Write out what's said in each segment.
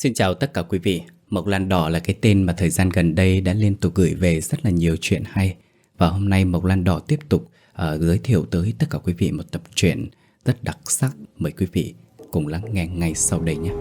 Xin chào tất cả quý vị. Mộc Lan Đỏ là cái tên mà thời gian gần đây đã liên tục gửi về rất là nhiều chuyện hay. Và hôm nay Mộc Lan Đỏ tiếp tục giới thiệu tới tất cả quý vị một tập truyện rất đặc sắc. Mời quý vị cùng lắng nghe ngay sau đây nhé.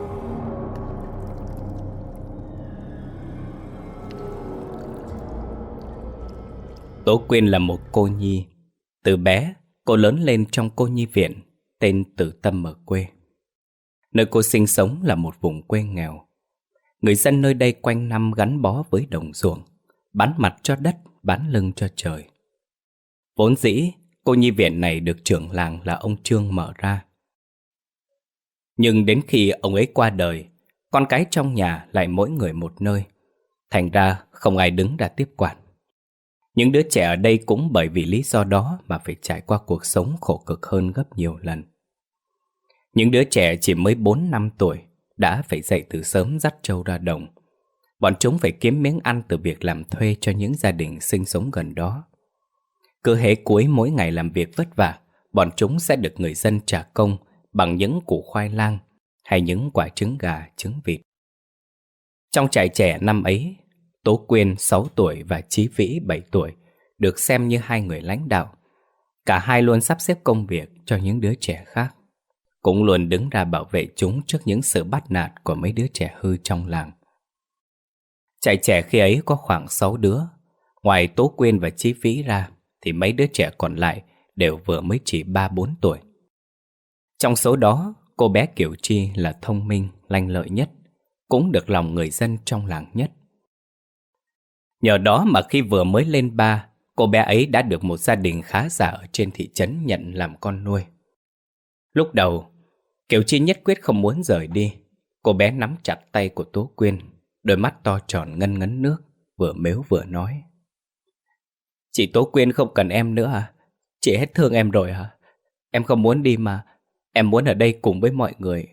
Tố Quyên là một cô nhi. Từ bé, cô lớn lên trong cô nhi viện tên Tử Tâm ở quê. Nơi cô sinh sống là một vùng quê nghèo. Người dân nơi đây quanh năm gắn bó với đồng ruộng, bán mặt cho đất, bán lưng cho trời. Vốn dĩ, cô nhi viện này được trưởng làng là ông Trương mở ra. Nhưng đến khi ông ấy qua đời, con cái trong nhà lại mỗi người một nơi. Thành ra không ai đứng ra tiếp quản. Những đứa trẻ ở đây cũng bởi vì lý do đó mà phải trải qua cuộc sống khổ cực hơn gấp nhiều lần. Những đứa trẻ chỉ mới 4-5 tuổi đã phải dậy từ sớm dắt trâu ra đồng. Bọn chúng phải kiếm miếng ăn từ việc làm thuê cho những gia đình sinh sống gần đó. Cứ hễ cuối mỗi ngày làm việc vất vả, bọn chúng sẽ được người dân trả công bằng những củ khoai lang hay những quả trứng gà, trứng vịt. Trong trại trẻ năm ấy, Tố Quyên 6 tuổi và Chí Vĩ 7 tuổi được xem như hai người lãnh đạo. Cả hai luôn sắp xếp công việc cho những đứa trẻ khác, cũng luôn đứng ra bảo vệ chúng trước những sự bắt nạt của mấy đứa trẻ hư trong làng. Trại trẻ khi ấy có khoảng 6 đứa. Ngoài Tố Quyên và Chí Vĩ ra thì mấy đứa trẻ còn lại đều vừa mới chỉ 3-4 tuổi. Trong số đó, cô bé Kiều Chi là thông minh, lanh lợi nhất, cũng được lòng người dân trong làng nhất. Nhờ đó mà khi vừa mới lên 3, cô bé ấy đã được một gia đình khá giả ở trên thị trấn nhận làm con nuôi. Lúc đầu, Kiều Chi nhất quyết không muốn rời đi. Cô bé nắm chặt tay của Tố Quyên, đôi mắt to tròn ngân ngấn nước, vừa mếu vừa nói: "Chị Tố Quyên không cần em nữa à? Chị hết thương em rồi hả? Em không muốn đi mà, em muốn ở đây cùng với mọi người."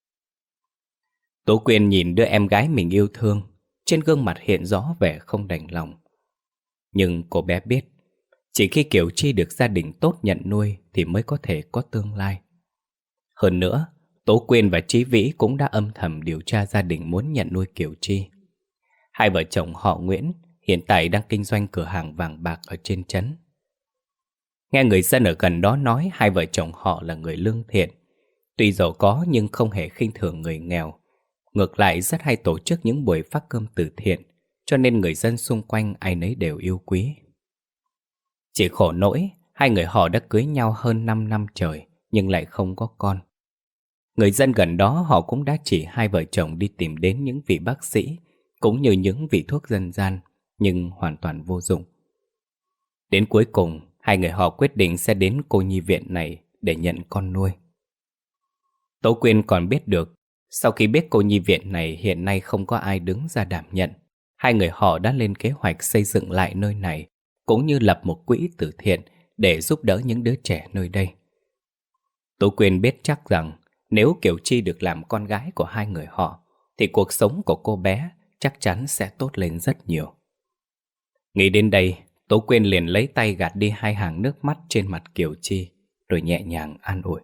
Tố Quyên nhìn đứa em gái mình yêu thương, trên gương mặt hiện rõ vẻ không đành lòng. Nhưng cô bé biết, chỉ khi Kiều Chi được gia đình tốt nhận nuôi thì mới có thể có tương lai. Hơn nữa, Tố Quyên và Chí Vĩ cũng đã âm thầm điều tra gia đình muốn nhận nuôi Kiều Chi. Hai vợ chồng họ Nguyễn hiện tại đang kinh doanh cửa hàng vàng bạc ở trên trấn. Nghe người dân ở gần đó nói hai vợ chồng họ là người lương thiện, tuy giàu có nhưng không hề khinh thường người nghèo. Ngược lại rất hay tổ chức những buổi phát cơm từ thiện, cho nên người dân xung quanh ai nấy đều yêu quý. Chỉ khổ nỗi, hai người họ đã cưới nhau hơn 5 năm trời nhưng lại không có con. Người dân gần đó họ cũng đã chỉ hai vợ chồng đi tìm đến những vị bác sĩ cũng như những vị thuốc dân gian, nhưng hoàn toàn vô dụng. Đến cuối cùng, hai người họ quyết định sẽ đến cô nhi viện này để nhận con nuôi. Tố Quyên còn biết được, sau khi biết cô nhi viện này hiện nay không có ai đứng ra đảm nhận, hai người họ đã lên kế hoạch xây dựng lại nơi này, cũng như lập một quỹ từ thiện để giúp đỡ những đứa trẻ nơi đây. Tố Quyên biết chắc rằng nếu Kiều Chi được làm con gái của hai người họ thì cuộc sống của cô bé chắc chắn sẽ tốt lên rất nhiều. Nghĩ đến đây, Tố Quyên liền lấy tay gạt đi hai hàng nước mắt trên mặt Kiều Chi, rồi nhẹ nhàng an ủi: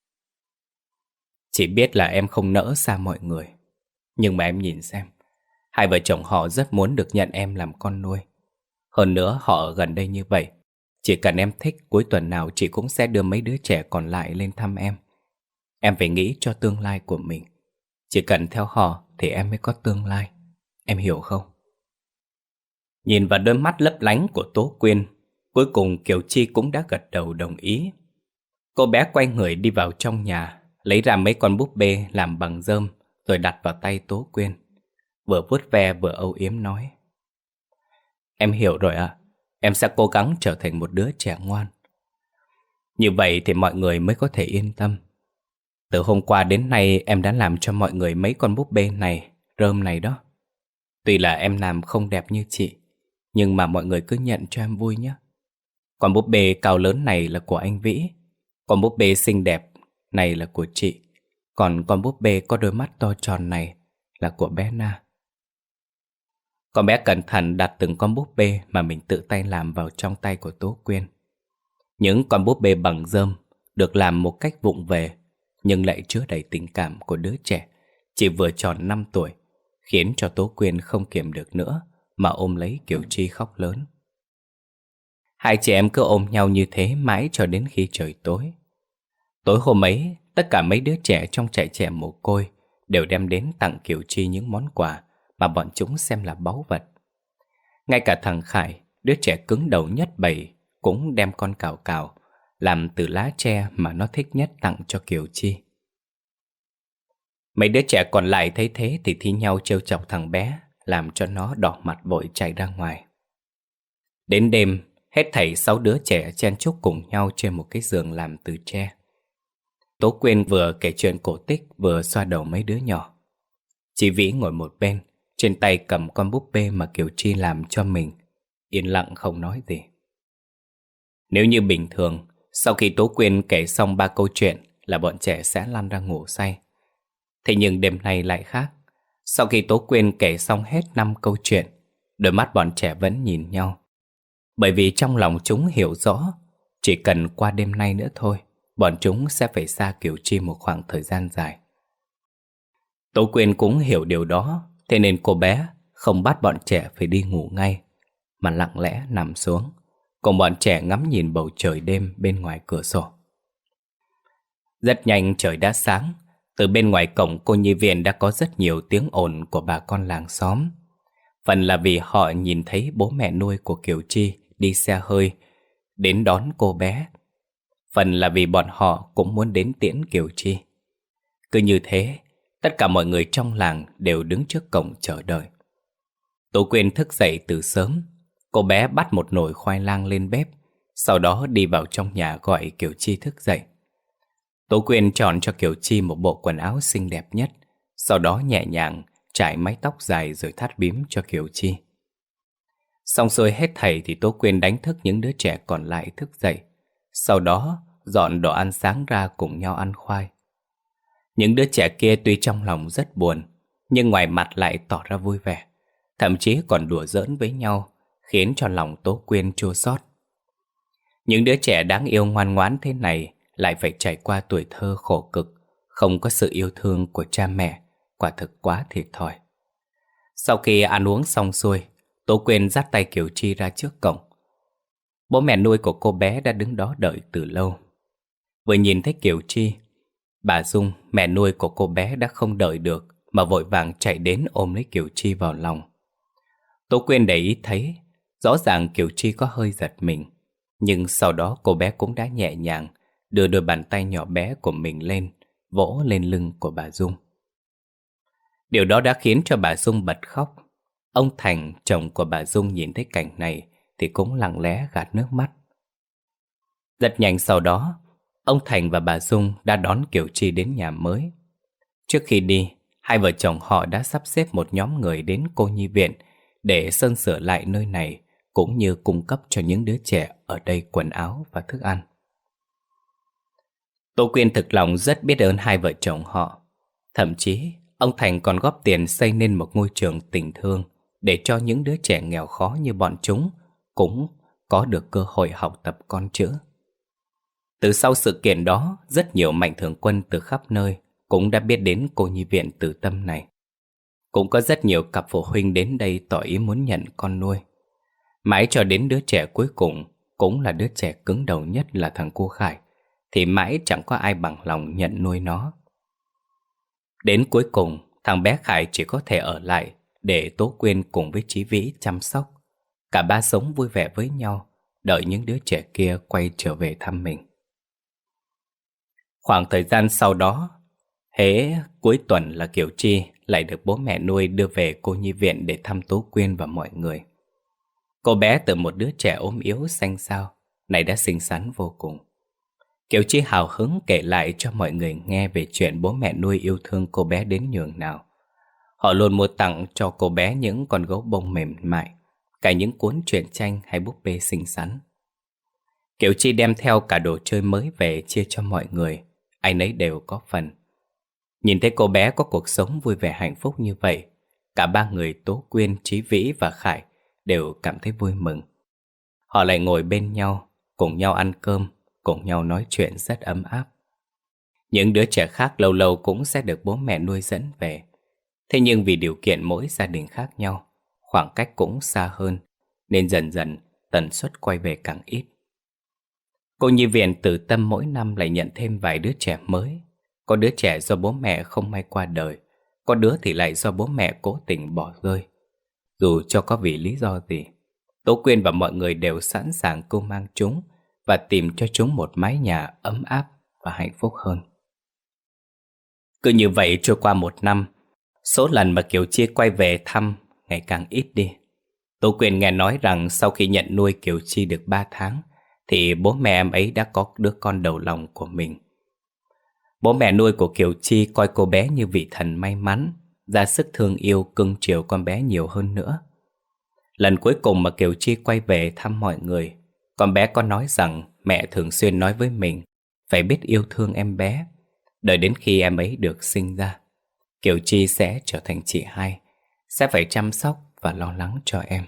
"Chị biết là em không nỡ xa mọi người, nhưng mà em nhìn xem, hai vợ chồng họ rất muốn được nhận em làm con nuôi. Hơn nữa họ ở gần đây như vậy, chỉ cần em thích, cuối tuần nào chị cũng sẽ đưa mấy đứa trẻ còn lại lên thăm em. Em phải nghĩ cho tương lai của mình. Chỉ cần theo họ thì em mới có tương lai. Em hiểu không?" Nhìn vào đôi mắt lấp lánh của Tố Quyên, cuối cùng Kiều Chi cũng đã gật đầu đồng ý. Cô bé quay người đi vào trong nhà, lấy ra mấy con búp bê làm bằng rơm rồi đặt vào tay Tố Quyên, vừa vuốt ve vừa âu yếm nói: "Em hiểu rồi ạ. Em sẽ cố gắng trở thành một đứa trẻ ngoan. Như vậy thì mọi người mới có thể yên tâm. Từ hôm qua đến nay em đã làm cho mọi người mấy con búp bê này, rơm này đó. Tuy là em làm không đẹp như chị, nhưng mà mọi người cứ nhận cho em vui nhé. Con búp bê cao lớn này là của anh Vĩ, con búp bê xinh đẹp này là của chị, còn con búp bê có đôi mắt to tròn này là của bé Na." Con bé cẩn thận đặt từng con búp bê mà mình tự tay làm vào trong tay của Tố Quyên. Những con búp bê bằng rơm được làm một cách vụng về, nhưng lại chứa đầy tình cảm của đứa trẻ, chỉ vừa tròn 5 tuổi, khiến cho Tố Quyên không kiềm được nữa mà ôm lấy Kiều Chi khóc lớn. Hai chị em cứ ôm nhau như thế mãi cho đến khi trời tối. Tối hôm ấy, tất cả mấy đứa trẻ trong trại trẻ mồ côi đều đem đến tặng Kiều Chi những món quà mà bọn chúng xem là báu vật. Ngay cả thằng Khải, đứa trẻ cứng đầu nhất bầy, cũng đem con cào cào làm từ lá tre mà nó thích nhất tặng cho Kiều Chi. Mấy đứa trẻ còn lại thấy thế thì thi nhau trêu chọc thằng bé, làm cho nó đỏ mặt vội chạy ra ngoài. Đến đêm, hết thảy 6 đứa trẻ chen chúc cùng nhau trên một cái giường làm từ tre. Tố Quyên vừa kể chuyện cổ tích vừa xoa đầu mấy đứa nhỏ. Chị Vĩ ngồi một bên, trên tay cầm con búp bê mà Kiều Chi làm cho mình, yên lặng không nói gì. Nếu như bình thường, sau khi Tố Quyên kể xong 3 câu chuyện là bọn trẻ sẽ lăn ra ngủ say. Thế nhưng đêm nay lại khác. Sau khi Tố Quyên kể xong hết 5 câu chuyện, đôi mắt bọn trẻ vẫn nhìn nhau. Bởi vì trong lòng chúng hiểu rõ, chỉ cần qua đêm nay nữa thôi, bọn chúng sẽ phải xa Kiều Chi một khoảng thời gian dài. Tố Quyên cũng hiểu điều đó, thế nên cô bé không bắt bọn trẻ phải đi ngủ ngay, mà lặng lẽ nằm xuống, cùng bọn trẻ ngắm nhìn bầu trời đêm bên ngoài cửa sổ. Rất nhanh trời đã sáng. Từ bên ngoài cổng cô nhi viện đã có rất nhiều tiếng ồn của bà con làng xóm. Phần là vì họ nhìn thấy bố mẹ nuôi của Kiều Chi đi xe hơi đến đón cô bé. Phần là vì bọn họ cũng muốn đến tiễn Kiều Chi. Cứ như thế, tất cả mọi người trong làng đều đứng trước cổng chờ đợi. Tố Quyên thức dậy từ sớm. Cô bé bắt một nồi khoai lang lên bếp, sau đó đi vào trong nhà gọi Kiều Chi thức dậy. Tố Quyên chọn cho Kiều Chi một bộ quần áo xinh đẹp nhất, sau đó nhẹ nhàng trải mái tóc dài rồi thắt bím cho Kiều Chi. Xong xuôi hết thảy thì Tố Quyên đánh thức những đứa trẻ còn lại thức dậy, sau đó dọn đồ ăn sáng ra cùng nhau ăn khoai. Những đứa trẻ kia tuy trong lòng rất buồn, nhưng ngoài mặt lại tỏ ra vui vẻ, thậm chí còn đùa giỡn với nhau, khiến cho lòng Tố Quyên chua xót. Những đứa trẻ đáng yêu ngoan ngoãn thế này lại phải trải qua tuổi thơ khổ cực, không có sự yêu thương của cha mẹ, quả thực quá thiệt thòi. Sau khi ăn uống xong xuôi, Tố Quyên dắt tay Kiều Chi ra trước cổng. Bố mẹ nuôi của cô bé đã đứng đó đợi từ lâu. Vừa nhìn thấy Kiều Chi, bà Dung, mẹ nuôi của cô bé đã không đợi được mà vội vàng chạy đến ôm lấy Kiều Chi vào lòng. Tố Quyên để ý thấy, rõ ràng Kiều Chi có hơi giật mình, nhưng sau đó cô bé cũng đã nhẹ nhàng đưa đôi bàn tay nhỏ bé của mình lên, vỗ lên lưng của bà Dung. Điều đó đã khiến cho bà Dung bật khóc. Ông Thành, chồng của bà Dung nhìn thấy cảnh này thì cũng lặng lẽ gạt nước mắt. Rất nhanh sau đó, ông Thành và bà Dung đã đón Kiều Chi đến nhà mới. Trước khi đi, hai vợ chồng họ đã sắp xếp một nhóm người đến cô nhi viện để sơn sửa lại nơi này, cũng như cung cấp cho những đứa trẻ ở đây quần áo và thức ăn. Tố Quyên thực lòng rất biết ơn hai vợ chồng họ. Thậm chí, ông Thành còn góp tiền xây nên một ngôi trường tình thương để cho những đứa trẻ nghèo khó như bọn chúng cũng có được cơ hội học tập con chữ. Từ sau sự kiện đó, rất nhiều mạnh thường quân từ khắp nơi cũng đã biết đến cô nhi viện Từ Tâm này. Cũng có rất nhiều cặp phụ huynh đến đây tỏ ý muốn nhận con nuôi. Mãi cho đến đứa trẻ cuối cùng, cũng là đứa trẻ cứng đầu nhất là thằng cu Khải, thì mãi chẳng có ai bằng lòng nhận nuôi nó. Đến cuối cùng, thằng bé Khải chỉ có thể ở lại để Tố Quyên cùng với Chí Vĩ chăm sóc. Cả ba sống vui vẻ với nhau, đợi những đứa trẻ kia quay trở về thăm mình. Khoảng thời gian sau đó, hễ cuối tuần là Kiều Chi lại được bố mẹ nuôi đưa về cô nhi viện để thăm Tố Quyên và mọi người. Cô bé từ một đứa trẻ ốm yếu xanh xao, này đã xinh xắn vô cùng. Kiều Chi hào hứng kể lại cho mọi người nghe về chuyện bố mẹ nuôi yêu thương cô bé đến nhường nào. Họ luôn mua tặng cho cô bé những con gấu bông mềm mại, cả những cuốn truyện tranh hay búp bê xinh xắn. Kiều Chi đem theo cả đồ chơi mới về chia cho mọi người, ai nấy đều có phần. Nhìn thấy cô bé có cuộc sống vui vẻ hạnh phúc như vậy, cả ba người Tố Quyên, Chí Vĩ và Khải đều cảm thấy vui mừng. Họ lại ngồi bên nhau, cùng nhau ăn cơm, cùng nhau nói chuyện rất ấm áp. Những đứa trẻ khác lâu lâu cũng sẽ được bố mẹ nuôi dẫn về. Thế nhưng vì điều kiện mỗi gia đình khác nhau, khoảng cách cũng xa hơn, nên dần dần tần suất quay về càng ít. Cô nhi viện Từ Tâm mỗi năm lại nhận thêm vài đứa trẻ mới. Có đứa trẻ do bố mẹ không may qua đời, có đứa thì lại do bố mẹ cố tình bỏ rơi. Dù cho có vì lý do gì, Tố Quyên và mọi người đều sẵn sàng cưu mang chúng và tìm cho chúng một mái nhà ấm áp và hạnh phúc hơn. Cứ như vậy trôi qua một năm, số lần mà Kiều Chi quay về thăm ngày càng ít đi. Tố Quyên nghe nói rằng sau khi nhận nuôi Kiều Chi được 3 tháng thì bố mẹ em ấy đã có đứa con đầu lòng của mình. Bố mẹ nuôi của Kiều Chi coi cô bé như vị thần may mắn, ra sức thương yêu cưng chiều con bé nhiều hơn nữa. Lần cuối cùng mà Kiều Chi quay về thăm mọi người, con bé có nói rằng mẹ thường xuyên nói với mình phải biết yêu thương em bé. Đợi đến khi em ấy được sinh ra, Kiều Chi sẽ trở thành chị hai, sẽ phải chăm sóc và lo lắng cho em.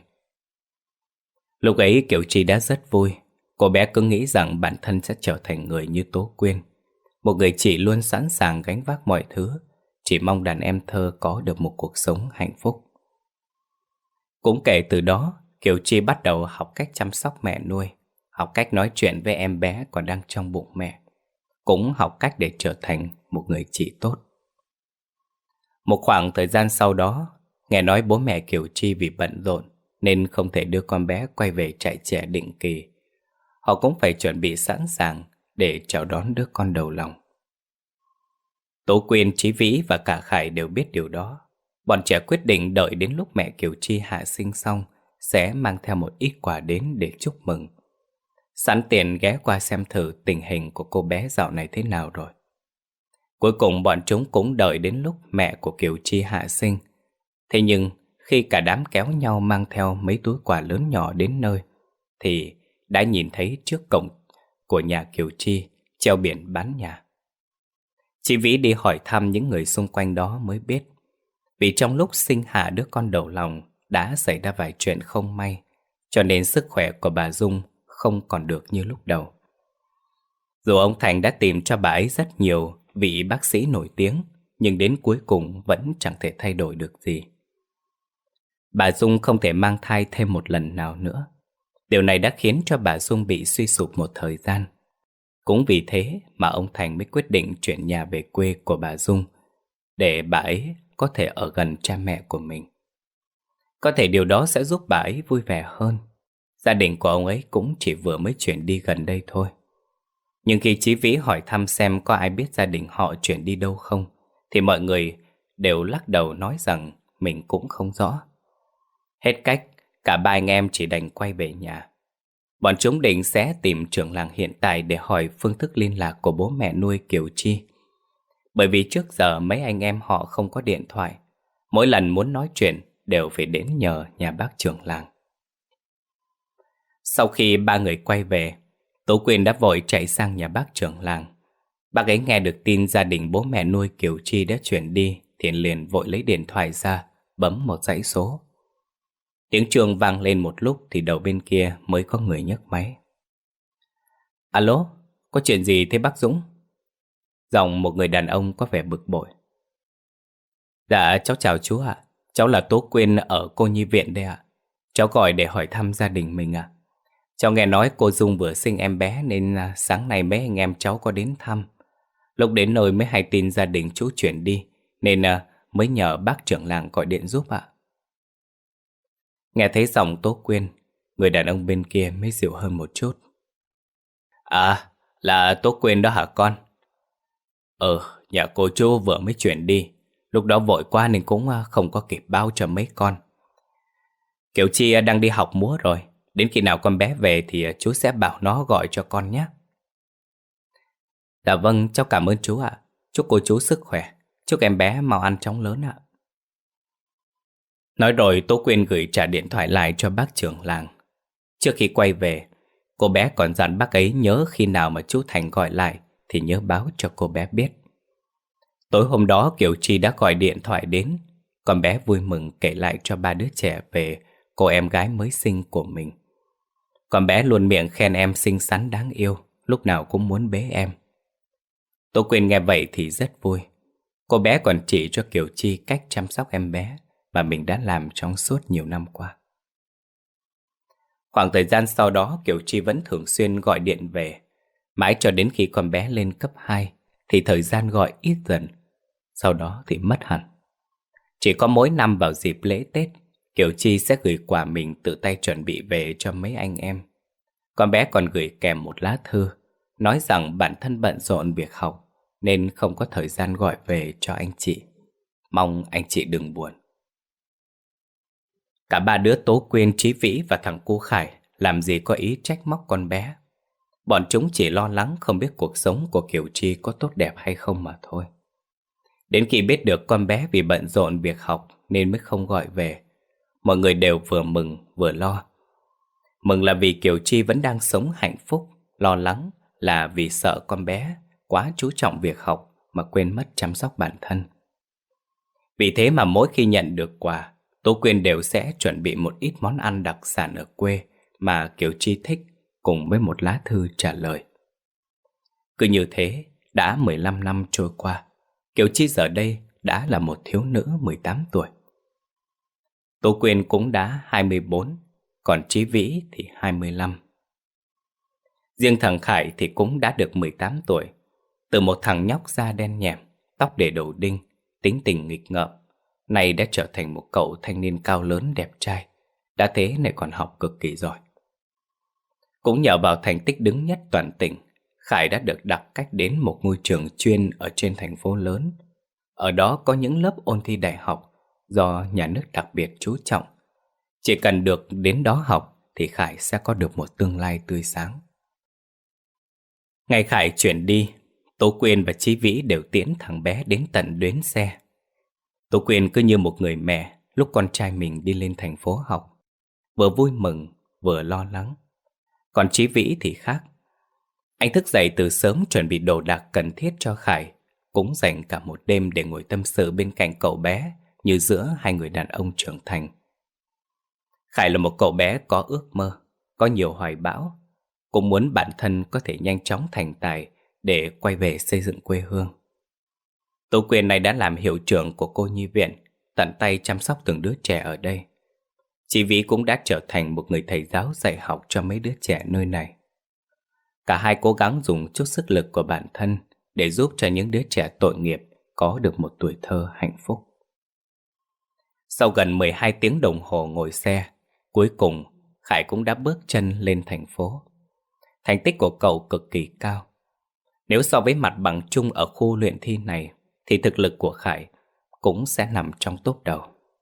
Lúc ấy Kiều Chi đã rất vui. Cô bé cứ nghĩ rằng bản thân sẽ trở thành người như Tố Quyên, một người chị luôn sẵn sàng gánh vác mọi thứ, chỉ mong đàn em thơ có được một cuộc sống hạnh phúc. Cũng kể từ đó, Kiều Chi bắt đầu học cách chăm sóc mẹ nuôi, học cách nói chuyện với em bé còn đang trong bụng mẹ, cũng học cách để trở thành một người chị tốt. Một khoảng thời gian sau đó, nghe nói bố mẹ Kiều Chi vì bận rộn nên không thể đưa con bé quay về trại trẻ định kỳ. Họ cũng phải chuẩn bị sẵn sàng để chào đón đứa con đầu lòng. Tố Quyên, Chí Vĩ và cả Khải đều biết điều đó. Bọn trẻ quyết định đợi đến lúc mẹ Kiều Chi hạ sinh xong sẽ mang theo một ít quà đến để chúc mừng. Sẵn tiện ghé qua xem thử tình hình của cô bé dạo này thế nào rồi. Cuối cùng bọn chúng cũng đợi đến lúc mẹ của Kiều Chi hạ sinh. Thế nhưng khi cả đám kéo nhau mang theo mấy túi quà lớn nhỏ đến nơi, thì đã nhìn thấy trước cổng của nhà Kiều Chi treo biển bán nhà. Chị Vĩ đi hỏi thăm những người xung quanh đó mới biết, vì trong lúc sinh hạ đứa con đầu lòng đã xảy ra vài chuyện không may, cho nên sức khỏe của bà Dung không còn được như lúc đầu. Dù ông Thành đã tìm cho bà ấy rất nhiều vị bác sĩ nổi tiếng, nhưng đến cuối cùng vẫn chẳng thể thay đổi được gì. Bà Dung không thể mang thai thêm một lần nào nữa. Điều này đã khiến cho bà Dung bị suy sụp một thời gian. Cũng vì thế mà ông Thành mới quyết định chuyển nhà về quê của bà Dung, để bà ấy có thể ở gần cha mẹ của mình. Có thể điều đó sẽ giúp bà ấy vui vẻ hơn. Gia đình của ông ấy cũng chỉ vừa mới chuyển đi gần đây thôi. Nhưng khi Chí Vĩ hỏi thăm xem có ai biết gia đình họ chuyển đi đâu không, thì mọi người đều lắc đầu nói rằng mình cũng không rõ. Hết cách, cả ba anh em chỉ đành quay về nhà. Bọn chúng định sẽ tìm trưởng làng hiện tại để hỏi phương thức liên lạc của bố mẹ nuôi Kiều Chi. Bởi vì trước giờ mấy anh em họ không có điện thoại, mỗi lần muốn nói chuyện đều phải đến nhờ nhà bác trưởng làng. Sau khi ba người quay về, Tố Quyên đã vội chạy sang nhà bác trưởng làng. Bác ấy nghe được tin gia đình bố mẹ nuôi Kiều Chi đã chuyển đi thì liền vội lấy điện thoại ra, bấm một dãy số. Tiếng chuông vang lên một lúc thì đầu bên kia mới có người nhấc máy. Alo, có chuyện gì thế bác Dũng? Giọng một người đàn ông có vẻ bực bội. Dạ cháu chào chú ạ. Cháu là Tố Quyên ở cô nhi viện đây ạ. Cháu gọi để hỏi thăm gia đình mình ạ. Cháu nghe nói cô Dung vừa sinh em bé nên sáng nay mấy anh em cháu có đến thăm. Lúc đến nơi mới hay tin gia đình chú chuyển đi, nên mới nhờ bác trưởng làng gọi điện giúp ạ. Nghe thấy giọng Tố Quyên, người đàn ông bên kia mới dịu hơn một chút. À, là Tố Quyên đó hả con? Nhà cô chú vừa mới chuyển đi. Lúc đó vội quá nên cũng không có kịp báo cho mấy con. Kiều Chi đang đi học múa rồi. Đến khi nào con bé về thì chú sẽ bảo nó gọi cho con nhé. Dạ vâng, cháu cảm ơn chú ạ. Chúc cô chú sức khỏe. Chúc em bé mau ăn chóng lớn ạ. Nói rồi Tố Quyên gửi trả điện thoại lại cho bác trưởng làng. Trước khi quay về, cô bé còn dặn bác ấy nhớ khi nào mà chú Thành gọi lại thì nhớ báo cho cô bé biết. Tối hôm đó Kiều Chi đã gọi điện thoại đến. Con bé vui mừng kể lại cho ba đứa trẻ về cô em gái mới sinh của mình. Con bé luôn miệng khen em xinh xắn đáng yêu, lúc nào cũng muốn bế em. Tố Quyên nghe vậy thì rất vui. Cô bé còn chỉ cho Kiều Chi cách chăm sóc em bé mà mình đã làm trong suốt nhiều năm qua. Khoảng thời gian sau đó Kiều Chi vẫn thường xuyên gọi điện về. Mãi cho đến khi con bé lên cấp 2 thì thời gian gọi ít dần. Sau đó thì mất hẳn. Chỉ có mỗi năm vào dịp lễ Tết, Kiều Chi sẽ gửi quà mình tự tay chuẩn bị về cho mấy anh em. Con bé còn gửi kèm một lá thư, nói rằng bản thân bận rộn việc học nên không có thời gian gọi về cho anh chị. Mong anh chị đừng buồn. Cả ba đứa Tố Quyên, Chí Vĩ và thằng cu Khải làm gì có ý trách móc con bé. Bọn chúng chỉ lo lắng không biết cuộc sống của Kiều Chi có tốt đẹp hay không mà thôi. Đến khi biết được con bé vì bận rộn việc học nên mới không gọi về, mọi người đều vừa mừng vừa lo. Mừng là vì Kiều Chi vẫn đang sống hạnh phúc, lo lắng là vì sợ con bé quá chú trọng việc học mà quên mất chăm sóc bản thân. Vì thế mà mỗi khi nhận được quà, Tố Quyên đều sẽ chuẩn bị một ít món ăn đặc sản ở quê mà Kiều Chi thích, cùng với một lá thư trả lời. Cứ như thế, đã 15 năm trôi qua, Kiều Chi giờ đây đã là một thiếu nữ 18 tuổi. Tố Quyên cũng đã 24, còn Chí Vĩ thì 25. Riêng thằng Khải thì cũng đã được 18 tuổi. Từ một thằng nhóc da đen nhẻm, tóc để đầu đinh, tính tình nghịch ngợm, nay đã trở thành một cậu thanh niên cao lớn đẹp trai. Đã thế này còn học cực kỳ giỏi. Cũng nhờ vào thành tích đứng nhất toàn tỉnh, Khải đã được đặt cách đến một ngôi trường chuyên ở trên thành phố lớn. Ở đó có những lớp ôn thi đại học do nhà nước đặc biệt chú trọng. Chỉ cần được đến đó học thì Khải sẽ có được một tương lai tươi sáng. Ngày Khải chuyển đi, Tố Quyên và Chí Vĩ đều tiễn thằng bé đến tận bến xe. Tố Quyên cứ như một người mẹ lúc con trai mình đi lên thành phố học, vừa vui mừng vừa lo lắng. Còn Chí Vĩ thì khác. Anh thức dậy từ sớm chuẩn bị đồ đạc cần thiết cho Khải, cũng dành cả một đêm để ngồi tâm sự bên cạnh cậu bé như giữa hai người đàn ông trưởng thành. Khải là một cậu bé có ước mơ, có nhiều hoài bão, cũng muốn bản thân có thể nhanh chóng thành tài để quay về xây dựng quê hương. Tố Quyên này đã làm hiệu trưởng của cô nhi viện, tận tay chăm sóc từng đứa trẻ ở đây. Chị Vĩ cũng đã trở thành một người thầy giáo dạy học cho mấy đứa trẻ nơi này. Cả hai cố gắng dùng chút sức lực của bản thân để giúp cho những đứa trẻ tội nghiệp có được một tuổi thơ hạnh phúc. Sau gần 12 tiếng đồng hồ ngồi xe, cuối cùng Khải cũng đã bước chân lên thành phố. Thành tích của cậu cực kỳ cao. Nếu so với mặt bằng chung ở khu luyện thi này thì thực lực của Khải cũng sẽ nằm trong top đầu.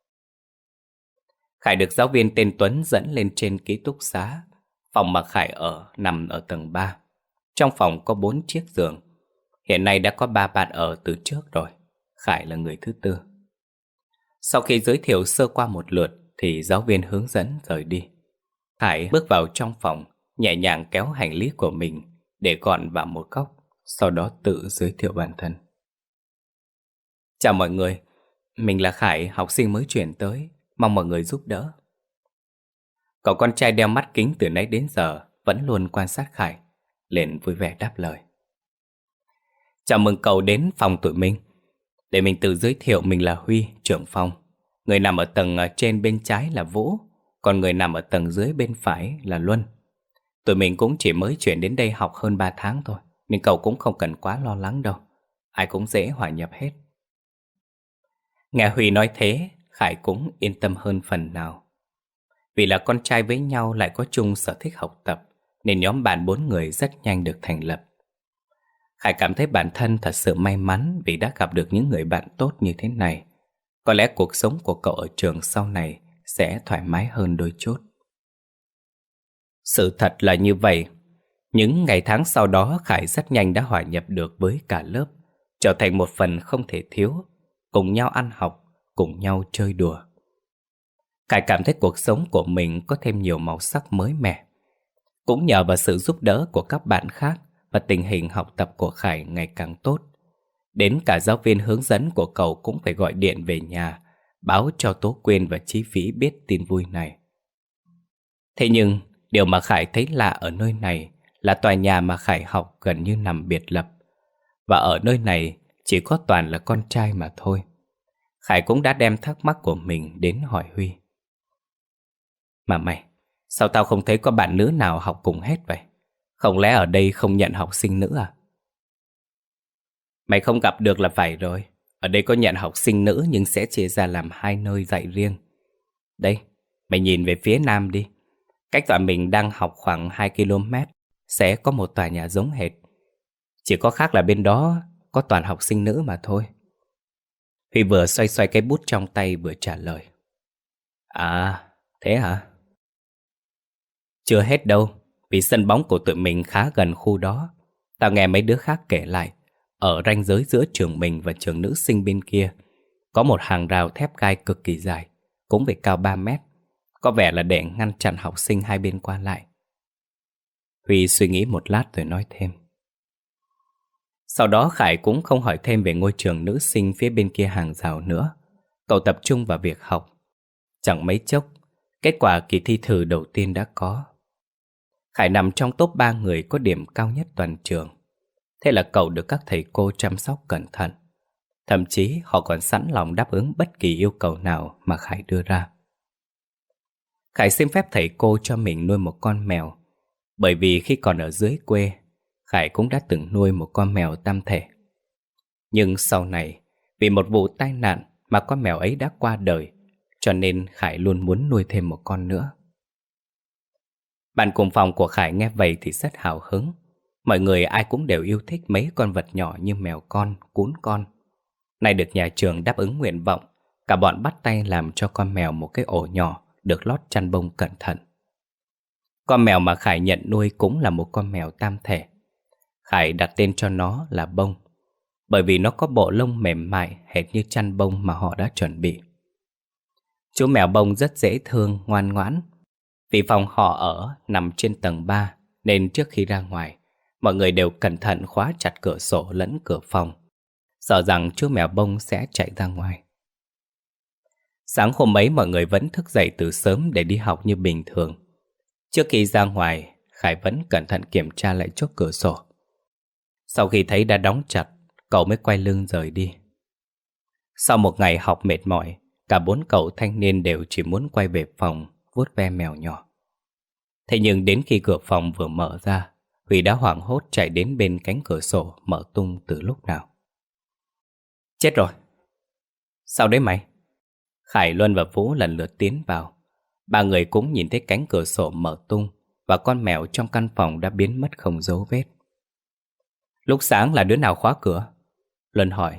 Khải được giáo viên tên Tuấn dẫn lên trên ký túc xá. Phòng mà Khải ở nằm ở tầng 3. Trong phòng có 4 chiếc giường. Hiện nay đã có 3 bạn ở từ trước rồi. Khải là người thứ tư. Sau khi giới thiệu sơ qua một lượt thì giáo viên hướng dẫn rời đi. Khải bước vào trong phòng, nhẹ nhàng kéo hành lý của mình để gọn vào một góc, sau đó tự giới thiệu bản thân. Chào mọi người, mình là Khải, học sinh mới chuyển tới, mong mọi người giúp đỡ. Cậu con trai đeo mắt kính từ nãy đến giờ vẫn luôn quan sát Khải, liền vui vẻ đáp lời. Chào mừng cậu đến phòng tụi mình. Để mình tự giới thiệu, mình là Huy, trưởng phòng. Người nằm ở tầng trên bên trái là Vũ, còn người nằm ở tầng dưới bên phải là Luân. Tụi mình cũng chỉ mới chuyển đến đây học hơn 3 tháng thôi, nên cậu cũng không cần quá lo lắng đâu. Ai cũng dễ hòa nhập hết. Nghe Huy nói thế, Khải cũng yên tâm hơn phần nào. Vì là con trai với nhau lại có chung sở thích học tập, nên nhóm bạn 4 người rất nhanh được thành lập. Khải cảm thấy bản thân thật sự may mắn vì đã gặp được những người bạn tốt như thế này. Có lẽ cuộc sống của cậu ở trường sau này sẽ thoải mái hơn đôi chút. Sự thật là như vậy. Những ngày tháng sau đó Khải rất nhanh đã hòa nhập được với cả lớp, trở thành một phần không thể thiếu, cùng nhau ăn học, cùng nhau chơi đùa. Khải cảm thấy cuộc sống của mình có thêm nhiều màu sắc mới mẻ. Cũng nhờ vào sự giúp đỡ của các bạn khác và tình hình học tập của Khải ngày càng tốt. Đến cả giáo viên hướng dẫn của cậu cũng phải gọi điện về nhà, báo cho Tố Quyên và Chí Vĩ biết tin vui này. Thế nhưng, điều mà Khải thấy lạ ở nơi này là tòa nhà mà Khải học gần như nằm biệt lập. Và ở nơi này chỉ có toàn là con trai mà thôi. Khải cũng đã đem thắc mắc của mình đến hỏi Huy. Mà mày, sao tao không thấy có bạn nữ nào học cùng hết vậy? Không lẽ ở đây không nhận học sinh nữ à? Mày không gặp được là phải rồi. Ở đây có nhận học sinh nữ nhưng sẽ chia ra làm 2 nơi dạy riêng. Đây, mày nhìn về phía nam đi. Cách tụi mình đang học khoảng 2 km sẽ có một tòa nhà giống hệt. Chỉ có khác là bên đó có toàn học sinh nữ mà thôi. Huy vừa xoay xoay cái bút trong tay vừa trả lời. À, thế hả? Chưa hết đâu, vì sân bóng của tụi mình khá gần khu đó. Tao nghe mấy đứa khác kể lại, ở ranh giới giữa trường mình và trường nữ sinh bên kia có một hàng rào thép gai cực kỳ dài, cũng phải cao 3 mét. Có vẻ là để ngăn chặn học sinh hai bên qua lại. Huy suy nghĩ một lát rồi nói thêm. Sau đó Khải cũng không hỏi thêm về ngôi trường nữ sinh phía bên kia hàng rào nữa. Cậu tập trung vào việc học. Chẳng mấy chốc, kết quả kỳ thi thử đầu tiên đã có. Khải nằm trong top 3 người có điểm cao nhất toàn trường. Thế là cậu được các thầy cô chăm sóc cẩn thận. Thậm chí họ còn sẵn lòng đáp ứng bất kỳ yêu cầu nào mà Khải đưa ra. Khải xin phép thầy cô cho mình nuôi một con mèo, bởi vì khi còn ở dưới quê, Khải cũng đã từng nuôi một con mèo tam thể. Nhưng sau này, vì một vụ tai nạn mà con mèo ấy đã qua đời, cho nên Khải luôn muốn nuôi thêm một con nữa. Bạn cùng phòng của Khải nghe vậy thì rất hào hứng. Mọi người ai cũng đều yêu thích mấy con vật nhỏ như mèo con, cún con. Nay được nhà trường đáp ứng nguyện vọng, cả bọn bắt tay làm cho con mèo một cái ổ nhỏ được lót chăn bông cẩn thận. Con mèo mà Khải nhận nuôi cũng là một con mèo tam thể. Khải đặt tên cho nó là Bông, bởi vì nó có bộ lông mềm mại hệt như chăn bông mà họ đã chuẩn bị. Chú mèo Bông rất dễ thương, ngoan ngoãn. Vì phòng họ ở nằm trên tầng 3, nên trước khi ra ngoài, mọi người đều cẩn thận khóa chặt cửa sổ lẫn cửa phòng, sợ rằng chú mèo Bông sẽ chạy ra ngoài. Sáng hôm ấy mọi người vẫn thức dậy từ sớm để đi học như bình thường. Trước khi ra ngoài, Khải vẫn cẩn thận kiểm tra lại chốt cửa sổ. Sau khi thấy đã đóng chặt, cậu mới quay lưng rời đi. Sau một ngày học mệt mỏi, cả 4 cậu thanh niên đều chỉ muốn quay về phòng vuốt ve mèo nhỏ. Thế nhưng đến khi cửa phòng vừa mở ra, Huy đã hoảng hốt chạy đến bên cánh cửa sổ mở tung từ lúc nào. Chết rồi! Sao đấy mày? Khải, Luân và Vũ lần lượt tiến vào. Ba người cũng nhìn thấy cánh cửa sổ mở tung và con mèo trong căn phòng đã biến mất không dấu vết. Lúc sáng là đứa nào khóa cửa? Luân hỏi.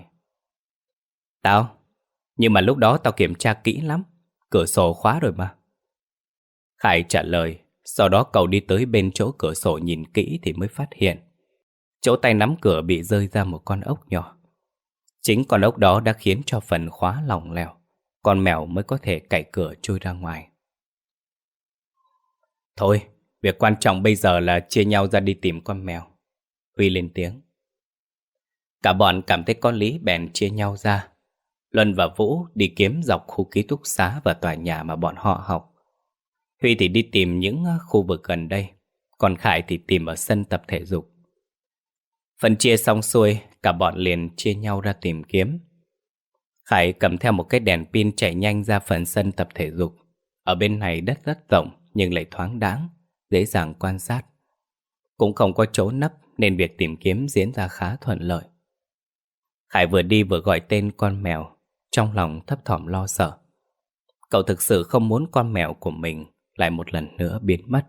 Tao. Nhưng mà lúc đó tao kiểm tra kỹ lắm, cửa sổ khóa rồi mà. Khải trả lời. Sau đó cậu đi tới bên chỗ cửa sổ nhìn kỹ thì mới phát hiện chỗ tay nắm cửa bị rơi ra một con ốc nhỏ. Chính con ốc đó đã khiến cho phần khóa lỏng lẻo, con mèo mới có thể cạy cửa chui ra ngoài. Thôi, việc quan trọng bây giờ là chia nhau ra đi tìm con mèo. Huy lên tiếng. Cả bọn cảm thấy có lý bèn chia nhau ra. Luân và Vũ đi kiếm dọc khu ký túc xá và tòa nhà mà bọn họ học. Huy thì đi tìm những khu vực gần đây, còn Khải thì tìm ở sân tập thể dục. Phần chia xong xuôi, cả bọn liền chia nhau ra tìm kiếm. Khải cầm theo một cái đèn pin chạy nhanh ra phần sân tập thể dục. Ở bên này đất rất rộng nhưng lại thoáng đãng, dễ dàng quan sát. Cũng không có chỗ nấp nên việc tìm kiếm diễn ra khá thuận lợi. Khải vừa đi vừa gọi tên con mèo, trong lòng thấp thỏm lo sợ. Cậu thực sự không muốn con mèo của mình lại một lần nữa biến mất.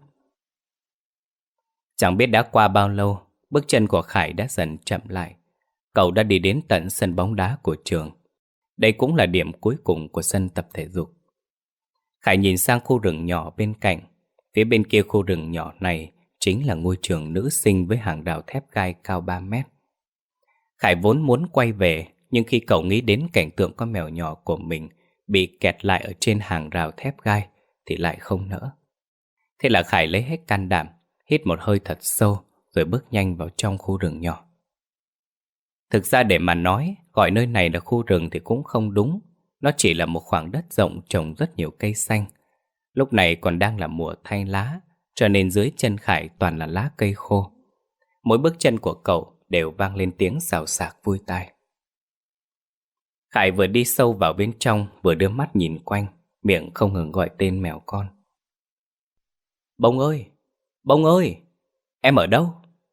Chẳng biết đã qua bao lâu, bước chân của Khải đã dần chậm lại. Cậu đã đi đến tận sân bóng đá của trường. Đây cũng là điểm cuối cùng của sân tập thể dục. Khải nhìn sang khu rừng nhỏ bên cạnh. Phía bên kia khu rừng nhỏ này chính là ngôi trường nữ sinh với hàng rào thép gai cao 3 mét. Khải vốn muốn quay về, nhưng khi cậu nghĩ đến cảnh tượng con mèo nhỏ của mình bị kẹt lại ở trên hàng rào thép gai thì lại không nỡ. Thế là Khải lấy hết can đảm, hít một hơi thật sâu rồi bước nhanh vào trong khu rừng nhỏ. Thực ra để mà nói, gọi nơi này là khu rừng thì cũng không đúng. Nó chỉ là một khoảng đất rộng trồng rất nhiều cây xanh. Lúc này còn đang là mùa thay lá, cho nên dưới chân Khải toàn là lá cây khô. Mỗi bước chân của cậu đều vang lên tiếng xào xạc vui tai. Khải vừa đi sâu vào bên trong, vừa đưa mắt nhìn quanh, miệng không ngừng gọi tên mèo con. Bông ơi! Bông ơi! Em ở đâu?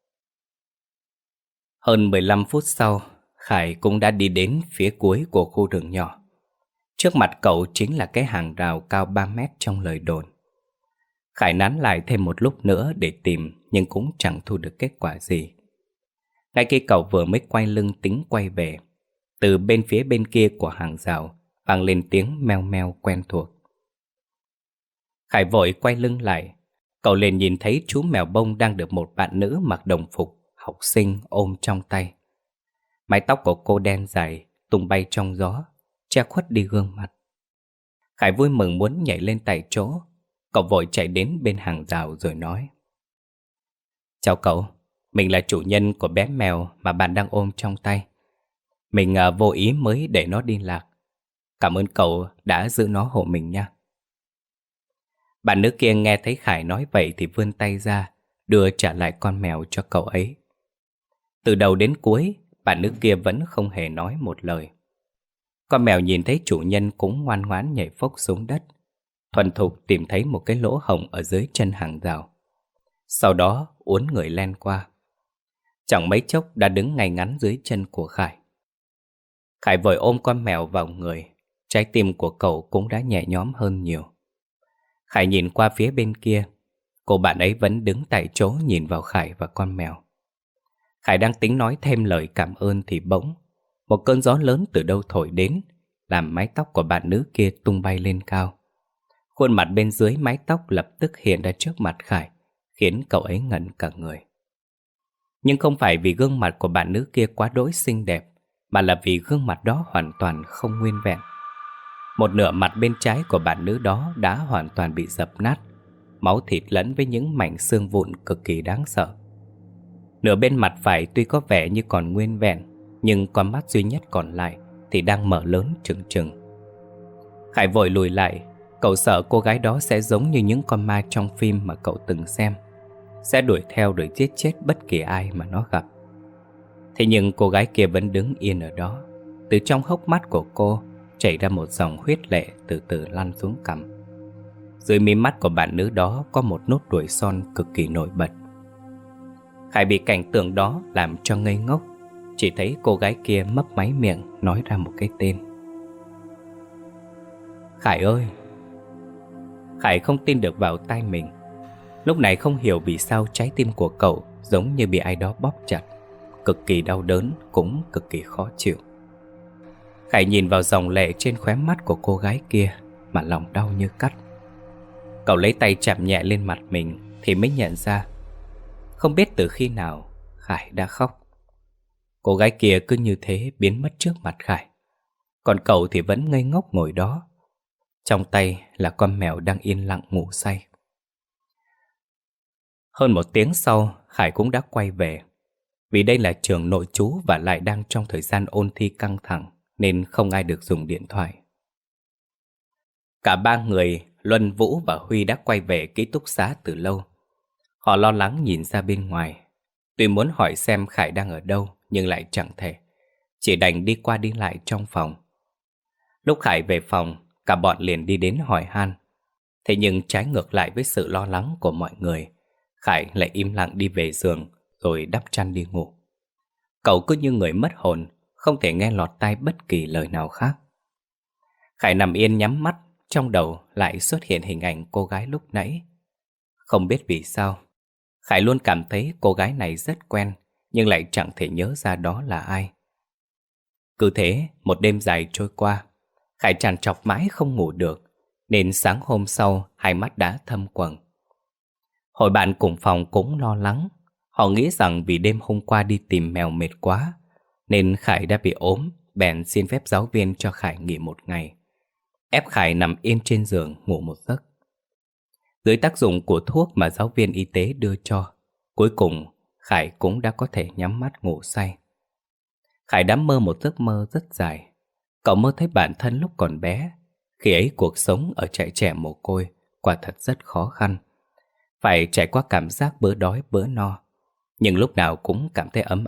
Hơn 15 phút sau, Khải cũng đã đi đến phía cuối của khu rừng nhỏ. Trước mặt cậu chính là cái hàng rào cao 3 mét trong lời đồn. Khải nán lại thêm một lúc nữa để tìm, nhưng cũng chẳng thu được kết quả gì. Ngay khi cậu vừa mới quay lưng tính quay về, từ bên phía bên kia của hàng rào vang lên tiếng meo meo quen thuộc. Khải vội quay lưng lại. Cậu liền nhìn thấy chú mèo bông đang được một bạn nữ mặc đồng phục học sinh ôm trong tay. Mái tóc của cô đen dài, tung bay trong gió, che khuất đi gương mặt. Khải vui mừng muốn nhảy lên tại chỗ. Cậu vội chạy đến bên hàng rào rồi nói: Chào cậu, mình là chủ nhân của bé mèo mà bạn đang ôm trong tay. Mình vô ý mới để nó đi lạc. Cảm ơn cậu đã giữ nó hộ mình nha. Bạn nữ kia nghe thấy Khải nói vậy thì vươn tay ra, đưa trả lại con mèo cho cậu ấy. Từ đầu đến cuối, bạn nữ kia vẫn không hề nói một lời. Con mèo nhìn thấy chủ nhân cũng ngoan ngoãn nhảy phốc xuống đất, thuần thục tìm thấy một cái lỗ hổng ở dưới chân hàng rào. Sau đó uốn người len qua. Chẳng mấy chốc đã đứng ngay ngắn dưới chân của Khải. Khải vội ôm con mèo vào người, trái tim của cậu cũng đã nhẹ nhõm hơn nhiều. Khải nhìn qua phía bên kia, cô bạn ấy vẫn đứng tại chỗ nhìn vào Khải và con mèo. Khải đang tính nói thêm lời cảm ơn thì bỗng một cơn gió lớn từ đâu thổi đến, làm mái tóc của bạn nữ kia tung bay lên cao. Khuôn mặt bên dưới mái tóc lập tức hiện ra trước mặt Khải, khiến cậu ấy ngẩn cả người. Nhưng không phải vì gương mặt của bạn nữ kia quá đỗi xinh đẹp, mà là vì gương mặt đó hoàn toàn không nguyên vẹn. Một nửa mặt bên trái của bạn nữ đó đã hoàn toàn bị dập nát, máu thịt lẫn với những mảnh xương vụn cực kỳ đáng sợ. Nửa bên mặt phải tuy có vẻ như còn nguyên vẹn, nhưng con mắt duy nhất còn lại thì đang mở lớn trừng trừng. Khải vội lùi lại. Cậu sợ cô gái đó sẽ giống như những con ma trong phim mà cậu từng xem, sẽ đuổi theo rồi giết chết bất kỳ ai mà nó gặp. Thế nhưng cô gái kia vẫn đứng yên ở đó. Từ trong hốc mắt của cô chảy ra một dòng huyết lệ từ từ lăn xuống cằm. Dưới mí mắt của bạn nữ đó có một nốt ruồi son cực kỳ nổi bật. Khải bị cảnh tượng đó làm cho ngây ngốc. Chỉ thấy cô gái kia mấp máy miệng nói ra một cái tên: Khải ơi! Khải không tin được vào tai mình. Lúc này không hiểu vì sao trái tim của cậu giống như bị ai đó bóp chặt, cực kỳ đau đớn cũng cực kỳ khó chịu. Khải nhìn vào dòng lệ trên khóe mắt của cô gái kia mà lòng đau như cắt. Cậu lấy tay chạm nhẹ lên mặt mình thì mới nhận ra, không biết từ khi nào Khải đã khóc. Cô gái kia cứ như thế biến mất trước mặt Khải, còn cậu thì vẫn ngây ngốc ngồi đó. Trong tay là con mèo đang yên lặng ngủ say. Hơn 1 tiếng sau, Khải cũng đã quay về. Vì đây là trường nội trú và lại đang trong thời gian ôn thi căng thẳng, nên không ai được dùng điện thoại. Cả 3 người, Luân, Vũ và Huy đã quay về ký túc xá từ lâu. Họ lo lắng nhìn ra bên ngoài. Tuy muốn hỏi xem Khải đang ở đâu, nhưng lại chẳng thể. Chỉ đành đi qua đi lại trong phòng. Lúc Khải về phòng, cả bọn liền đi đến hỏi han. Thế nhưng trái ngược lại với sự lo lắng của mọi người, Khải lại im lặng đi về giường rồi đắp chăn đi ngủ. Cậu cứ như người mất hồn, không thể nghe lọt tai bất kỳ lời nào khác. Khải nằm yên nhắm mắt, trong đầu lại xuất hiện hình ảnh cô gái lúc nãy. Không biết vì sao, Khải luôn cảm thấy cô gái này rất quen, nhưng lại chẳng thể nhớ ra đó là ai. Cứ thế, một đêm dài trôi qua, Khải trằn trọc mãi không ngủ được, nên sáng hôm sau hai mắt đã thâm quầng. Hội bạn cùng phòng cũng lo lắng. Họ nghĩ rằng vì đêm hôm qua đi tìm mèo mệt quá, nên Khải đã bị ốm, bèn xin phép giáo viên cho Khải nghỉ 1 ngày, ép Khải nằm yên trên giường ngủ một giấc. Dưới tác dụng của thuốc mà giáo viên y tế đưa cho, cuối cùng Khải cũng đã có thể nhắm mắt ngủ say. Khải đã mơ một giấc mơ rất dài. Cậu mơ thấy bản thân lúc còn bé. Khi ấy cuộc sống ở trại trẻ mồ côi quả thật rất khó khăn, phải trải qua cảm giác bữa đói bữa no, nhưng lúc nào cũng cảm thấy ấm áp,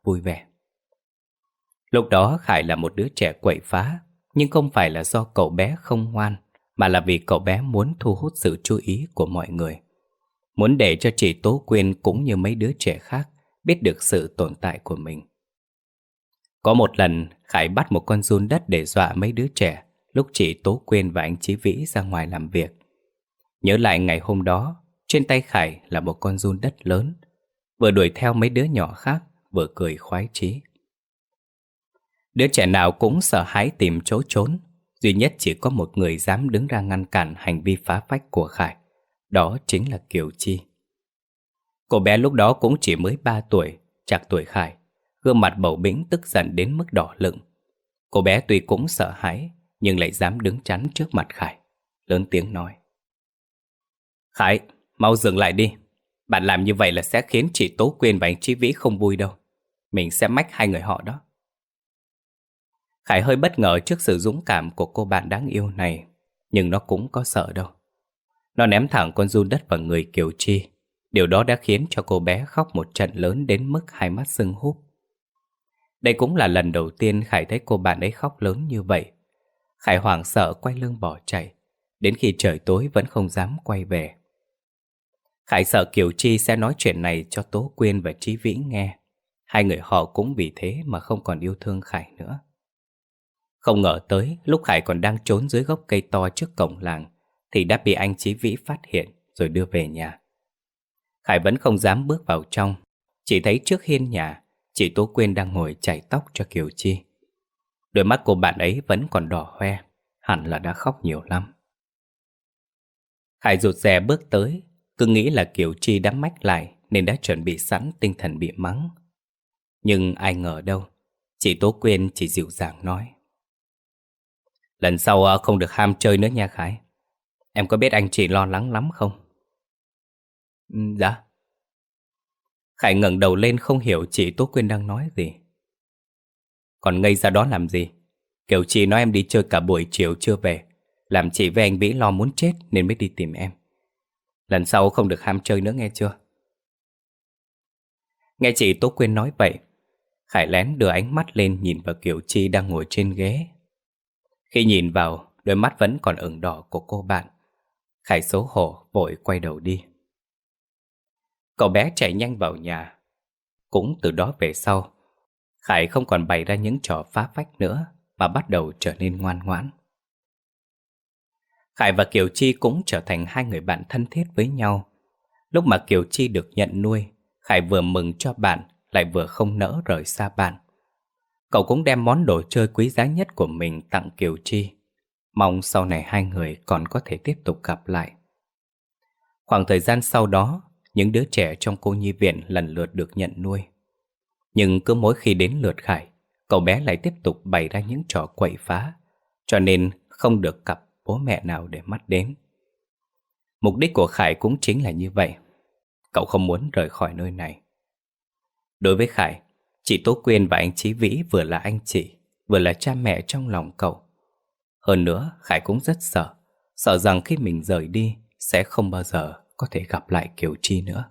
vui vẻ. Lúc đó Khải là một đứa trẻ quậy phá, nhưng không phải là do cậu bé không ngoan, mà là vì cậu bé muốn thu hút sự chú ý của mọi người. Muốn để cho chị Tố Quyên cũng như mấy đứa trẻ khác biết được sự tồn tại của mình. Có một lần, Khải bắt một con giun đất để dọa mấy đứa trẻ lúc chị Tố Quyên và anh Chí Vĩ ra ngoài làm việc. Nhớ lại ngày hôm đó, trên tay Khải là một con giun đất lớn, vừa đuổi theo mấy đứa nhỏ khác, vừa cười khoái chí. Đứa trẻ nào cũng sợ hãi tìm chỗ trốn, duy nhất chỉ có một người dám đứng ra ngăn cản hành vi phá phách của Khải, đó chính là Kiều Chi. Cô bé lúc đó cũng chỉ mới 3 tuổi, trạc tuổi Khải, gương mặt bầu bĩnh tức giận đến mức đỏ lựng. Cô bé tuy cũng sợ hãi, nhưng lại dám đứng chắn trước mặt Khải, lớn tiếng nói: Khải, mau dừng lại đi. Bạn làm như vậy là sẽ khiến chị Tố Quyên và anh Chí Vĩ không vui đâu. Mình sẽ mách hai người họ đó. Khải hơi bất ngờ trước sự dũng cảm của cô bạn đáng yêu này, nhưng nó cũng có sợ đâu. Nó ném thẳng con giun đất vào người Kiều Chi. Điều đó đã khiến cho cô bé khóc một trận lớn đến mức hai mắt sưng húp. Đây cũng là lần đầu tiên Khải thấy cô bạn ấy khóc lớn như vậy. Khải hoảng sợ quay lưng bỏ chạy, đến khi trời tối vẫn không dám quay về. Khải sợ Kiều Chi sẽ nói chuyện này cho Tố Quyên và Chí Vĩ nghe. Hai người họ cũng vì thế mà không còn yêu thương Khải nữa. Không ngờ tới lúc Khải còn đang trốn dưới gốc cây to trước cổng làng thì đã bị anh Chí Vĩ phát hiện rồi đưa về nhà. Khải vẫn không dám bước vào trong, chỉ thấy trước hiên nhà chị Tố Quyên đang ngồi chải tóc cho Kiều Chi. Đôi mắt cô bạn ấy vẫn còn đỏ hoe, hẳn là đã khóc nhiều lắm. Khải rụt rè bước tới, cứ nghĩ là Kiều Chi đã mách lại nên đã chuẩn bị sẵn tinh thần bị mắng. Nhưng ai ngờ đâu, chị Tố Quyên chỉ dịu dàng nói: Lần sau không được ham chơi nữa nha Khải. Em có biết anh chị lo lắng lắm không? Dạ. Khải ngẩng đầu lên không hiểu chị Tố Quyên đang nói gì. Còn ngây ra đó làm gì? Kiều Chi nói em đi chơi cả buổi chiều chưa về, làm chị với anh Vĩ lo muốn chết nên mới đi tìm em. Lần sau không được ham chơi nữa nghe chưa? Nghe chị Tố Quyên nói vậy, Khải lén đưa ánh mắt lên nhìn vào Kiều Chi đang ngồi trên ghế. Khi nhìn vào, đôi mắt vẫn còn ửng đỏ của cô bạn. Khải xấu hổ vội quay đầu đi. Cậu bé chạy nhanh vào nhà. Cũng từ đó về sau, Khải không còn bày ra những trò phá phách nữa mà bắt đầu trở nên ngoan ngoãn. Khải và Kiều Chi cũng trở thành hai người bạn thân thiết với nhau. Lúc mà Kiều Chi được nhận nuôi, Khải vừa mừng cho bạn lại vừa không nỡ rời xa bạn. Cậu cũng đem món đồ chơi quý giá nhất của mình tặng Kiều Chi, mong sau này hai người còn có thể tiếp tục gặp lại. Khoảng thời gian sau đó, những đứa trẻ trong cô nhi viện lần lượt được nhận nuôi. Nhưng cứ mỗi khi đến lượt Khải, cậu bé lại tiếp tục bày ra những trò quậy phá, cho nên không được cặp bố mẹ nào để mắt đến. Mục đích của Khải cũng chính là như vậy. Cậu không muốn rời khỏi nơi này. Đối với Khải, chị Tố Quyên và anh Chí Vĩ vừa là anh chị, vừa là cha mẹ trong lòng cậu. Hơn nữa, Khải cũng rất sợ rằng khi mình rời đi sẽ không bao giờ có thể gặp lại Kiều Chi nữa.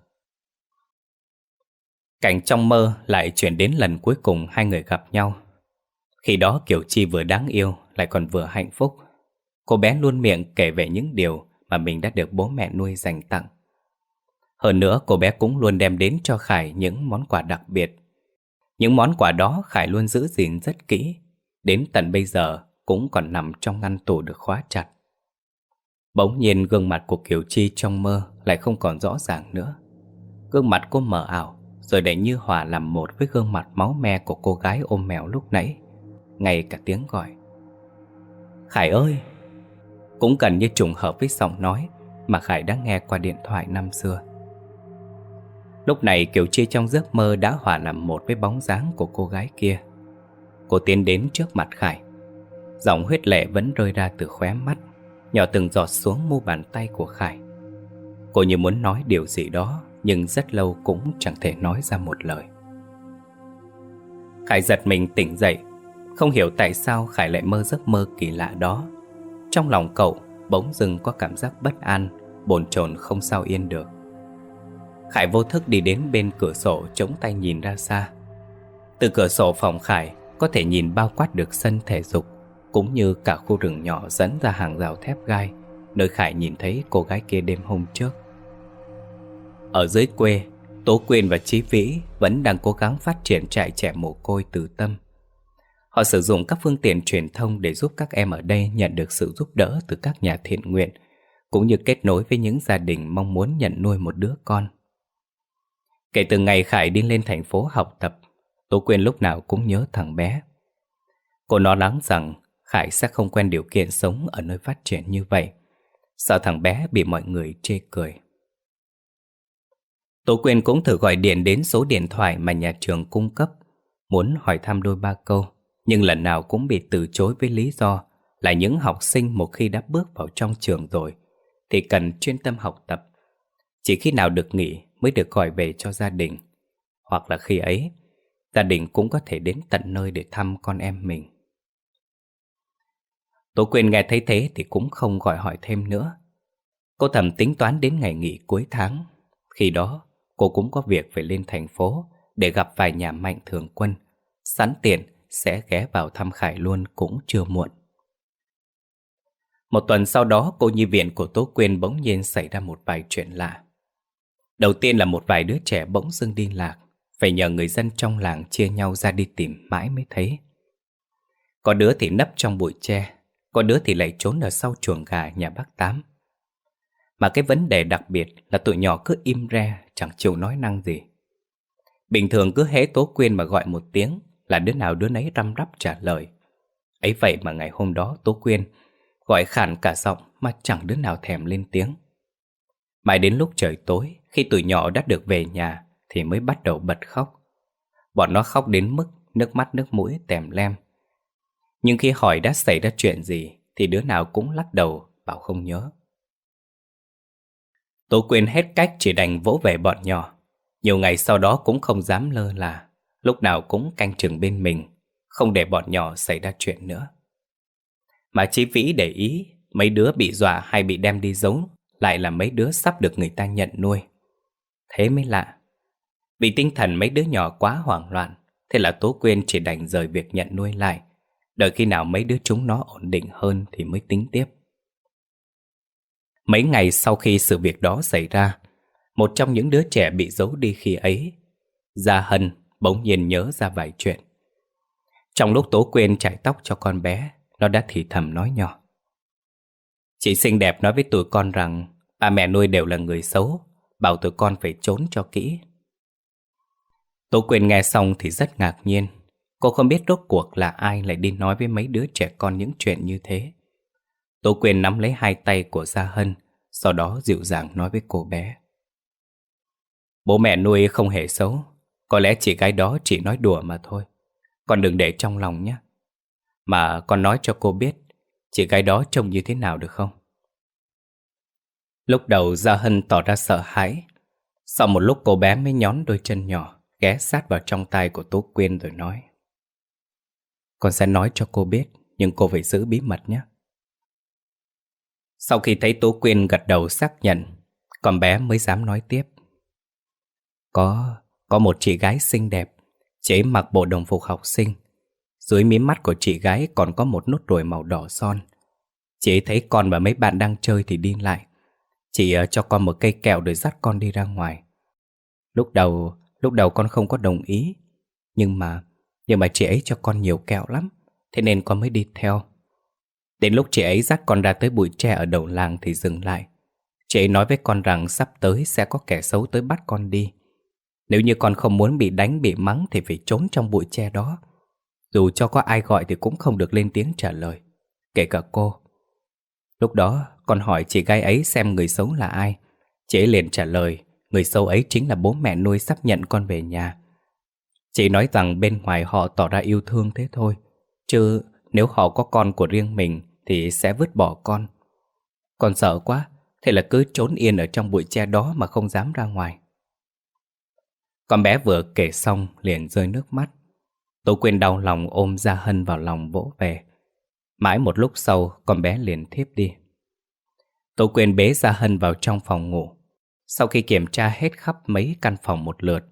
Cảnh trong mơ lại chuyển đến lần cuối cùng hai người gặp nhau. Khi đó Kiều Chi vừa đáng yêu lại còn vừa hạnh phúc. Cô bé luôn miệng kể về những điều mà mình đã được bố mẹ nuôi dành tặng. Hơn nữa cô bé cũng luôn đem đến cho Khải những món quà đặc biệt. Những món quà đó Khải luôn giữ gìn rất kỹ, đến tận bây giờ cũng còn nằm trong ngăn tủ được khóa chặt. Bỗng nhiên gương mặt của Kiều Chi trong mơ lại không còn rõ ràng nữa. Gương mặt cô mờ ảo, rồi lại như hòa làm một với gương mặt máu me của cô gái ôm mèo lúc nãy. Ngay cả tiếng gọi Khải ơi cũng gần như trùng hợp với giọng nói mà Khải đã nghe qua điện thoại năm xưa. Lúc này Kiều Chi trong giấc mơ đã hòa làm một với bóng dáng của cô gái kia. Cô tiến đến trước mặt Khải. Dòng huyết lệ vẫn rơi ra từ khóe mắt, nhỏ từng giọt xuống mu bàn tay của Khải. Cô như muốn nói điều gì đó, nhưng rất lâu cũng chẳng thể nói ra một lời. Khải giật mình tỉnh dậy. Không hiểu tại sao Khải lại mơ giấc mơ kỳ lạ đó. Trong lòng cậu bỗng dưng có cảm giác bất an, bồn chồn không sao yên được. Khải vô thức đi đến bên cửa sổ chống tay nhìn ra xa. Từ cửa sổ phòng Khải có thể nhìn bao quát được sân thể dục, cũng như cả khu rừng nhỏ dẫn ra hàng rào thép gai, nơi Khải nhìn thấy cô gái kia đêm hôm trước. Ở dưới quê, Tố Quyên và Chí Vĩ vẫn đang cố gắng phát triển trại trẻ mồ côi Từ Tâm. Họ sử dụng các phương tiện truyền thông để giúp các em ở đây nhận được sự giúp đỡ từ các nhà thiện nguyện, cũng như kết nối với những gia đình mong muốn nhận nuôi một đứa con. Kể từ ngày Khải đi lên thành phố học tập, Tố Quyên lúc nào cũng nhớ thằng bé. Cô lo lắng rằng Khải sẽ không quen điều kiện sống ở nơi phát triển như vậy, sợ thằng bé bị mọi người chê cười. Tố Quyên cũng thử gọi điện đến số điện thoại mà nhà trường cung cấp, muốn hỏi thăm đôi ba câu, nhưng lần nào cũng bị từ chối với lý do là những học sinh một khi đã bước vào trong trường rồi thì cần chuyên tâm học tập. Chỉ khi nào được nghỉ mới được gọi về cho gia đình, hoặc là khi ấy gia đình cũng có thể đến tận nơi để thăm con em mình. Tố Quyên nghe thấy thế thì cũng không gọi hỏi thêm nữa. Cô thầm tính toán đến ngày nghỉ cuối tháng. Khi đó cô cũng có việc phải lên thành phố để gặp vài nhà mạnh thường quân, sẵn tiện sẽ ghé vào thăm Khải luôn cũng chưa muộn. Một tuần sau đó, cô nhi viện của Tố Quyên bỗng nhiên xảy ra một vài chuyện lạ. Đầu tiên là một vài đứa trẻ bỗng dưng đi lạc, phải nhờ người dân trong làng chia nhau ra đi tìm mãi mới thấy. Có đứa thì nấp trong bụi tre, có đứa thì lại trốn ở sau chuồng gà nhà bác Tám. Mà cái vấn đề đặc biệt là tụi nhỏ cứ im re, chẳng chịu nói năng gì. Bình thường cứ hễ Tố Quyên mà gọi một tiếng là đứa nào đứa nấy răm rắp trả lời. Ấy vậy mà ngày hôm đó Tố Quyên gọi khản cả giọng mà chẳng đứa nào thèm lên tiếng. Mãi đến lúc trời tối, khi tụi nhỏ đã được về nhà thì mới bắt đầu bật khóc. Bọn nó khóc đến mức nước mắt nước mũi tèm lem. Nhưng khi hỏi đã xảy ra chuyện gì thì đứa nào cũng lắc đầu bảo không nhớ. Tố Quyên hết cách chỉ đành vỗ về bọn nhỏ. Nhiều ngày sau đó cũng không dám lơ là, lúc nào cũng canh chừng bên mình, không để bọn nhỏ xảy ra chuyện nữa. Mà Chí Vĩ để ý, mấy đứa bị dọa hay bị đem đi giấu lại là mấy đứa sắp được người ta nhận nuôi. Thế mới lạ. Vì tinh thần mấy đứa nhỏ quá hoảng loạn, thế là Tố Quyên chỉ đành rời việc nhận nuôi lại, đợi khi nào mấy đứa chúng nó ổn định hơn thì mới tính tiếp. Mấy ngày sau khi sự việc đó xảy ra, một trong những đứa trẻ bị giấu đi khi ấy, Gia Hân, bỗng nhiên nhớ ra vài chuyện. Trong lúc Tố Quyên chải tóc cho con bé, nó đã thì thầm nói nhỏ: "Chị xinh đẹp nói với tụi con rằng ba mẹ nuôi đều là người xấu, bảo tụi con phải trốn cho kỹ." Tố Quyên nghe xong thì rất ngạc nhiên. Cô không biết rốt cuộc là ai lại đi nói với mấy đứa trẻ con những chuyện như thế. Tố Quyên nắm lấy hai tay của Gia Hân, sau đó dịu dàng nói với cô bé: "Bố mẹ nuôi không hề xấu, có lẽ chị gái đó chỉ nói đùa mà thôi. Con đừng để trong lòng nhé. Mà con nói cho cô biết chị gái đó trông như thế nào được không?" Lúc đầu Gia Hân tỏ ra sợ hãi. Sau một lúc cô bé mới nhón đôi chân nhỏ ghé sát vào trong tai của Tố Quyên rồi nói: "Con sẽ nói cho cô biết, nhưng cô phải giữ bí mật nhé." Sau khi thấy Tố Quyên gật đầu xác nhận, con bé mới dám nói tiếp: Có một chị gái xinh đẹp, chị ấy mặc bộ đồng phục học sinh. Dưới mí mắt của chị gái còn có một nốt ruồi màu đỏ son. Chị ấy thấy con và mấy bạn đang chơi thì đi lại. Chị cho con một cây kẹo rồi dắt con đi ra ngoài. Lúc đầu con không có đồng ý, nhưng mà chị ấy cho con nhiều kẹo lắm, thế nên con mới đi theo. Đến lúc chị ấy dắt con ra tới bụi tre ở đầu làng thì dừng lại. Chị ấy nói với con rằng sắp tới sẽ có kẻ xấu tới bắt con đi. Nếu như con không muốn bị đánh bị mắng thì phải trốn trong bụi tre đó. Dù cho có ai gọi thì cũng không được lên tiếng trả lời, kể cả cô. Lúc đó con hỏi chị gái ấy xem người xấu là ai. Chị ấy liền trả lời người xấu ấy chính là bố mẹ nuôi sắp nhận con về nhà. Chị nói rằng bên ngoài họ tỏ ra yêu thương thế thôi, chứ nếu họ có con của riêng mình thì sẽ vứt bỏ con. Con sợ quá, thế là cứ trốn yên ở trong bụi tre đó mà không dám ra ngoài." Con bé vừa kể xong liền rơi nước mắt. Tố Quyên đau lòng ôm Gia Hân vào lòng vỗ về. Mãi một lúc sau con bé liền thiếp đi. Tố Quyên bế Gia Hân vào trong phòng ngủ. Sau khi kiểm tra hết khắp mấy căn phòng một lượt,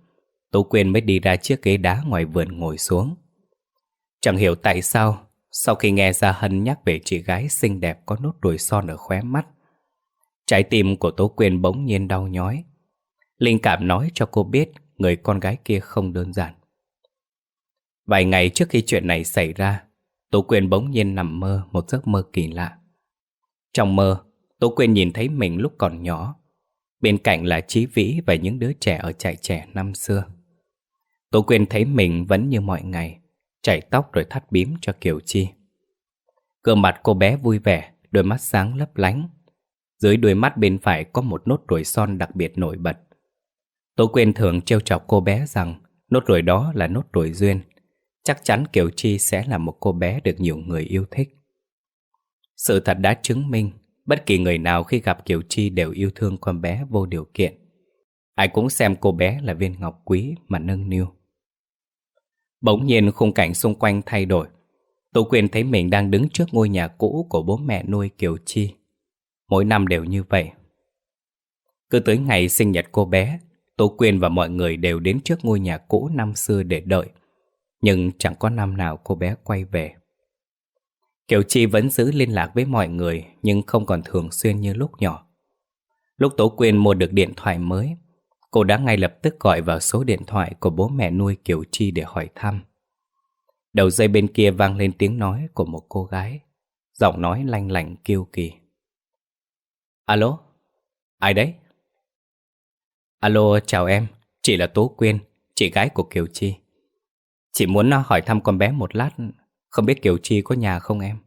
Tố Quyên mới đi ra chiếc ghế đá ngoài vườn ngồi xuống. Chẳng hiểu tại sao, sau khi nghe Gia Hân nhắc về chị gái xinh đẹp có nốt ruồi son ở khóe mắt, trái tim của Tố Quyên bỗng nhiên đau nhói. Linh cảm nói cho cô biết người con gái kia không đơn giản. Vài ngày trước khi chuyện này xảy ra, Tố Quyên bỗng nhiên nằm mơ một giấc mơ kỳ lạ. Trong mơ, Tố Quyên nhìn thấy mình lúc còn nhỏ. Bên cạnh là Chí Vĩ và những đứa trẻ ở trại trẻ năm xưa. Tố Quyên thấy mình vẫn như mọi ngày, chải tóc rồi thắt bím cho Kiều Chi. Gương mặt cô bé vui vẻ, đôi mắt sáng lấp lánh. Dưới đuôi mắt bên phải có một nốt ruồi son đặc biệt nổi bật. Tố Quyên thường trêu chọc cô bé rằng nốt ruồi đó là nốt ruồi duyên. Chắc chắn Kiều Chi sẽ là một cô bé được nhiều người yêu thích. Sự thật đã chứng minh bất kỳ người nào khi gặp Kiều Chi đều yêu thương con bé vô điều kiện. Ai cũng xem cô bé là viên ngọc quý mà nâng niu. Bỗng nhiên khung cảnh xung quanh thay đổi. Tố Quyên thấy mình đang đứng trước ngôi nhà cũ của bố mẹ nuôi Kiều Chi. Mỗi năm đều như vậy. Cứ tới ngày sinh nhật cô bé, Tố Quyên và mọi người đều đến trước ngôi nhà cũ năm xưa để đợi. Nhưng chẳng có năm nào cô bé quay về. Kiều Chi vẫn giữ liên lạc với mọi người, nhưng không còn thường xuyên như lúc nhỏ. Lúc Tố Quyên mua được điện thoại mới, cô đã ngay lập tức gọi vào số điện thoại của bố mẹ nuôi Kiều Chi để hỏi thăm. Đầu dây bên kia vang lên tiếng nói của một cô gái, giọng nói lanh lảnh kiêu kỳ. Alo, ai đấy? Alo, chào em, chị là Tố Quyên, chị gái của Kiều Chi. Chị muốn hỏi thăm con bé một lát, không biết Kiều Chi có nhà không em?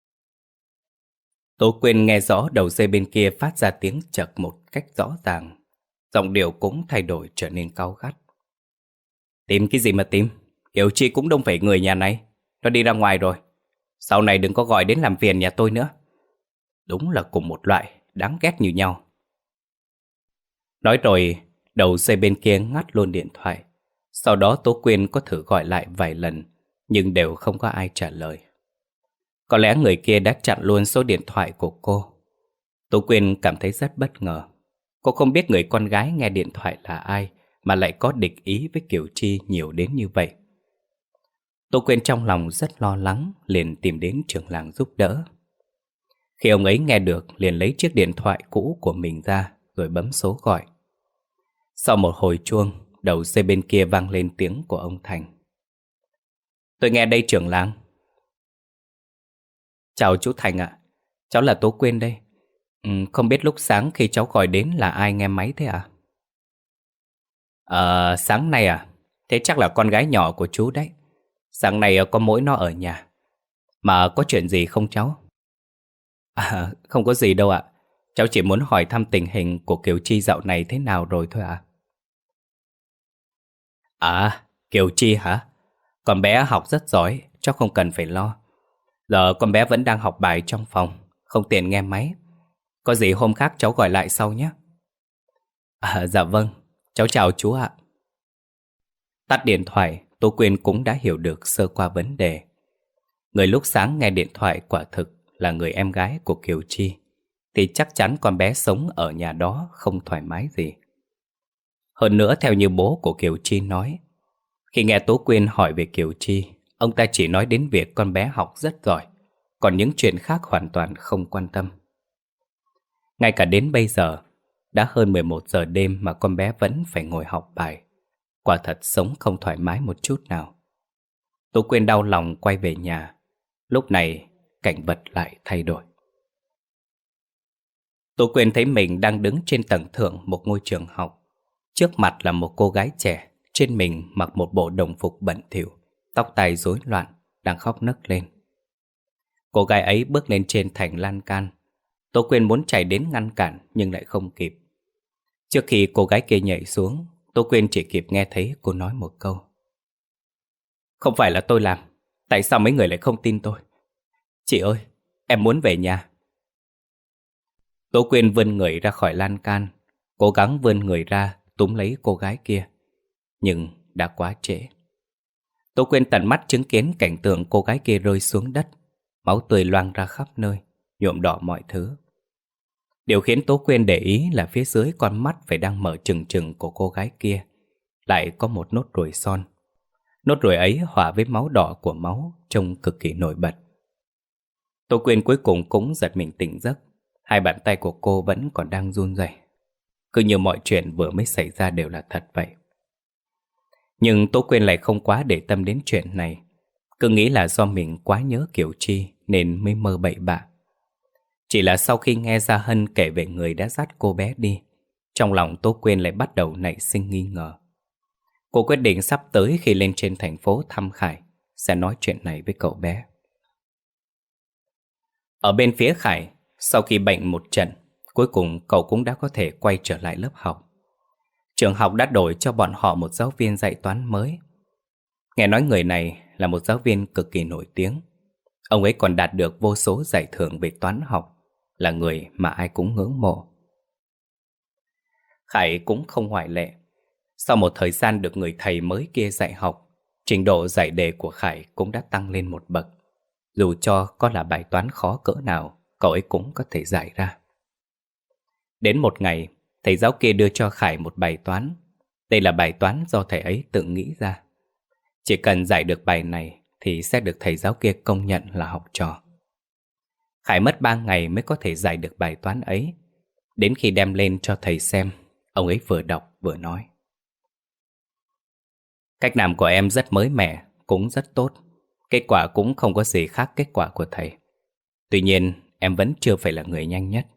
Tố Quyên nghe rõ đầu dây bên kia phát ra tiếng chậc một cách rõ ràng. Giọng điệu cũng thay đổi trở nên cáu gắt. Tìm cái gì mà tìm? Kiều Chi cũng không phải người nhà này. Nó đi ra ngoài rồi. Sau này đừng có gọi đến làm phiền nhà tôi nữa. Đúng là cùng một loại, đáng ghét như nhau. Nói rồi, đầu dây bên kia ngắt luôn điện thoại. Sau đó Tố Quyên có thử gọi lại vài lần, nhưng đều không có ai trả lời. Có lẽ người kia đã chặn luôn số điện thoại của cô. Tố Quyên cảm thấy rất bất ngờ. Cô không biết người con gái nghe điện thoại là ai mà lại có địch ý với Kiều Chi nhiều đến như vậy. Tố Quyên trong lòng rất lo lắng, liền tìm đến trưởng làng giúp đỡ. Khi ông ấy nghe được, liền lấy chiếc điện thoại cũ của mình ra rồi bấm số gọi. Sau một hồi chuông, đầu dây bên kia vang lên tiếng của ông Thành. Tôi nghe đây trưởng làng. Chào chú Thành ạ, cháu là Tố Quyên đây. Không biết lúc sáng khi cháu gọi đến là ai nghe máy thế ạ? Sáng nay à? Thế chắc là con gái nhỏ của chú đấy. Sáng nay có mỗi nó ở nhà. Mà có chuyện gì không cháu? Không có gì đâu ạ. Cháu chỉ muốn hỏi thăm tình hình của Kiều Chi dạo này thế nào rồi thôi ạ. Kiều Chi hả? Con bé học rất giỏi, cháu không cần phải lo. Giờ con bé vẫn đang học bài trong phòng, không tiện nghe máy. Có gì hôm khác cháu gọi lại sau nhé. Dạ vâng, cháu chào chú ạ. Tắt điện thoại, Tố Quyên cũng đã hiểu được sơ qua vấn đề. Người lúc sáng nghe điện thoại quả thực là người em gái của Kiều Chi, thì chắc chắn con bé sống ở nhà đó không thoải mái gì. Hơn nữa, theo như bố của Kiều Chi nói, khi nghe Tố Quyên hỏi về Kiều Chi, ông ta chỉ nói đến việc con bé học rất giỏi, còn những chuyện khác hoàn toàn không quan tâm. Ngay cả đến bây giờ, đã hơn 11 giờ đêm mà con bé vẫn phải ngồi học bài. Quả thật sống không thoải mái một chút nào. Tố Quyên đau lòng quay về nhà. Lúc này, cảnh vật lại thay đổi. Tố Quyên thấy mình đang đứng trên tầng thượng một ngôi trường học. Trước mặt là một cô gái trẻ, trên mình mặc một bộ đồng phục bẩn thỉu, tóc tai rối loạn, đang khóc nấc lên. Cô gái ấy bước lên trên thành lan can. Tố Quyên muốn chạy đến ngăn cản nhưng lại không kịp. Trước khi cô gái kia nhảy xuống, Tố Quyên chỉ kịp nghe thấy cô nói một câu. Không phải là tôi làm, tại sao mấy người lại không tin tôi? Chị ơi, em muốn về nhà. Tố Quyên vươn người ra khỏi lan can, cố gắng vươn người ra túm lấy cô gái kia, nhưng đã quá trễ. Tố Quyên tận mắt chứng kiến cảnh tượng cô gái kia rơi xuống đất, máu tươi loang ra khắp nơi, nhuộm đỏ mọi thứ. Điều khiến Tố Quyên để ý là phía dưới con mắt phải đang mở trừng trừng của cô gái kia lại có một nốt ruồi son. Nốt ruồi ấy hòa với máu đỏ của máu, trông cực kỳ nổi bật. Tô Quyên cuối cùng cũng giật mình tỉnh giấc. Hai bàn tay của cô vẫn còn đang run rẩy, cứ như mọi chuyện vừa mới xảy ra đều là thật vậy. Nhưng Tô Quyên lại không quá để tâm đến chuyện này, cứ nghĩ là do mình quá nhớ Kiều Chi nên mới mơ bậy bạ. Chỉ là sau khi nghe Gia Hân kể về người đã dắt cô bé đi, trong lòng Tô Quyên lại bắt đầu nảy sinh nghi ngờ. Cô quyết định sắp tới khi lên trên thành phố thăm Khải sẽ nói chuyện này với cậu bé. Ở bên phía Khải, sau khi bệnh một trận, cuối cùng cậu cũng đã có thể quay trở lại lớp học. Trường học đã đổi cho bọn họ một giáo viên dạy toán mới. Nghe nói người này là một giáo viên cực kỳ nổi tiếng. Ông ấy còn đạt được vô số giải thưởng về toán học, là người mà ai cũng ngưỡng mộ. Khải cũng không ngoại lệ. Sau một thời gian được người thầy mới kia dạy học, trình độ giải đề của Khải cũng đã tăng lên một bậc. Dù cho có là bài toán khó cỡ nào, cậu ấy cũng có thể giải ra. Đến một ngày, thầy giáo kia đưa cho Khải một bài toán. Đây là bài toán do thầy ấy tự nghĩ ra. Chỉ cần giải được bài này thì sẽ được thầy giáo kia công nhận là học trò. Khải mất 3 ngày mới có thể giải được bài toán ấy. Đến khi đem lên cho thầy xem, ông ấy vừa đọc vừa nói: cách làm của em rất mới mẻ, cũng rất tốt. Kết quả cũng không có gì khác kết quả của thầy. Tuy nhiên, em vẫn chưa phải là người nhanh nhất.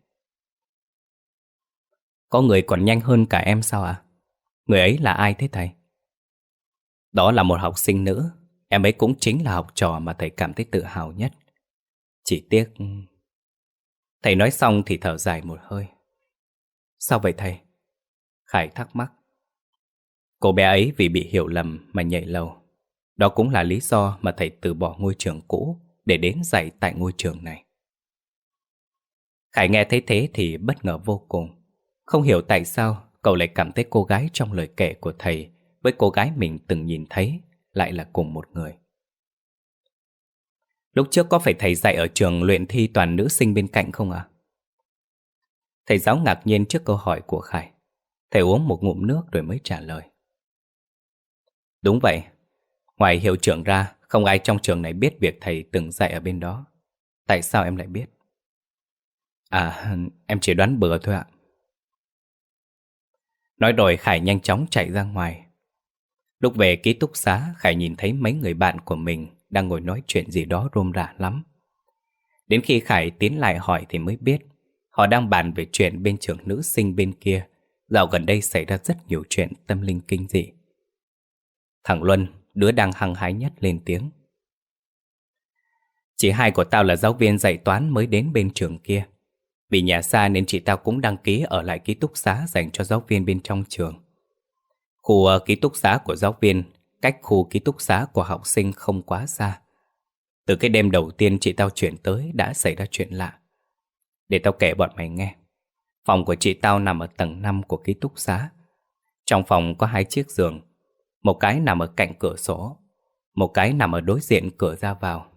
Có người còn nhanh hơn cả em sao ạ? Người ấy là ai thế thầy? Đó là một học sinh nữ. Em ấy cũng chính là học trò mà thầy cảm thấy tự hào nhất. Chỉ tiếc... Thầy nói xong thì thở dài một hơi. Sao vậy thầy? Khải thắc mắc. Cô bé ấy vì bị hiểu lầm mà nhảy lầu. Đó cũng là lý do mà thầy từ bỏ ngôi trường cũ để đến dạy tại ngôi trường này. Khải nghe thấy thế thì bất ngờ vô cùng. Không hiểu tại sao cậu lại cảm thấy cô gái trong lời kể của thầy với cô gái mình từng nhìn thấy lại là cùng một người. Lúc trước có phải thầy dạy ở trường luyện thi toàn nữ sinh bên cạnh không ạ? Thầy giáo ngạc nhiên trước câu hỏi của Khải. Thầy uống một ngụm nước rồi mới trả lời. Đúng vậy. Ngoài hiệu trưởng ra, không ai trong trường này biết việc thầy từng dạy ở bên đó. Tại sao em lại biết? À, em chỉ đoán bừa thôi ạ. Nói rồi Khải nhanh chóng chạy ra ngoài. Lúc về ký túc xá, Khải nhìn thấy mấy người bạn của mình đang ngồi nói chuyện gì đó rôm rả lắm. Đến khi Khải tiến lại hỏi thì mới biết họ đang bàn về chuyện bên trường nữ sinh bên kia dạo gần đây xảy ra rất nhiều chuyện tâm linh kinh dị. Thằng Luân, đứa đang hăng hái nhất, lên tiếng. Chị hai của tao là giáo viên dạy toán mới đến bên trường kia. Vì nhà xa nên chị tao cũng đăng ký ở lại ký túc xá dành cho giáo viên bên trong trường. Khu ký túc xá của giáo viên cách khu ký túc xá của học sinh không quá xa. Từ cái đêm đầu tiên chị tao chuyển tới đã xảy ra chuyện lạ. Để tao kể bọn mày nghe. Phòng của chị tao nằm ở tầng 5 của ký túc xá. Trong phòng có 2 chiếc giường. Một cái nằm ở cạnh cửa sổ, một cái nằm ở đối diện cửa ra vào.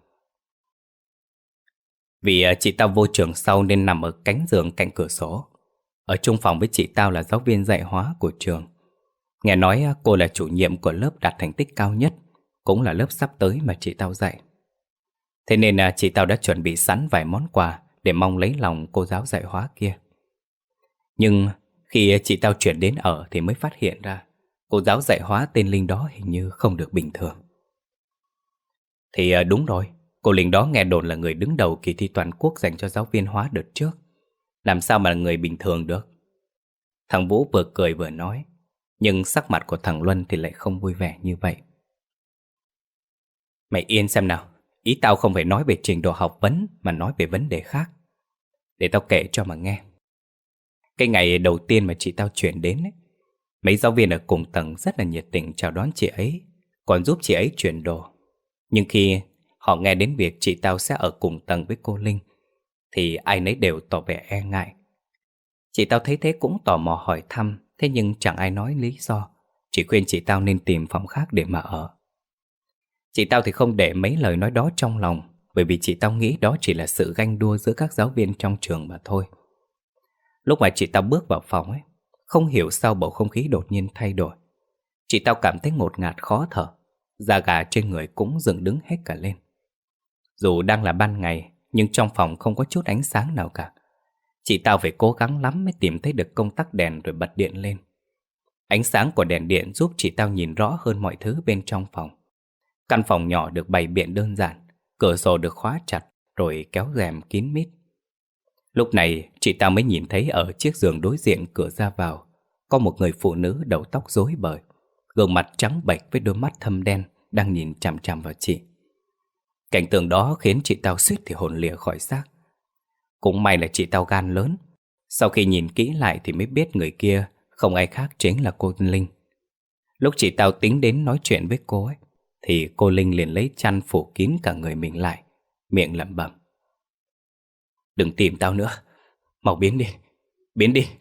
Vì chị tao vô trường sau nên nằm ở cánh giường cạnh cửa sổ. Ở chung phòng với chị tao là giáo viên dạy hóa của trường. Nghe nói cô là chủ nhiệm của lớp đạt thành tích cao nhất, cũng là lớp sắp tới mà chị tao dạy. Thế nên chị tao đã chuẩn bị sẵn vài món quà để mong lấy lòng cô giáo dạy hóa kia. Nhưng khi chị tao chuyển đến ở thì mới phát hiện ra cô giáo dạy hóa tên Linh đó hình như không được bình thường. Thì đúng rồi, cô Linh đó nghe đồn là người đứng đầu kỳ thi toàn quốc dành cho giáo viên hóa đợt trước. Làm sao mà là người bình thường được? Thằng Vũ vừa cười vừa nói, nhưng sắc mặt của thằng Luân thì lại không vui vẻ như vậy. Mày yên xem nào, ý tao không phải nói về trình độ học vấn mà nói về vấn đề khác. Để tao kể cho mà nghe. Cái ngày đầu tiên mà chị tao chuyển đến ấy, mấy giáo viên ở cùng tầng rất là nhiệt tình chào đón chị ấy, còn giúp chị ấy chuyển đồ. Nhưng khi họ nghe đến việc chị tao sẽ ở cùng tầng với cô Linh thì ai nấy đều tỏ vẻ e ngại. Chị tao thấy thế cũng tò mò hỏi thăm, thế nhưng chẳng ai nói lý do, chỉ khuyên chị tao nên tìm phòng khác để mà ở. Chị tao thì không để mấy lời nói đó trong lòng, bởi vì chị tao nghĩ đó chỉ là sự ganh đua giữa các giáo viên trong trường mà thôi. Lúc mà chị tao bước vào phòng ấy, không hiểu sao bầu không khí đột nhiên thay đổi. Chị Tao cảm thấy ngột ngạt khó thở, da gà trên người cũng dựng đứng hết cả lên. Dù đang là ban ngày, nhưng trong phòng không có chút ánh sáng nào cả. Chị Tao phải cố gắng lắm mới tìm thấy được công tắc đèn rồi bật điện lên. Ánh sáng của đèn điện giúp chị Tao nhìn rõ hơn mọi thứ bên trong phòng. Căn phòng nhỏ được bày biện đơn giản, cửa sổ được khóa chặt rồi kéo rèm kín mít. Lúc này chị Tao mới nhìn thấy ở chiếc giường đối diện cửa ra vào có một người phụ nữ đầu tóc rối bời, gương mặt trắng bệch với đôi mắt thâm đen đang nhìn chằm chằm vào chị. Cảnh tượng đó khiến chị Tao suýt thì hồn lìa khỏi xác. Cũng may là chị Tao gan lớn. Sau khi nhìn kỹ lại thì mới biết người kia không ai khác chính là cô Linh. Lúc chị Tao tính đến nói chuyện với cô ấy thì cô Linh liền lấy chăn phủ kín cả người mình lại, miệng lẩm bẩm: "Đừng tìm tao nữa, mau biến đi, biến đi."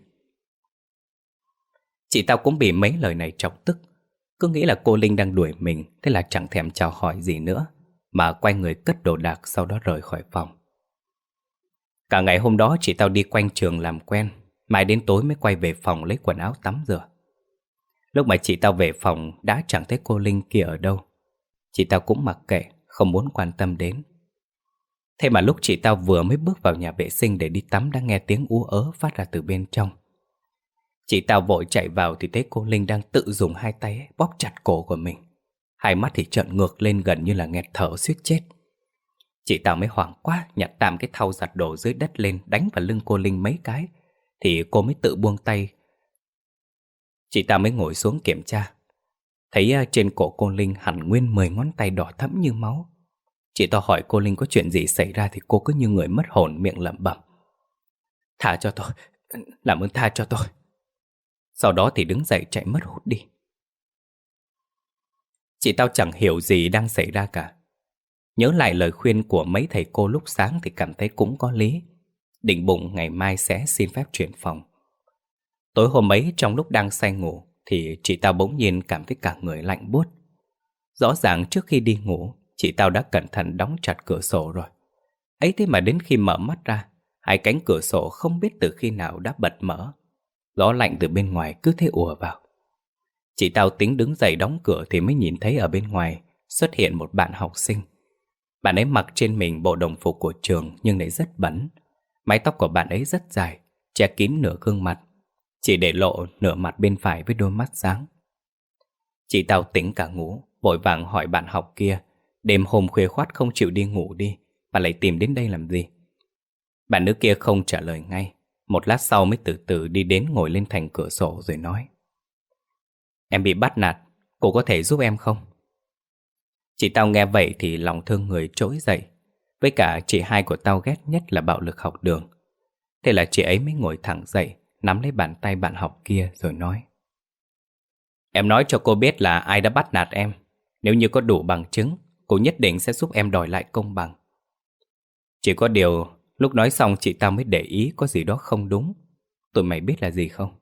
Chị Tao cũng bị mấy lời này chọc tức, cứ nghĩ là cô Linh đang đuổi mình, thế là chẳng thèm chào hỏi gì nữa, mà quay người cất đồ đạc sau đó rời khỏi phòng. Cả ngày hôm đó chị Tao đi quanh trường làm quen, mãi đến tối mới quay về phòng lấy quần áo tắm rửa. Lúc mà chị Tao về phòng đã chẳng thấy cô Linh kia ở đâu. Chị Tao cũng mặc kệ, không muốn quan tâm đến. Thế mà lúc chị Tao vừa mới bước vào nhà vệ sinh để đi tắm đã nghe tiếng ú ớ phát ra từ bên trong. Chị Tao vội chạy vào thì thấy cô Linh đang tự dùng hai tay bóp chặt cổ của mình. Hai mắt thì trợn ngược lên gần như là nghẹt thở suýt chết. Chị Tao mới hoảng quá, nhặt tạm cái thau giặt đồ dưới đất lên đánh vào lưng cô Linh mấy cái thì cô mới tự buông tay. Chị Tao mới ngồi xuống kiểm tra, thấy trên cổ cô Linh hẳn nguyên 10 ngón tay đỏ thẫm như máu. Chị Tao hỏi cô Linh có chuyện gì xảy ra thì cô cứ như người mất hồn, miệng lẩm bẩm: "Tha cho tôi, làm ơn tha cho tôi." Sau đó thì đứng dậy chạy mất hút đi. Chị Tao chẳng hiểu gì đang xảy ra cả. Nhớ lại lời khuyên của mấy thầy cô lúc sáng thì cảm thấy cũng có lý. Định bụng ngày mai sẽ xin phép chuyển phòng. Tối hôm ấy trong lúc đang say ngủ thì chị Tao bỗng nhiên cảm thấy cả người lạnh buốt. Rõ ràng trước khi đi ngủ chị Tao đã cẩn thận đóng chặt cửa sổ rồi. Ấy thế mà đến khi mở mắt ra, hai cánh cửa sổ không biết từ khi nào đã bật mở. Gió lạnh từ bên ngoài cứ thế ùa vào. Chị Tao tính đứng dậy đóng cửa thì mới nhìn thấy ở bên ngoài xuất hiện một bạn học sinh. Bạn ấy mặc trên mình bộ đồng phục của trường nhưng lại rất bẩn. Mái tóc của bạn ấy rất dài, che kín nửa gương mặt, chỉ để lộ nửa mặt bên phải với đôi mắt sáng. Chị Tao tỉnh cả ngủ, vội vàng hỏi bạn học kia đêm hôm khuya khoắt không chịu đi ngủ đi mà lại tìm đến đây làm gì. Bạn nữ kia không trả lời ngay. Một lát sau mới từ từ đi đến ngồi lên thành cửa sổ rồi nói: "Em bị bắt nạt, cô có thể giúp em không?" Chị Tao nghe vậy thì lòng thương người trỗi dậy. Với cả chị hai của tao ghét nhất là bạo lực học đường. Thế là chị ấy mới ngồi thẳng dậy, nắm lấy bàn tay bạn học kia rồi nói: "Em nói cho cô biết là ai đã bắt nạt em. Nếu như có đủ bằng chứng, cô nhất định sẽ giúp em đòi lại công bằng." Chỉ có điều lúc nói xong chị Tao mới để ý có gì đó không đúng. Tụi mày biết là gì không?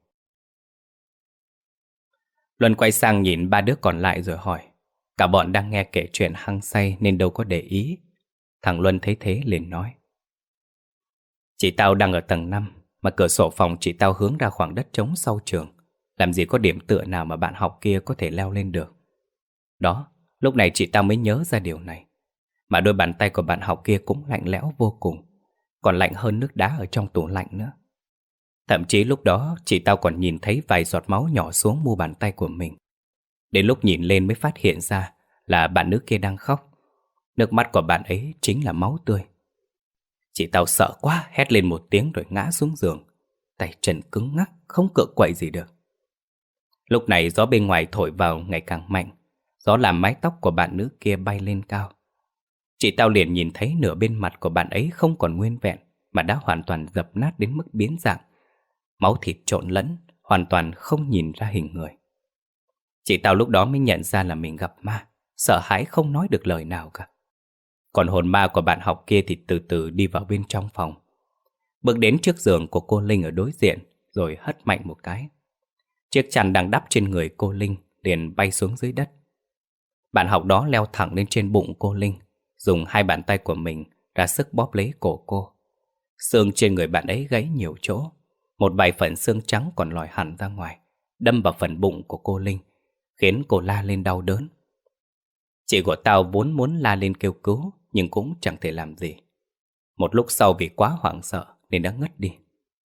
Luân quay sang nhìn ba đứa còn lại rồi hỏi. Cả bọn đang nghe kể chuyện hăng say nên đâu có để ý. Thằng Luân thấy thế liền nói: "Chị Tao đang ở tầng 5, mà cửa sổ phòng chị Tao hướng ra khoảng đất trống sau trường. Làm gì có điểm tựa nào mà bạn học kia có thể leo lên được." Đó, lúc này chị Tao mới nhớ ra điều này. Mà đôi bàn tay của bạn học kia cũng lạnh lẽo vô cùng, còn lạnh hơn nước đá ở trong tủ lạnh nữa. Thậm chí lúc đó chị Tao còn nhìn thấy vài giọt máu nhỏ xuống mu bàn tay của mình. Đến lúc nhìn lên mới phát hiện ra là bạn nữ kia đang khóc. Nước mắt của bạn ấy chính là máu tươi. Chị Tao sợ quá, hét lên một tiếng rồi ngã xuống giường, tay chân cứng ngắc, không cựa quậy gì được. Lúc này gió bên ngoài thổi vào ngày càng mạnh. Gió làm mái tóc của bạn nữ kia bay lên cao. Chị Tao liền nhìn thấy nửa bên mặt của bạn ấy không còn nguyên vẹn, mà đã hoàn toàn dập nát đến mức biến dạng. Máu thịt trộn lẫn, hoàn toàn không nhìn ra hình người. Chị Tao lúc đó mới nhận ra là mình gặp ma, sợ hãi không nói được lời nào cả. Còn hồn ma của bạn học kia thì từ từ đi vào bên trong phòng, bước đến trước giường của cô Linh ở đối diện, rồi hất mạnh một cái. Chiếc chăn đang đắp trên người cô Linh liền bay xuống dưới đất. Bạn học đó leo thẳng lên trên bụng cô Linh, dùng hai bàn tay của mình ra sức bóp lấy cổ cô. Xương trên người bạn ấy gãy nhiều chỗ, một vài phần xương trắng còn lòi hẳn ra ngoài, đâm vào phần bụng của cô Linh, khiến cô la lên đau đớn. Chị của tao vốn muốn la lên kêu cứu, nhưng cũng chẳng thể làm gì. Một lúc sau vì quá hoảng sợ nên đã ngất đi.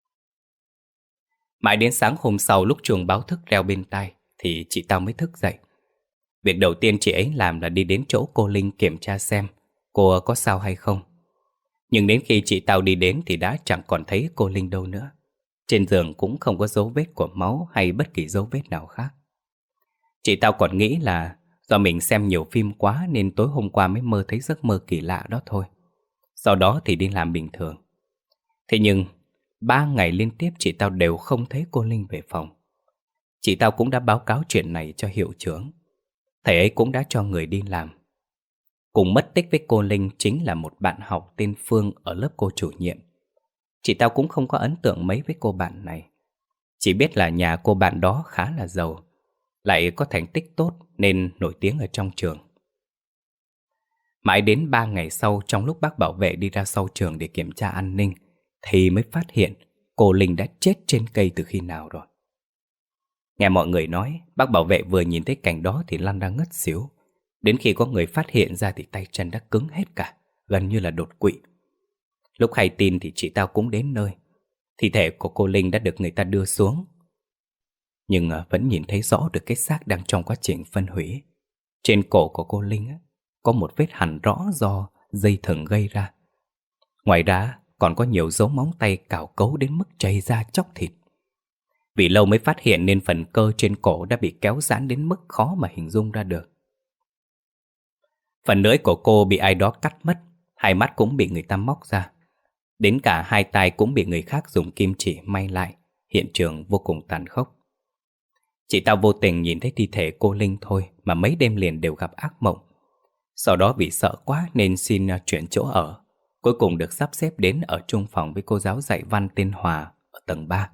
Mãi đến sáng hôm sau, lúc chuông báo thức reo bên tai thì chị tao mới thức dậy. Việc đầu tiên chị ấy làm là đi đến chỗ cô Linh kiểm tra xem cô có sao hay không. Nhưng đến khi chị tao đi đến thì đã chẳng còn thấy cô Linh đâu nữa. Trên giường cũng không có dấu vết của máu hay bất kỳ dấu vết nào khác. Chị tao còn nghĩ là do mình xem nhiều phim quá nên tối hôm qua mới mơ thấy giấc mơ kỳ lạ đó thôi. Sau đó thì đi làm bình thường. Thế nhưng 3 ngày liên tiếp chị tao đều không thấy cô Linh về phòng. Chị tao cũng đã báo cáo chuyện này cho hiệu trưởng. Thầy ấy cũng đã cho người đi làm. Cùng mất tích với cô Linh chính là một bạn học tên Phương ở lớp cô chủ nhiệm. Chị tao cũng không có ấn tượng mấy với cô bạn này. Chỉ biết là nhà cô bạn đó khá là giàu, lại có thành tích tốt nên nổi tiếng ở trong trường. Mãi đến 3 ngày sau, trong lúc bác bảo vệ đi ra sau trường để kiểm tra an ninh, thì mới phát hiện cô Linh đã chết trên cây từ khi nào rồi. Nghe mọi người nói, bác bảo vệ vừa nhìn thấy cảnh đó thì lăn ra ngất xỉu. Đến khi có người phát hiện ra thì tay chân đã cứng hết cả, gần như là đột quỵ. Lúc hay tin thì chị tao cũng đến nơi. Thi thể của cô Linh đã được người ta đưa xuống, nhưng vẫn nhìn thấy rõ được cái xác đang trong quá trình phân hủy. Trên cổ của cô Linh có một vết hằn rõ do dây thừng gây ra. Ngoài ra còn có nhiều dấu móng tay cào cấu đến mức chảy ra chóc thịt. Vì lâu mới phát hiện nên phần cơ trên cổ đã bị kéo giãn đến mức khó mà hình dung ra được. Phần lưỡi của cô bị ai đó cắt mất, hai mắt cũng bị người ta móc ra. Đến cả hai tay cũng bị người khác dùng kim chỉ may lại. Hiện trường vô cùng tàn khốc. Chị tao vô tình nhìn thấy thi thể cô Linh thôi mà mấy đêm liền đều gặp ác mộng. Sau đó vì sợ quá nên xin chuyển chỗ ở. Cuối cùng được sắp xếp đến ở chung phòng với cô giáo dạy văn tên Hòa ở tầng 3.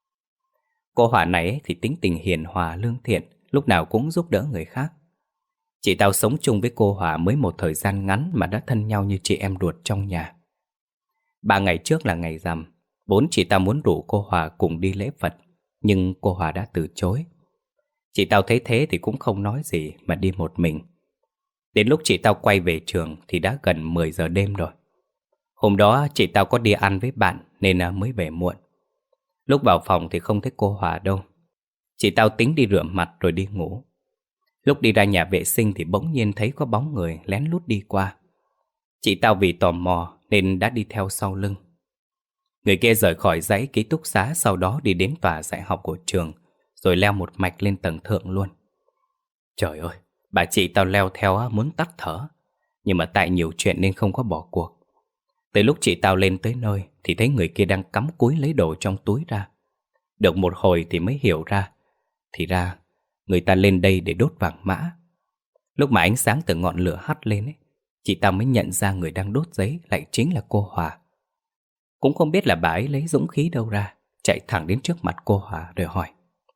Cô Hòa này thì tính tình hiền hòa lương thiện, lúc nào cũng giúp đỡ người khác. Chị tao sống chung với cô Hòa mới một thời gian ngắn mà đã thân nhau như chị em ruột trong nhà. 3 ngày trước là ngày rằm, vốn chị tao muốn rủ cô Hòa cùng đi lễ Phật, nhưng cô Hòa đã từ chối. Chị tao thấy thế thì cũng không nói gì mà đi một mình. Đến lúc chị tao quay về trường thì đã gần 10 giờ đêm rồi. Hôm đó chị tao có đi ăn với bạn nên mới về muộn. Lúc vào phòng thì không thấy cô Hòa đâu. Chị tao tính đi rửa mặt rồi đi ngủ. Lúc đi ra nhà vệ sinh thì bỗng nhiên thấy có bóng người lén lút đi qua. Chị tao vì tò mò nên đã đi theo sau lưng. Người kia rời khỏi dãy ký túc xá, sau đó đi đến tòa dạy học của trường, rồi leo một mạch lên tầng thượng luôn. Trời ơi, bà chị tao leo theo muốn tắt thở, nhưng mà tại nhiều chuyện nên không có bỏ cuộc. Tới lúc chị tao lên tới nơi thì thấy người kia đang cắm cúi lấy đồ trong túi ra. Được một hồi thì mới hiểu ra. Thì ra người ta lên đây để đốt vàng mã. Lúc mà ánh sáng từ ngọn lửa hắt lên chị tao mới nhận ra người đang đốt giấy lại chính là cô Hòa. Cũng không biết là bà ấy lấy dũng khí đâu ra, chạy thẳng đến trước mặt cô Hòa rồi hỏi: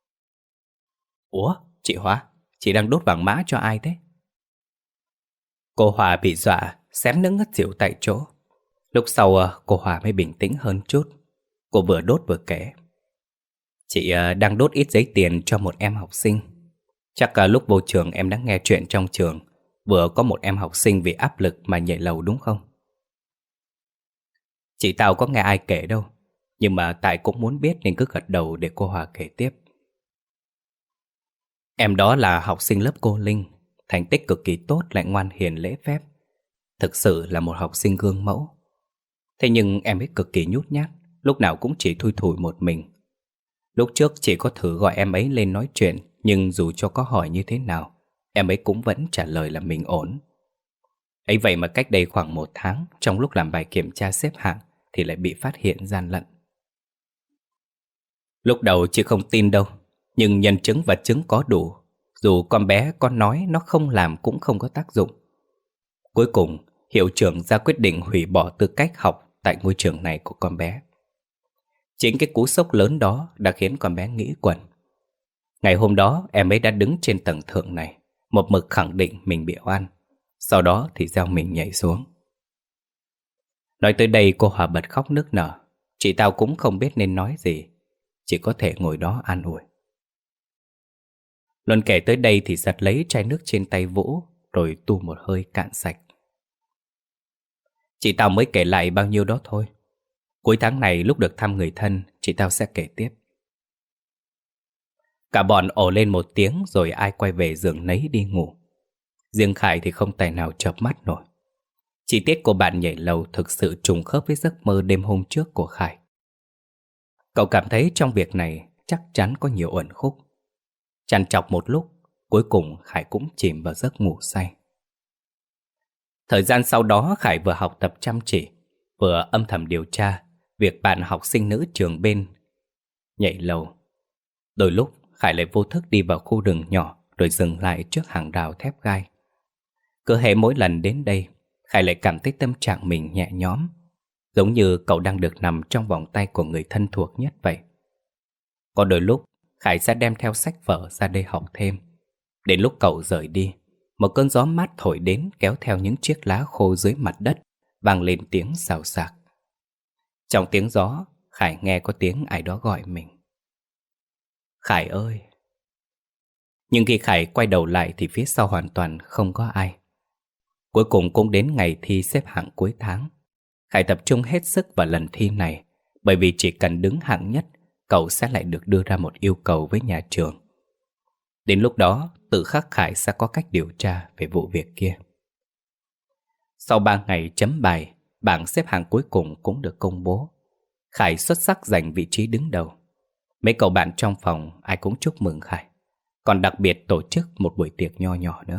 Ủa, chị Hòa, chị đang đốt vàng mã cho ai thế? Cô Hòa bị dọa, xém nước ngất xỉu tại chỗ. Lúc sau cô Hòa mới bình tĩnh hơn chút. Cô vừa đốt vừa kể: Chị đang đốt ít giấy tiền cho một em học sinh. Chắc lúc vô trường em đã nghe chuyện trong trường vừa có một em học sinh vì áp lực mà nhảy lầu đúng không? Chị tao có nghe ai kể đâu, nhưng mà tại cũng muốn biết nên cứ gật đầu để cô Hòa kể tiếp. Em đó là học sinh lớp cô Linh, thành tích cực kỳ tốt, lại ngoan hiền lễ phép. Thực sự là một học sinh gương mẫu. Thế nhưng em ấy cực kỳ nhút nhát, lúc nào cũng chỉ thui thủi một mình. Lúc trước chị có thử gọi em ấy lên nói chuyện, nhưng dù cho có hỏi như thế nào, em ấy cũng vẫn trả lời là mình ổn. Ấy vậy mà cách đây khoảng 1 tháng, trong lúc làm bài kiểm tra xếp hạng thì lại bị phát hiện gian lận. Lúc đầu chị không tin đâu, nhưng nhân chứng vật chứng có đủ. Dù con bé có nói nó không làm cũng không có tác dụng. Cuối cùng, hiệu trưởng ra quyết định hủy bỏ tư cách học tại ngôi trường này của con bé. Chính cái cú sốc lớn đó đã khiến con bé nghĩ quẩn. Ngày hôm đó em ấy đã đứng trên tầng thượng này, một mực khẳng định mình bị oan. Sau đó thì gieo mình nhảy xuống. Nói tới đây cô Hòa bật khóc nức nở. Chị tao cũng không biết nên nói gì, chỉ có thể ngồi đó an ủi. Luân kể tới đây thì giật lấy chai nước trên tay Vũ, rồi tu một hơi cạn sạch. Chị tao mới kể lại bao nhiêu đó thôi. Cuối tháng này lúc được thăm người thân, chị tao sẽ kể tiếp. Cả bọn ồ lên một tiếng rồi ai quay về giường nấy đi ngủ. Riêng Khải thì không tài nào chợp mắt nổi. Chi tiết của bạn nhảy lầu thực sự trùng khớp với giấc mơ đêm hôm trước của Khải. Cậu cảm thấy trong việc này chắc chắn có nhiều uẩn khúc. Trằn trọc một lúc, cuối cùng Khải cũng chìm vào giấc ngủ say. Thời gian sau đó Khải vừa học tập chăm chỉ, vừa âm thầm điều tra việc bạn học sinh nữ trường bên nhảy lầu. Đôi lúc Khải lại vô thức đi vào khu rừng nhỏ rồi dừng lại trước hàng rào thép gai. Cứ hễ mỗi lần đến đây, Khải lại cảm thấy tâm trạng mình nhẹ nhõm, giống như cậu đang được nằm trong vòng tay của người thân thuộc nhất vậy. Có đôi lúc Khải sẽ đem theo sách vở ra đây học thêm. Đến lúc cậu rời đi, một cơn gió mát thổi đến kéo theo những chiếc lá khô dưới mặt đất, vang lên tiếng xào xạc. Trong tiếng gió, Khải nghe có tiếng ai đó gọi mình. Khải ơi! Nhưng khi Khải quay đầu lại thì phía sau hoàn toàn không có ai. Cuối cùng cũng đến ngày thi xếp hạng cuối tháng. Khải tập trung hết sức vào lần thi này, bởi vì chỉ cần đứng hạng nhất, cậu sẽ lại được đưa ra một yêu cầu với nhà trường. Đến lúc đó, tự khắc Khải sẽ có cách điều tra về vụ việc kia. Sau 3 ngày chấm bài, bảng xếp hạng cuối cùng cũng được công bố. Khải xuất sắc giành vị trí đứng đầu. Mấy cậu bạn trong phòng ai cũng chúc mừng Khải, còn đặc biệt tổ chức một buổi tiệc nho nhỏ nữa.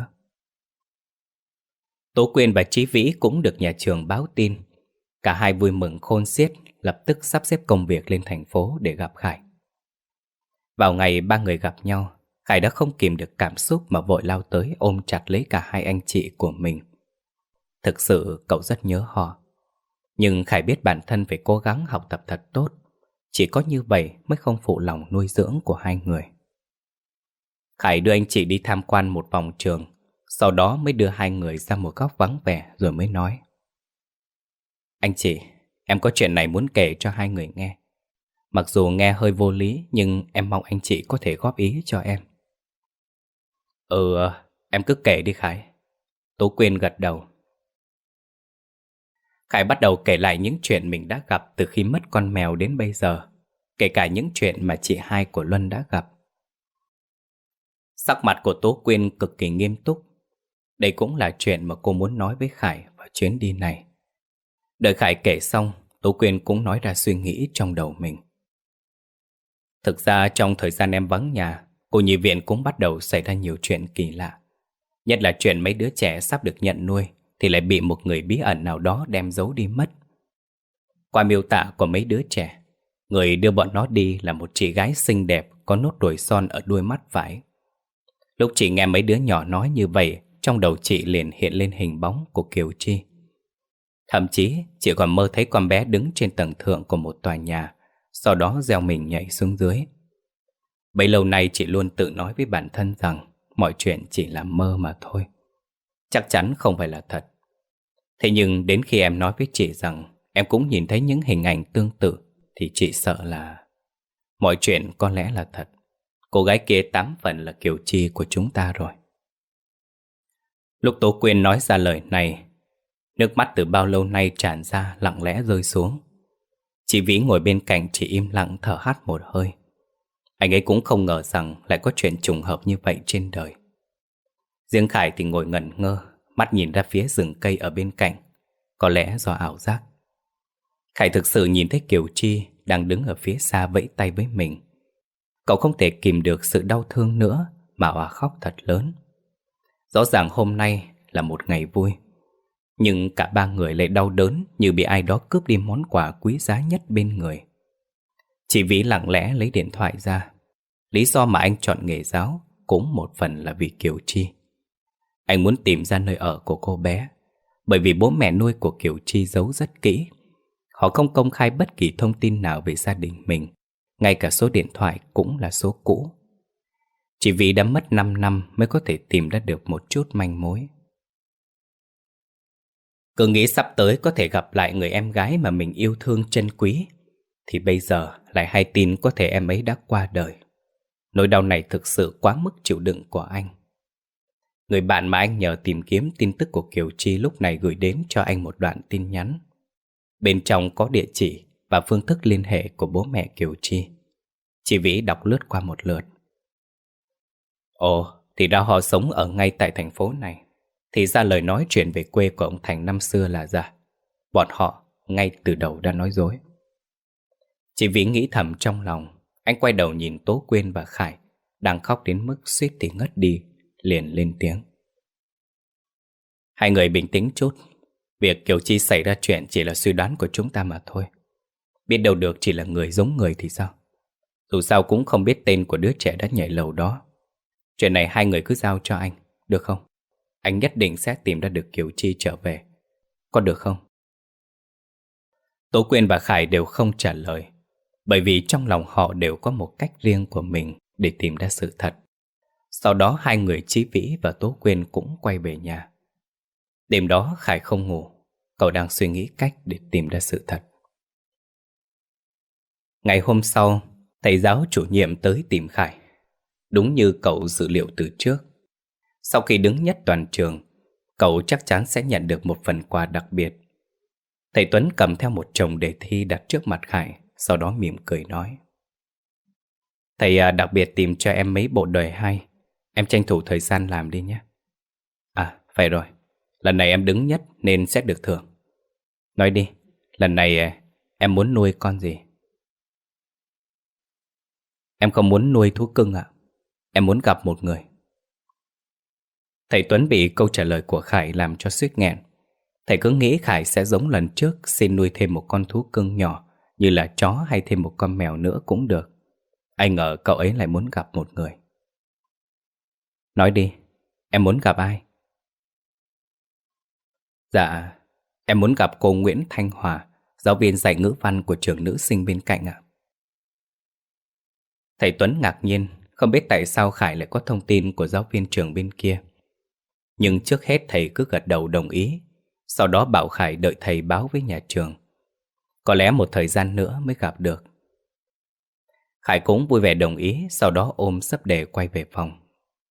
Tố Quyên và Chí Vĩ cũng được nhà trường báo tin. Cả hai vui mừng khôn xiết, lập tức sắp xếp công việc lên thành phố để gặp Khải. Vào ngày ba người gặp nhau, Khải đã không kìm được cảm xúc mà vội lao tới ôm chặt lấy cả hai anh chị của mình. Thực sự cậu rất nhớ họ. Nhưng Khải biết bản thân phải cố gắng học tập thật tốt. Chỉ có như vậy mới không phụ lòng nuôi dưỡng của hai người. Khải đưa anh chị đi tham quan một vòng trường, sau đó mới đưa hai người ra một góc vắng vẻ rồi mới nói. Anh chị, em có chuyện này muốn kể cho hai người nghe. Mặc dù nghe hơi vô lý, nhưng em mong anh chị có thể góp ý cho em. Em cứ kể đi Khải. Tố Quyên gật đầu. Khải bắt đầu kể lại những chuyện mình đã gặp từ khi mất con mèo đến bây giờ, kể cả những chuyện mà chị hai của Luân đã gặp. Sắc mặt của Tố Quyên cực kỳ nghiêm túc. Đây cũng là chuyện mà cô muốn nói với Khải vào chuyến đi này. Đợi Khải kể xong, Tố Quyên cũng nói ra suy nghĩ trong đầu mình. Thực ra trong thời gian em vắng nhà, cô nhi viện cũng bắt đầu xảy ra nhiều chuyện kỳ lạ. Nhất là chuyện mấy đứa trẻ sắp được nhận nuôi thì lại bị một người bí ẩn nào đó đem giấu đi mất. Qua miêu tả của mấy đứa trẻ, người đưa bọn nó đi là một chị gái xinh đẹp có nốt ruồi son ở đuôi mắt phải. Lúc chị nghe mấy đứa nhỏ nói như vậy, trong đầu chị liền hiện lên hình bóng của Kiều Chi. Thậm chí chị còn mơ thấy con bé đứng trên tầng thượng của một tòa nhà, sau đó gieo mình nhảy xuống dưới. Bấy lâu nay chị luôn tự nói với bản thân rằng mọi chuyện chỉ là mơ mà thôi, chắc chắn không phải là thật. Thế nhưng đến khi em nói với chị rằng em cũng nhìn thấy những hình ảnh tương tự, thì chị sợ là mọi chuyện có lẽ là thật. Cô gái kia 8 phần là Kiều Chi của chúng ta rồi. Lúc Tố Quyên nói ra lời này, nước mắt từ bao lâu nay tràn ra lặng lẽ rơi xuống. Chị Vĩ ngồi bên cạnh chỉ im lặng thở hắt một hơi. Anh ấy cũng không ngờ rằng lại có chuyện trùng hợp như vậy trên đời. Riêng Khải thì ngồi ngẩn ngơ, mắt nhìn ra phía rừng cây ở bên cạnh. Có lẽ do ảo giác. Khải thực sự nhìn thấy Kiều Chi đang đứng ở phía xa vẫy tay với mình. Cậu không thể kìm được sự đau thương nữa mà òa khóc thật lớn. Rõ ràng hôm nay là một ngày vui, nhưng cả ba người lại đau đớn như bị ai đó cướp đi món quà quý giá nhất bên người. Chị Vĩ lặng lẽ lấy điện thoại ra. Lý do mà anh chọn nghề giáo cũng một phần là vì Kiều Chi. Anh muốn tìm ra nơi ở của cô bé, bởi vì bố mẹ nuôi của Kiều Chi giấu rất kỹ. Họ không công khai bất kỳ thông tin nào về gia đình mình, ngay cả số điện thoại cũng là số cũ. Chỉ vì đã mất 5 năm mới có thể tìm ra được một chút manh mối. Cứ nghĩ sắp tới có thể gặp lại người em gái mà mình yêu thương trân quý, thì bây giờ lại hay tin có thể em ấy đã qua đời. Nỗi đau này thực sự quá mức chịu đựng của anh. Người bạn mà anh nhờ tìm kiếm tin tức của Kiều Chi lúc này gửi đến cho anh một đoạn tin nhắn. Bên trong có địa chỉ và phương thức liên hệ của bố mẹ Kiều Chi. Chị Vĩ đọc lướt qua một lượt. Ồ, thì ra họ sống ở ngay tại thành phố này. Thì ra lời nói chuyện về quê của ông Thành năm xưa là giả. Bọn họ ngay từ đầu đã nói dối. Chị Vĩ nghĩ thầm trong lòng. Anh quay đầu nhìn Tố Quyên và Khải đang khóc đến mức suýt thì ngất đi, liền lên tiếng. Hai người bình tĩnh chút. Việc Kiều Chi xảy ra chuyện chỉ là suy đoán của chúng ta mà thôi. Biết đâu được chỉ là người giống người thì sao? Dù sao cũng không biết tên của đứa trẻ đã nhảy lầu đó. Chuyện này hai người cứ giao cho anh, được không? Anh nhất định sẽ tìm ra được Kiều Chi trở về. Có được không? Tố Quyên và Khải đều không trả lời, bởi vì trong lòng họ đều có một cách riêng của mình để tìm ra sự thật. Sau đó hai người Chí Vĩ và Tố Quyên cũng quay về nhà. Đêm đó Khải không ngủ. Cậu đang suy nghĩ cách để tìm ra sự thật. Ngày hôm sau, thầy giáo chủ nhiệm tới tìm Khải. Đúng như cậu dự liệu từ trước. Sau khi đứng nhất toàn trường, cậu chắc chắn sẽ nhận được một phần quà đặc biệt. Thầy Tuấn cầm theo một chồng đề thi đặt trước mặt Khải, sau đó mỉm cười nói. Thầy đặc biệt tìm cho em mấy bộ đời hay. Em tranh thủ thời gian làm đi nhé. À, phải rồi. Lần này em đứng nhất nên sẽ được thưởng. Nói đi, lần này em muốn nuôi con gì? Em không muốn nuôi thú cưng ạ. Em muốn gặp một người. Thầy Tuấn bị câu trả lời của Khải làm cho suýt nghẹn. Thầy cứ nghĩ Khải sẽ giống lần trước xin nuôi thêm một con thú cưng nhỏ, như là chó hay thêm một con mèo nữa cũng được. Ai ngờ cậu ấy lại muốn gặp một người. Nói đi, em muốn gặp ai? Dạ, em muốn gặp cô Nguyễn Thanh Hòa, giáo viên dạy ngữ văn của trường nữ sinh bên cạnh ạ. Thầy Tuấn ngạc nhiên, không biết tại sao Khải lại có thông tin của giáo viên trường bên kia. Nhưng trước hết thầy cứ gật đầu đồng ý, sau đó bảo Khải đợi thầy báo với nhà trường. Có lẽ một thời gian nữa mới gặp được. Khải cũng vui vẻ đồng ý, sau đó ôm sấp đề quay về phòng.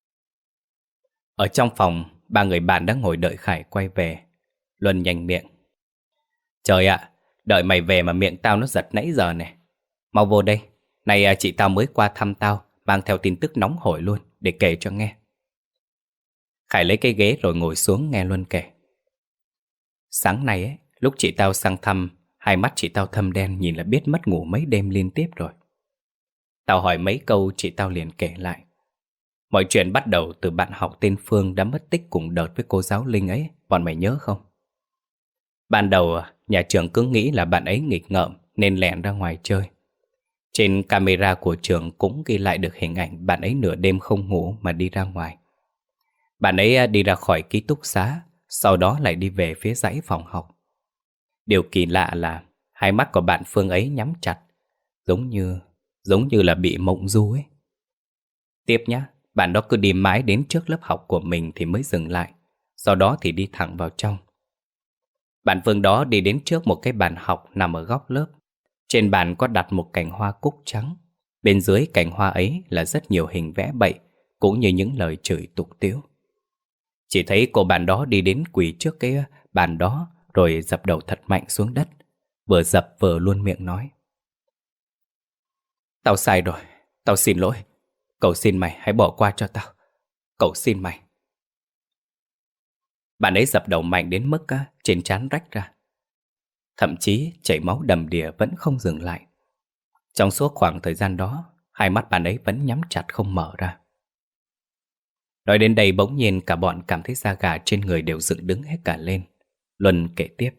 Ở trong phòng, ba người bạn đã ngồi đợi Khải quay về. Luân nhanh miệng. Trời ạ, đợi mày về mà miệng tao nó giật nãy giờ này. Mau vô đây, này chị tao mới qua thăm tao, mang theo tin tức nóng hổi luôn, để kể cho nghe. Khải lấy cái ghế rồi ngồi xuống nghe Luân kể. Sáng nay ấy, lúc chị tao sang thăm, hai mắt chị tao thâm đen nhìn là biết mất ngủ mấy đêm liên tiếp rồi. Tao hỏi mấy câu chị tao liền kể lại. Mọi chuyện bắt đầu từ bạn học tên Phương đã mất tích cùng đợt với cô giáo Linh ấy, bọn mày nhớ không? Ban đầu nhà trường cứ nghĩ là bạn ấy nghịch ngợm nên lẻn ra ngoài chơi. Trên camera của trường cũng ghi lại được hình ảnh bạn ấy nửa đêm không ngủ mà đi ra ngoài. Bạn ấy đi ra khỏi ký túc xá, sau đó lại đi về phía dãy phòng học. Điều kỳ lạ là hai mắt của bạn Phương ấy nhắm chặt, giống như là bị mộng du ấy. Tiếp nhá, bạn đó cứ đi mãi đến trước lớp học của mình thì mới dừng lại, sau đó thì đi thẳng vào trong. Bạn Phương đó đi đến trước một cái bàn học nằm ở góc lớp. Trên bàn có đặt một cành hoa cúc trắng. Bên dưới cành hoa ấy là rất nhiều hình vẽ bậy, cũng như những lời chửi tục tĩu. Chỉ thấy cô bạn đó đi đến quỳ trước cái bàn đó, rồi dập đầu thật mạnh xuống đất. Vừa dập vừa luôn miệng nói. Tao sai rồi, tao xin lỗi. Cầu xin mày hãy bỏ qua cho tao. Cầu xin mày. Bạn ấy dập đầu mạnh đến mức trên trán rách ra. Thậm chí chảy máu đầm đìa vẫn không dừng lại. Trong suốt khoảng thời gian đó, hai mắt bạn ấy vẫn nhắm chặt không mở ra. Nói đến đây bỗng nhiên cả bọn cảm thấy da gà trên người đều dựng đứng hết cả lên. Luân kể tiếp.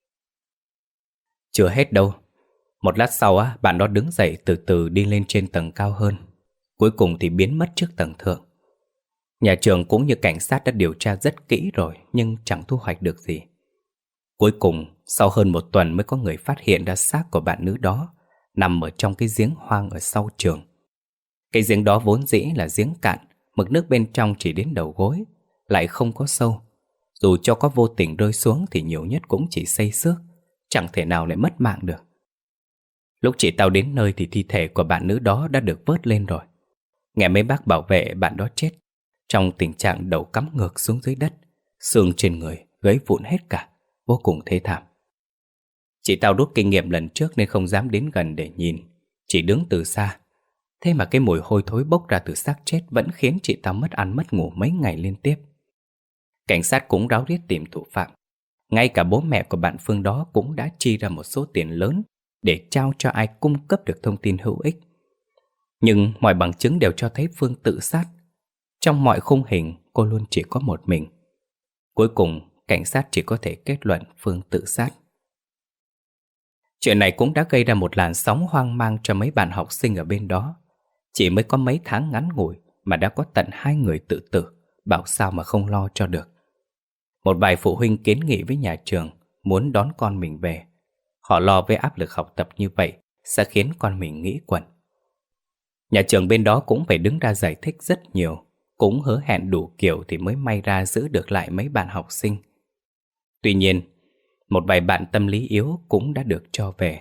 Chưa hết đâu. Một lát sau bạn đó đứng dậy từ từ đi lên trên tầng cao hơn. Cuối cùng thì biến mất trước tầng thượng. Nhà trường cũng như cảnh sát đã điều tra rất kỹ rồi, nhưng chẳng thu hoạch được gì. Cuối cùng, sau hơn một tuần mới có người phát hiện ra xác của bạn nữ đó nằm ở trong cái giếng hoang ở sau trường. Cái giếng đó vốn dĩ là giếng cạn, mực nước bên trong chỉ đến đầu gối, lại không có sâu. Dù cho có vô tình rơi xuống thì nhiều nhất cũng chỉ xây xước, chẳng thể nào lại mất mạng được. Lúc chị tao đến nơi thì thi thể của bạn nữ đó đã được vớt lên rồi. Nghe mấy bác bảo vệ bạn đó chết trong tình trạng đầu cắm ngược xuống dưới đất, xương trên người gãy vụn hết cả, vô cùng thê thảm. Chị tao rút kinh nghiệm lần trước nên không dám đến gần để nhìn, chỉ đứng từ xa. Thế mà cái mùi hôi thối bốc ra từ xác chết vẫn khiến chị tao mất ăn mất ngủ mấy ngày liên tiếp. Cảnh sát cũng ráo riết tìm thủ phạm. Ngay cả bố mẹ của bạn Phương đó cũng đã chi ra một số tiền lớn để trao cho ai cung cấp được thông tin hữu ích. Nhưng mọi bằng chứng đều cho thấy Phương tự sát. Trong mọi khung hình, cô luôn chỉ có một mình. Cuối cùng, cảnh sát chỉ có thể kết luận Phương tự sát. Chuyện này cũng đã gây ra một làn sóng hoang mang cho mấy bạn học sinh ở bên đó. Chỉ mới có mấy tháng ngắn ngủi mà đã có tận 2 người tự tử, bảo sao mà không lo cho được. Một vài phụ huynh kiến nghị với nhà trường muốn đón con mình về. Họ lo với áp lực học tập như vậy sẽ khiến con mình nghĩ quẩn. Nhà trường bên đó cũng phải đứng ra giải thích rất nhiều, cũng hứa hẹn đủ kiểu thì mới may ra giữ được lại mấy bạn học sinh. Tuy nhiên, một vài bạn tâm lý yếu cũng đã được cho về.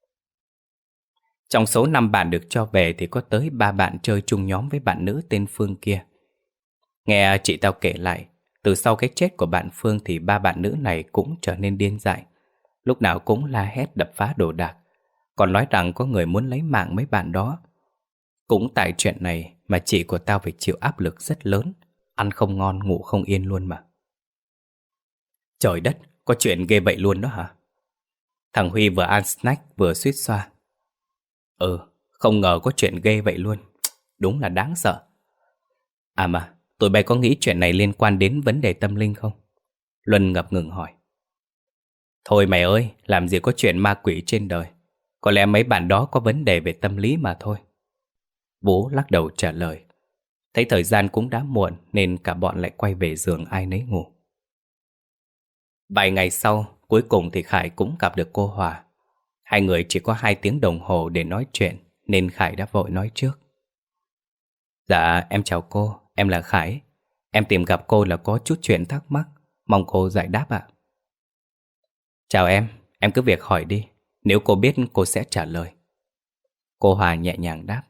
Trong số 5 bạn được cho về thì có tới 3 bạn chơi chung nhóm với bạn nữ tên Phương kia. Nghe chị tao kể lại, từ sau cái chết của bạn Phương thì 3 bạn nữ này cũng trở nên điên dại. Lúc nào cũng la hét đập phá đồ đạc, còn nói rằng có người muốn lấy mạng mấy bạn đó. Cũng tại chuyện này mà chị của tao phải chịu áp lực rất lớn, ăn không ngon ngủ không yên luôn mà. Trời đất, có chuyện ghê vậy luôn đó hả? Thằng Huy vừa ăn snack vừa suýt xoa. Không ngờ có chuyện ghê vậy luôn. Đúng là đáng sợ. À mà, tụi bay có nghĩ chuyện này liên quan đến vấn đề tâm linh không? Luân ngập ngừng hỏi. Thôi mày ơi, làm gì có chuyện ma quỷ trên đời. Có lẽ mấy bạn đó có vấn đề về tâm lý mà thôi. Vũ lắc đầu trả lời. Thấy thời gian cũng đã muộn nên cả bọn lại quay về giường ai nấy ngủ. Vài ngày sau, cuối cùng thì Khải cũng gặp được cô Hòa. Hai người chỉ có 2 tiếng đồng hồ để nói chuyện nên Khải đã vội nói trước. Dạ, em chào cô, em là Khải. Em tìm gặp cô là có chút chuyện thắc mắc, mong cô giải đáp ạ. Chào em cứ việc hỏi đi. Nếu cô biết cô sẽ trả lời. Cô Hòa nhẹ nhàng đáp.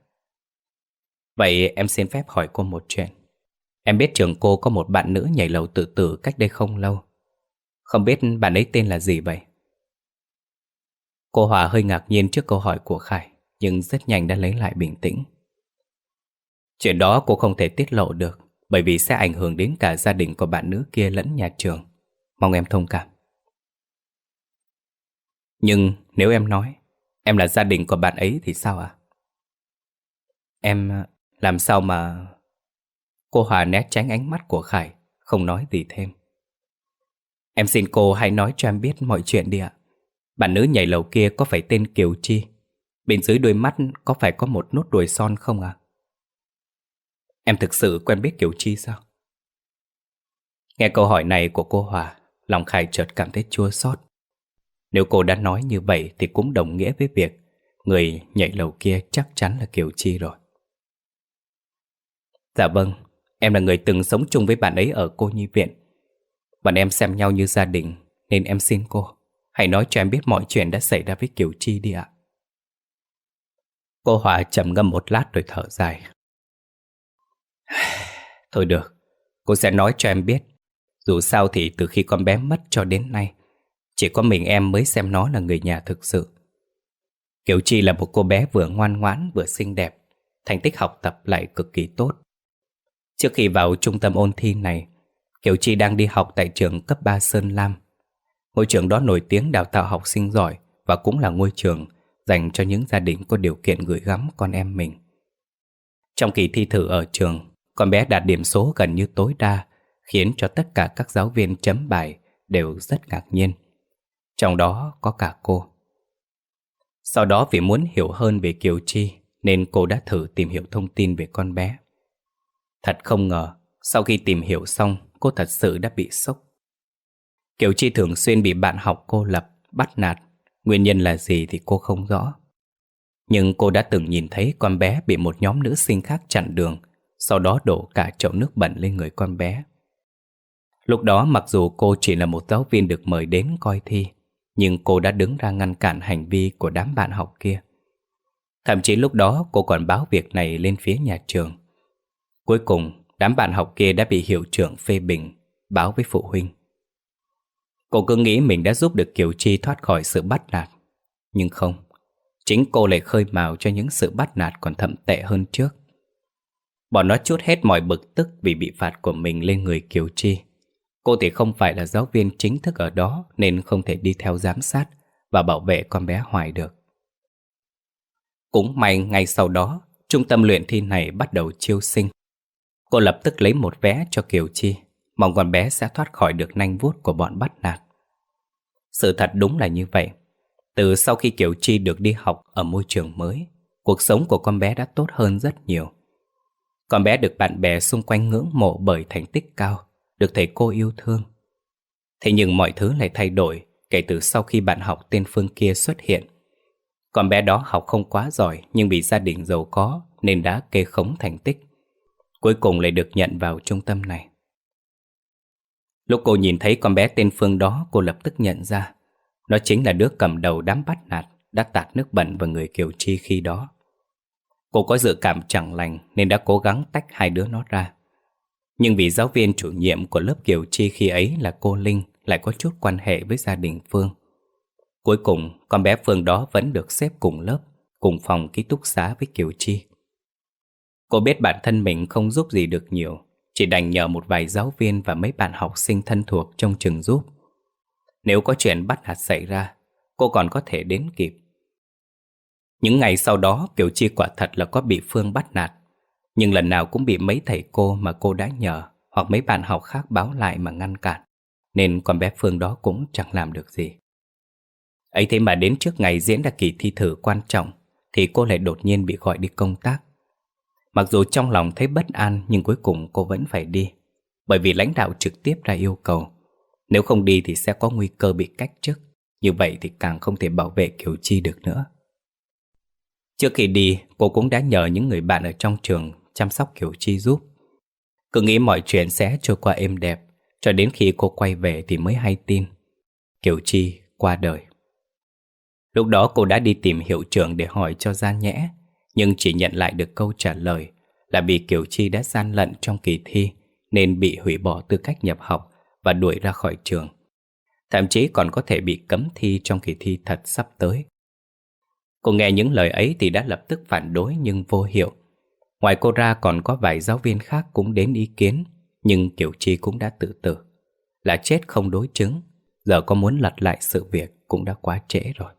Vậy em xin phép hỏi cô một chuyện. Em biết trường cô có một bạn nữ nhảy lầu tự tử cách đây không lâu. Không biết bạn ấy tên là gì vậy? Cô Hòa hơi ngạc nhiên trước câu hỏi của Khải, nhưng rất nhanh đã lấy lại bình tĩnh. Chuyện đó cô không thể tiết lộ được, bởi vì sẽ ảnh hưởng đến cả gia đình của bạn nữ kia lẫn nhà trường. Mong em thông cảm. Nhưng nếu em nói em là gia đình của bạn ấy thì sao ạ? Em làm sao mà... Cô Hòa né tránh ánh mắt của Khải, không nói gì thêm. Em xin cô hãy nói cho em biết mọi chuyện đi ạ. Bạn nữ nhảy lầu kia có phải tên Kiều Chi? Bên dưới đôi mắt có phải có một nốt ruồi son không ạ? Em thực sự quen biết Kiều Chi sao? Nghe câu hỏi này của cô Hòa, lòng Khải chợt cảm thấy chua xót. Nếu cô đã nói như vậy thì cũng đồng nghĩa với việc người nhảy lầu kia chắc chắn là Kiều Chi rồi. Dạ vâng, em là người từng sống chung với bạn ấy ở cô nhi viện. Bọn em xem nhau như gia đình, nên em xin cô hãy nói cho em biết mọi chuyện đã xảy ra với Kiều Chi đi ạ. Cô Hòa trầm ngâm một lát rồi thở dài. Thôi được, cô sẽ nói cho em biết. Dù sao thì từ khi con bé mất cho đến nay, chỉ có mình em mới xem nó là người nhà thực sự. Kiều Chi là một cô bé vừa ngoan ngoãn vừa xinh đẹp, thành tích học tập lại cực kỳ tốt. Trước khi vào trung tâm ôn thi này, Kiều Chi đang đi học tại trường cấp 3 Sơn Lam. Ngôi trường đó nổi tiếng đào tạo học sinh giỏi và cũng là ngôi trường dành cho những gia đình có điều kiện gửi gắm con em mình. Trong kỳ thi thử ở trường, con bé đạt điểm số gần như tối đa, khiến cho tất cả các giáo viên chấm bài đều rất ngạc nhiên. Trong đó có cả cô. Sau đó vì muốn hiểu hơn về Kiều Chi nên cô đã thử tìm hiểu thông tin về con bé. Thật không ngờ, sau khi tìm hiểu xong, cô thật sự đã bị sốc. Kiều Chi thường xuyên bị bạn học cô lập, bắt nạt. Nguyên nhân là gì thì cô không rõ. Nhưng cô đã từng nhìn thấy con bé bị một nhóm nữ sinh khác chặn đường, sau đó đổ cả chậu nước bẩn lên người con bé. Lúc đó mặc dù cô chỉ là một giáo viên được mời đến coi thi, nhưng cô đã đứng ra ngăn cản hành vi của đám bạn học kia. Thậm chí lúc đó cô còn báo việc này lên phía nhà trường, Cuối cùng, đám bạn học kia đã bị hiệu trưởng phê bình, báo với phụ huynh. Cô cứ nghĩ mình đã giúp được Kiều Chi thoát khỏi sự bắt nạt. Nhưng không, chính cô lại khơi mào cho những sự bắt nạt còn thậm tệ hơn trước. Bọn nó trút hết mọi bực tức vì bị phạt của mình lên người Kiều Chi. Cô thì không phải là giáo viên chính thức ở đó nên không thể đi theo giám sát và bảo vệ con bé Hoài được. Cũng may ngay sau đó, trung tâm luyện thi này bắt đầu chiêu sinh. Cô lập tức lấy một vé cho Kiều Chi, mong con bé sẽ thoát khỏi được nanh vuốt của bọn bắt nạt. Sự thật đúng là như vậy. Từ sau khi Kiều Chi được đi học ở môi trường mới, cuộc sống của con bé đã tốt hơn rất nhiều. Con bé được bạn bè xung quanh ngưỡng mộ bởi thành tích cao, được thầy cô yêu thương. Thế nhưng mọi thứ lại thay đổi kể từ sau khi bạn học tên Phương kia xuất hiện. Con bé đó học không quá giỏi nhưng vì gia đình giàu có nên đã kê khống thành tích. Cuối cùng lại được nhận vào trung tâm này. Lúc cô nhìn thấy con bé tên Phương đó, cô lập tức nhận ra nó chính là đứa cầm đầu đám bắt nạt đã tạt nước bẩn vào người Kiều Chi khi đó. Cô có dự cảm chẳng lành nên đã cố gắng tách hai đứa nó ra. Nhưng vì giáo viên chủ nhiệm của lớp Kiều Chi khi ấy là cô Linh lại có chút quan hệ với gia đình Phương. Cuối cùng, con bé Phương đó vẫn được xếp cùng lớp, cùng phòng ký túc xá với Kiều Chi. Cô biết bản thân mình không giúp gì được nhiều, chỉ đành nhờ một vài giáo viên và mấy bạn học sinh thân thuộc trông chừng giúp. Nếu có chuyện bắt nạt xảy ra, cô còn có thể đến kịp. Những ngày sau đó, Kiều Chi quả thật là có bị Phương bắt nạt. Nhưng lần nào cũng bị mấy thầy cô mà cô đã nhờ hoặc mấy bạn học khác báo lại mà ngăn cản, nên con bé Phương đó cũng chẳng làm được gì. Ấy thế mà đến trước ngày diễn ra kỳ thi thử quan trọng thì cô lại đột nhiên bị gọi đi công tác. Mặc dù trong lòng thấy bất an nhưng cuối cùng cô vẫn phải đi, bởi vì lãnh đạo trực tiếp ra yêu cầu. Nếu không đi thì sẽ có nguy cơ bị cách chức. Như vậy thì càng không thể bảo vệ Kiều Chi được nữa. Trước khi đi, cô cũng đã nhờ những người bạn ở trong trường chăm sóc Kiều Chi giúp. Cứ nghĩ mọi chuyện sẽ trôi qua êm đẹp, cho đến khi cô quay về thì mới hay tin Kiều Chi qua đời. Lúc đó cô đã đi tìm hiệu trưởng để hỏi cho ra nhẽ, nhưng chỉ nhận lại được câu trả lời là vì Kiều Chi đã gian lận trong kỳ thi nên bị hủy bỏ tư cách nhập học và đuổi ra khỏi trường. Thậm chí còn có thể bị cấm thi trong kỳ thi thật sắp tới. Cô nghe những lời ấy thì đã lập tức phản đối nhưng vô hiệu. Ngoài cô ra còn có vài giáo viên khác cũng đến ý kiến, nhưng Kiều Chi cũng đã tự tử. Là chết không đối chứng, giờ có muốn lật lại sự việc cũng đã quá trễ rồi.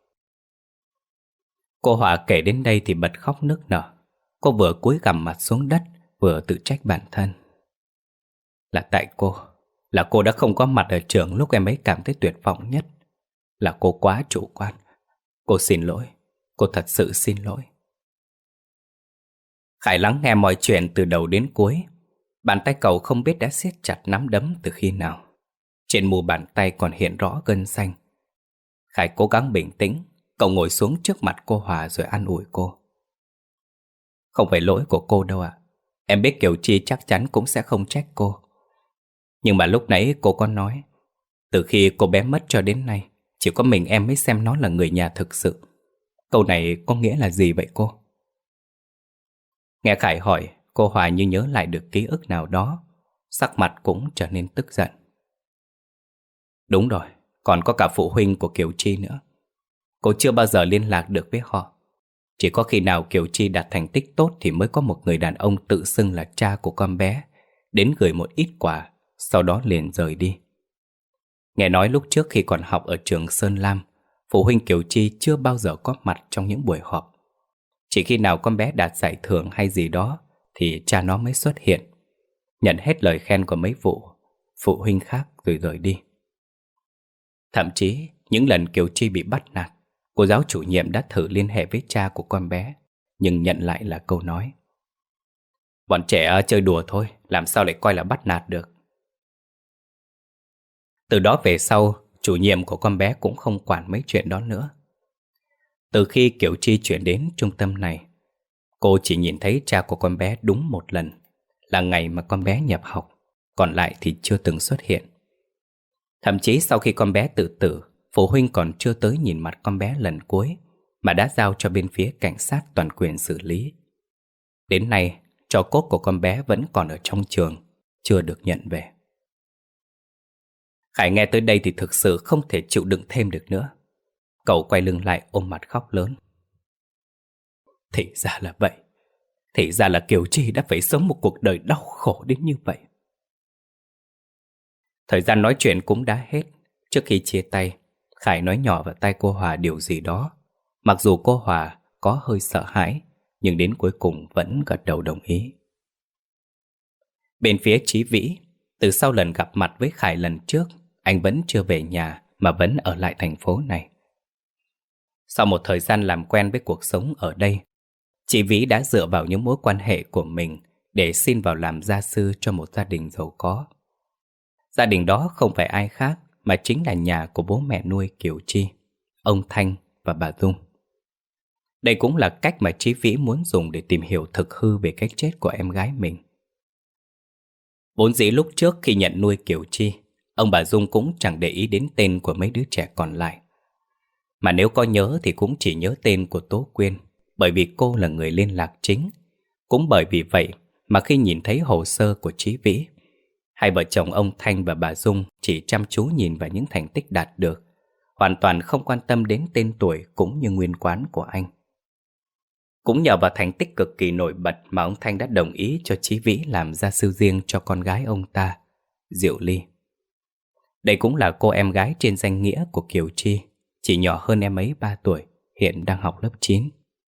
Cô Họa kể đến đây thì bật khóc nức nở. Cô vừa cúi gằm mặt xuống đất, vừa tự trách bản thân. Là tại cô, là cô đã không có mặt ở trường lúc em ấy cảm thấy tuyệt vọng nhất. Là cô quá chủ quan. Cô xin lỗi, cô thật sự xin lỗi. Khải lắng nghe mọi chuyện từ đầu đến cuối. Bàn tay cậu không biết đã siết chặt nắm đấm từ khi nào. Trên mu bàn tay còn hiện rõ gân xanh. Khải cố gắng bình tĩnh. Cậu ngồi xuống trước mặt cô Hòa rồi an ủi cô. Không phải lỗi của cô đâu ạ. Em biết Kiều Chi chắc chắn cũng sẽ không trách cô. Nhưng mà lúc nãy cô có nói, từ khi cô bé mất cho đến nay, chỉ có mình em mới xem nó là người nhà thực sự. Câu này có nghĩa là gì vậy cô? Nghe Khải hỏi, cô Hòa như nhớ lại được ký ức nào đó, sắc mặt cũng trở nên tức giận. Đúng rồi, còn có cả phụ huynh của Kiều Chi nữa. Cô chưa bao giờ liên lạc được với họ. Chỉ có khi nào Kiều Chi đạt thành tích tốt thì mới có một người đàn ông tự xưng là cha của con bé đến gửi một ít quà, sau đó liền rời đi. Nghe nói lúc trước khi còn học ở trường Sơn Lam, phụ huynh Kiều Chi chưa bao giờ có mặt trong những buổi họp. Chỉ khi nào con bé đạt giải thưởng hay gì đó thì cha nó mới xuất hiện, nhận hết lời khen của mấy phụ huynh khác rồi rời đi. Thậm chí những lần Kiều Chi bị bắt nạt, cô giáo chủ nhiệm đã thử liên hệ với cha của con bé, nhưng nhận lại là câu nói: bọn trẻ chơi đùa thôi, làm sao lại coi là bắt nạt được. Từ đó về sau, chủ nhiệm của con bé cũng không quản mấy chuyện đó nữa. Từ khi Kiều Chi chuyển đến trung tâm này, cô chỉ nhìn thấy cha của con bé đúng một lần, là ngày mà con bé nhập học, còn lại thì chưa từng xuất hiện. Thậm chí sau khi con bé tự tử, phụ huynh còn chưa tới nhìn mặt con bé lần cuối, mà đã giao cho bên phía cảnh sát toàn quyền xử lý. Đến nay, tro cốt của con bé vẫn còn ở trong trường, chưa được nhận về. Khải nghe tới đây thì thực sự không thể chịu đựng thêm được nữa. Cậu quay lưng lại ôm mặt khóc lớn. Thì ra là vậy. Thì ra là Kiều Chi đã phải sống một cuộc đời đau khổ đến như vậy. Thời gian nói chuyện cũng đã hết. Trước khi chia tay, Khải nói nhỏ vào tai cô Hòa điều gì đó. Mặc dù cô Hòa có hơi sợ hãi, nhưng đến cuối cùng vẫn gật đầu đồng ý. Bên phía Chí Vĩ, từ sau lần gặp mặt với Khải lần trước, anh vẫn chưa về nhà mà vẫn ở lại thành phố này. Sau một thời gian làm quen với cuộc sống ở đây, chị Vĩ đã dựa vào những mối quan hệ của mình để xin vào làm gia sư cho một gia đình giàu có. Gia đình đó không phải ai khác mà chính là nhà của bố mẹ nuôi Kiều Chi, ông Thanh và bà Dung. Đây cũng là cách mà Chí Vĩ muốn dùng để tìm hiểu thực hư về cái chết của em gái mình. Vốn dĩ lúc trước khi nhận nuôi Kiều Chi, ông bà Dung cũng chẳng để ý đến tên của mấy đứa trẻ còn lại. Mà nếu có nhớ thì cũng chỉ nhớ tên của Tố Quyên, bởi vì cô là người liên lạc chính. Cũng bởi vì vậy mà khi nhìn thấy hồ sơ của Chí Vĩ, hai vợ chồng ông Thanh và bà Dung chỉ chăm chú nhìn vào những thành tích đạt được, hoàn toàn không quan tâm đến tên tuổi cũng như nguyên quán của anh. Cũng nhờ vào thành tích cực kỳ nổi bật mà ông Thanh đã đồng ý cho Chí Vĩ làm gia sư riêng cho con gái ông ta, Diệu Ly. Đây cũng là cô em gái trên danh nghĩa của Kiều Chi, chỉ nhỏ hơn em ấy 3 tuổi, hiện đang học lớp 9.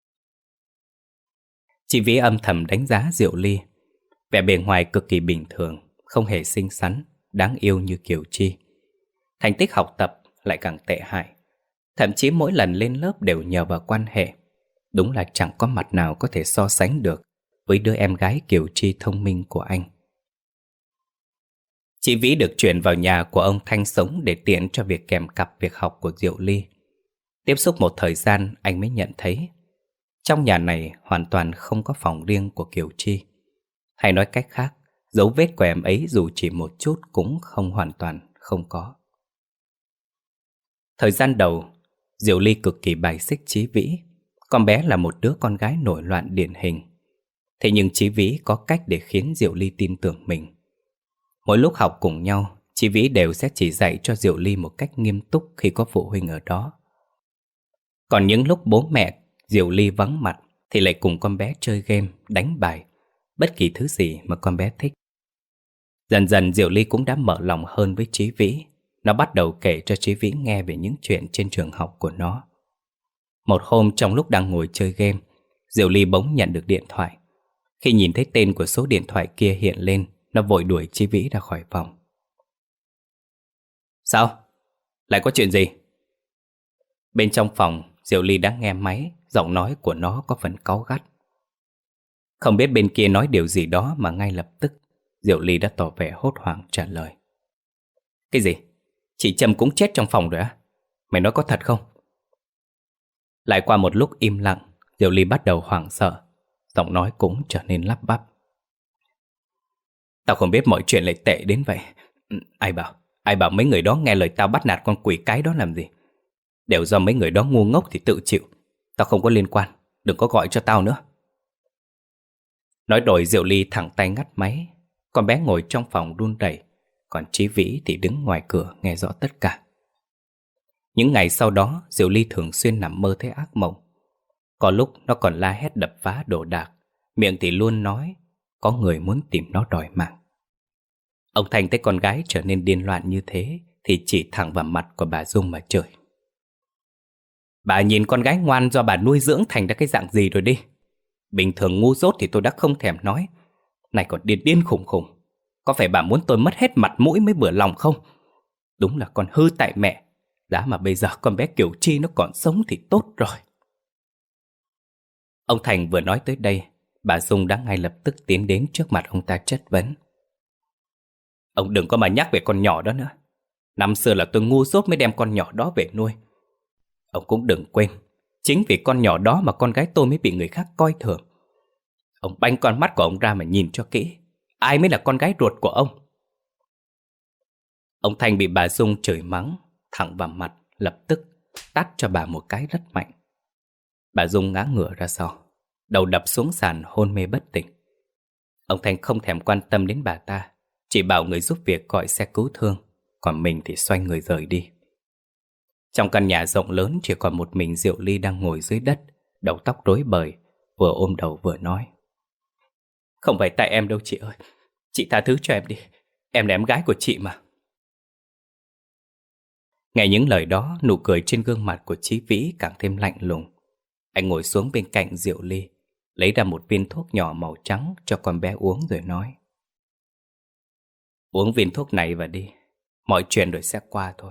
Chí Vĩ âm thầm đánh giá Diệu Ly. Vẻ bề ngoài cực kỳ bình thường, không hề xinh xắn, đáng yêu như Kiều Chi. Thành tích học tập lại càng tệ hại. Thậm chí mỗi lần lên lớp đều nhờ vào quan hệ. Đúng là chẳng có mặt nào có thể so sánh được với đứa em gái Kiều Chi thông minh của anh. Chị Vĩ được chuyển vào nhà của ông Thanh sống để tiện cho việc kèm cặp việc học của Diệu Ly. Tiếp xúc một thời gian anh mới nhận thấy trong nhà này hoàn toàn không có phòng riêng của Kiều Chi. Hay nói cách khác, dấu vết của em ấy dù chỉ một chút cũng không hoàn toàn không có. Thời gian đầu, Diệu Ly cực kỳ bài xích Chí Vĩ. Con bé là một đứa con gái nổi loạn điển hình. Thế nhưng Chí Vĩ có cách để khiến Diệu Ly tin tưởng mình. Mỗi lúc học cùng nhau, Chí Vĩ đều sẽ chỉ dạy cho Diệu Ly một cách nghiêm túc khi có phụ huynh ở đó. Còn những lúc bố mẹ Diệu Ly vắng mặt thì lại cùng con bé chơi game, đánh bài, bất kỳ thứ gì mà con bé thích. Dần dần Diệu Ly cũng đã mở lòng hơn với Chí Vĩ. Nó bắt đầu kể cho Chí Vĩ nghe về những chuyện trên trường học của nó. Một hôm trong lúc đang ngồi chơi game, Diệu Ly bỗng nhận được điện thoại. Khi nhìn thấy tên của số điện thoại kia hiện lên, nó vội đuổi Chí Vĩ ra khỏi phòng. Sao? Lại có chuyện gì? Bên trong phòng, Diệu Ly đã nghe máy, giọng nói của nó có phần cáu gắt. Không biết bên kia nói điều gì đó mà ngay lập tức Diệu Ly đã tỏ vẻ hốt hoảng trả lời. Cái gì? Chị Trâm cũng chết trong phòng rồi á? Mày nói có thật không? Lại qua một lúc im lặng, Diệu Ly bắt đầu hoảng sợ, giọng nói cũng trở nên lắp bắp. Tao không biết mọi chuyện lại tệ đến vậy. Ai bảo mấy người đó nghe lời tao bắt nạt con quỷ cái đó làm gì? Đều do mấy người đó ngu ngốc thì tự chịu. Tao không có liên quan, đừng có gọi cho tao nữa. Nói rồi Diệu Ly thẳng tay ngắt máy. Con bé ngồi trong phòng run rẩy, còn Chí Vĩ thì đứng ngoài cửa nghe rõ tất cả. Những ngày sau đó, Diệu Ly thường xuyên nằm mơ thấy ác mộng. Có lúc nó còn la hét đập phá đồ đạc, miệng thì luôn nói có người muốn tìm nó đòi mạng. Ông Thành thấy con gái trở nên điên loạn như thế thì chỉ thẳng vào mặt của bà Dung mà chửi. Bà nhìn con gái ngoan do bà nuôi dưỡng thành ra cái dạng gì rồi đi. Bình thường ngu dốt thì tôi đã không thèm nói, này còn điên điên khủng khủng. Có phải bà muốn tôi mất hết mặt mũi mới bữa lòng không? Đúng là con hư tại mẹ. Giá mà bây giờ con bé Kiều Chi nó còn sống thì tốt rồi. Ông Thành vừa nói tới đây, bà Dung đã ngay lập tức tiến đến trước mặt ông ta chất vấn. Ông đừng có mà nhắc về con nhỏ đó nữa. Năm xưa là tôi ngu dốt mới đem con nhỏ đó về nuôi. Ông cũng đừng quên, chính vì con nhỏ đó mà con gái tôi mới bị người khác coi thường. Ông banh con mắt của ông ra mà nhìn cho kỹ, ai mới là con gái ruột của ông? Ông Thành bị bà Dung chửi mắng thẳng vào mặt, lập tức tát cho bà một cái rất mạnh. Bà Dung ngã ngửa ra sau, đầu đập xuống sàn hôn mê bất tỉnh. Ông Thanh không thèm quan tâm đến bà ta, chỉ bảo người giúp việc gọi xe cứu thương, còn mình thì xoay người rời đi. Trong căn nhà rộng lớn chỉ còn một mình Diệu Ly đang ngồi dưới đất, đầu tóc rối bời, vừa ôm đầu vừa nói: Không phải tại em đâu chị ơi, chị tha thứ cho em đi, em là em gái của chị mà. Nghe những lời đó, nụ cười trên gương mặt của Chí Vĩ càng thêm lạnh lùng. Anh ngồi xuống bên cạnh Diệu Ly, lấy ra một viên thuốc nhỏ màu trắng cho con bé uống rồi nói: Uống viên thuốc này và đi, mọi chuyện rồi sẽ qua thôi.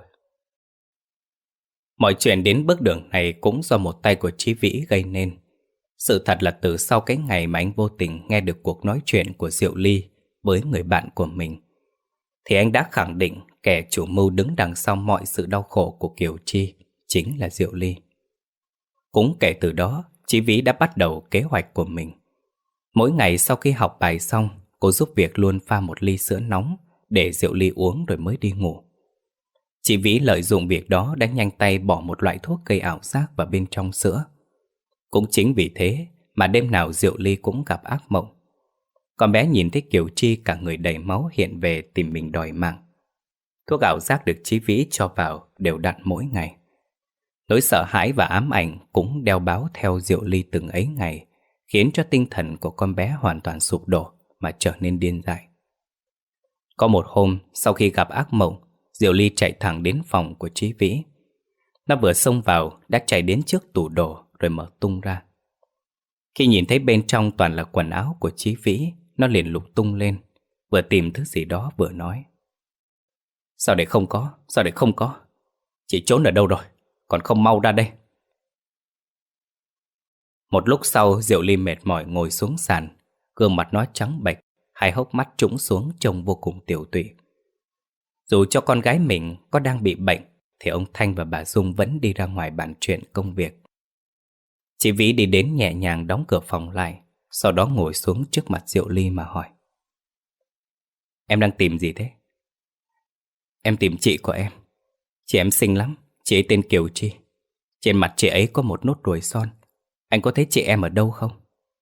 Mọi chuyện đến bước đường này cũng do một tay của Chí Vĩ gây nên. Sự thật là từ sau cái ngày mà anh vô tình nghe được cuộc nói chuyện của Diệu Ly với người bạn của mình, thì anh đã khẳng định kẻ chủ mưu đứng đằng sau mọi sự đau khổ của Kiều Chi chính là Diệu Ly. Cũng kể từ đó, Chí Vĩ đã bắt đầu kế hoạch của mình. Mỗi ngày sau khi học bài xong, cô giúp việc luôn pha một ly sữa nóng để Diệu Ly uống rồi mới đi ngủ. Chí Vĩ lợi dụng việc đó đã nhanh tay bỏ một loại thuốc gây ảo giác vào bên trong sữa. Cũng chính vì thế mà đêm nào Diệu Ly cũng gặp ác mộng. Con bé nhìn thấy Kiều Chi cả người đầy máu hiện về tìm mình đòi mạng. Thuốc ảo giác được Chí Vĩ cho vào đều đặn mỗi ngày. Nỗi sợ hãi và ám ảnh cũng đeo bám theo Diệu Ly từng ấy ngày, khiến cho tinh thần của con bé hoàn toàn sụp đổ mà trở nên điên dại. Có một hôm, sau khi gặp ác mộng, Diệu Ly chạy thẳng đến phòng của Chí Vĩ. Nó vừa xông vào đã chạy đến trước tủ đồ rồi mở tung ra. Khi nhìn thấy bên trong toàn là quần áo của Chí Vĩ, nó liền lục tung lên, vừa tìm thứ gì đó vừa nói: Sao để không có? Sao để không có? Chị trốn ở đâu rồi? Còn không mau ra đây. Một lúc sau, Diệu Ly mệt mỏi ngồi xuống sàn, gương mặt nó trắng bệch, hai hốc mắt trũng xuống trông vô cùng tiều tụy. Dù cho con gái mình có đang bị bệnh thì ông Thanh và bà Dung vẫn đi ra ngoài bàn chuyện công việc. Chị Vĩ đi đến nhẹ nhàng đóng cửa phòng lại, sau đó ngồi xuống trước mặt Diệu Ly mà hỏi: Em đang tìm gì thế? Em tìm chị của em. Chị em xinh lắm, chị ấy tên Kiều Chi. Trên mặt chị ấy có một nốt ruồi son. Anh có thấy chị em ở đâu không?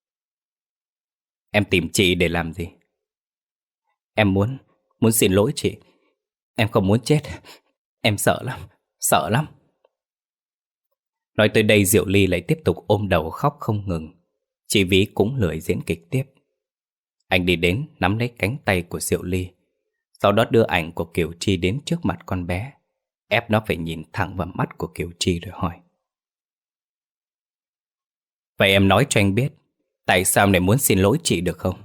Em tìm chị để làm gì? Em muốn xin lỗi chị. Em không muốn chết. Em sợ lắm, sợ lắm. Nói tới đây Diệu Ly lại tiếp tục ôm đầu khóc không ngừng. Chị Vĩ cũng lười diễn kịch tiếp. Anh đi đến nắm lấy cánh tay của Diệu Ly, sau đó đưa ảnh của Kiều Chi đến trước mặt con bé, ép nó phải nhìn thẳng vào mắt của Kiều Chi rồi hỏi: Vậy em nói cho anh biết, tại sao lại muốn xin lỗi chị được không?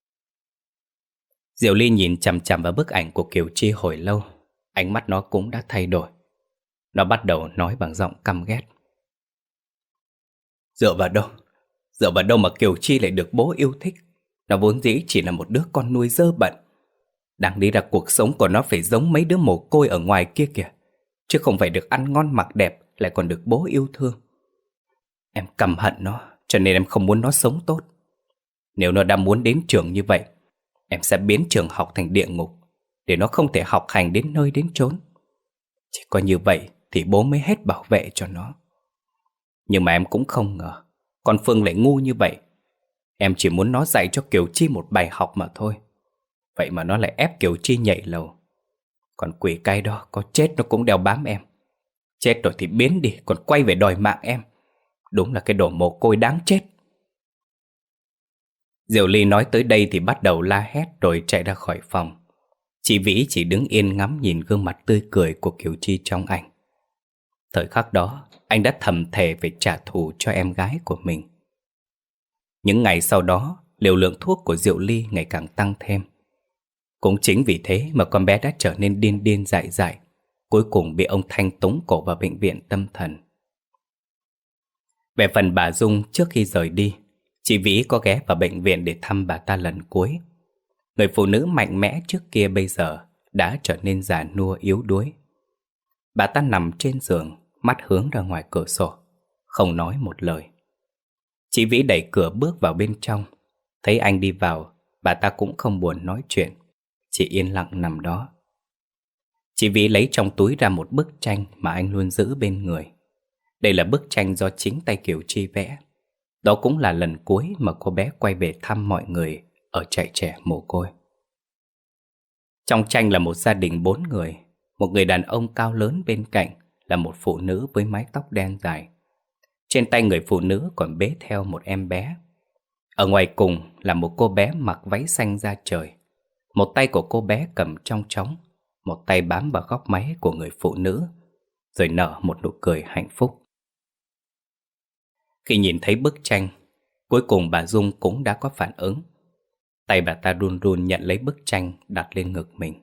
Diệu Ly nhìn chằm chằm vào bức ảnh của Kiều Chi hồi lâu, ánh mắt nó cũng đã thay đổi. Nó bắt đầu nói bằng giọng căm ghét: Dựa vào đâu? Dựa vào đâu mà Kiều Chi lại được bố yêu thích? Nó vốn dĩ chỉ là một đứa con nuôi dơ bẩn. Đáng lý ra cuộc sống của nó phải giống mấy đứa mồ côi ở ngoài kia kìa, chứ không phải được ăn ngon mặc đẹp lại còn được bố yêu thương. Em căm hận nó, cho nên em không muốn nó sống tốt. Nếu nó đã muốn đến trường như vậy, em sẽ biến trường học thành địa ngục, để nó không thể học hành đến nơi đến chốn. Chỉ có như vậy thì bố mới hết bảo vệ cho nó. Nhưng mà em cũng không ngờ con Phương lại ngu như vậy. Em chỉ muốn nó dạy cho Kiều Chi một bài học mà thôi. Vậy mà nó lại ép Kiều Chi nhảy lầu. Còn quỷ cay đó có chết nó cũng đeo bám em. Chết rồi thì biến đi, còn quay về đòi mạng em. Đúng là cái đồ mồ côi đáng chết. Diệu Ly nói tới đây thì bắt đầu la hét rồi chạy ra khỏi phòng. Chị Vĩ chỉ đứng yên ngắm nhìn gương mặt tươi cười của Kiều Chi trong ảnh. Thời khắc đó, anh đã thầm thề phải trả thù cho em gái của mình. Những ngày sau đó, liều lượng thuốc của Diệu Ly ngày càng tăng thêm. Cũng chính vì thế mà con bé đã trở nên điên điên dại dại, cuối cùng bị ông Thanh tống cổ vào bệnh viện tâm thần. Về phần bà Dung, trước khi rời đi, chị Vĩ có ghé vào bệnh viện để thăm bà ta lần cuối. Người phụ nữ mạnh mẽ trước kia bây giờ đã trở nên già nua yếu đuối. Bà ta nằm trên giường, mắt hướng ra ngoài cửa sổ, không nói một lời. Chị Vĩ đẩy cửa bước vào bên trong. Thấy anh đi vào, bà ta cũng không buồn nói chuyện, chỉ yên lặng nằm đó. Chị Vĩ lấy trong túi ra một bức tranh mà anh luôn giữ bên người. Đây là bức tranh do chính tay Kiều Chi vẽ. Đó cũng là lần cuối mà cô bé quay về thăm mọi người ở trại trẻ mồ côi. Trong tranh là một gia đình 4 người. Một người đàn ông cao lớn bên cạnh là một phụ nữ với mái tóc đen dài. Trên tay người phụ nữ còn bế theo một em bé. Ở ngoài cùng là một cô bé mặc váy xanh da trời. Một tay của cô bé cầm trong trống, một tay bám vào góc máy của người phụ nữ, rồi nở một nụ cười hạnh phúc. Khi nhìn thấy bức tranh, cuối cùng bà Dung cũng đã có phản ứng. Tay bà ta run run nhận lấy bức tranh đặt lên ngực mình.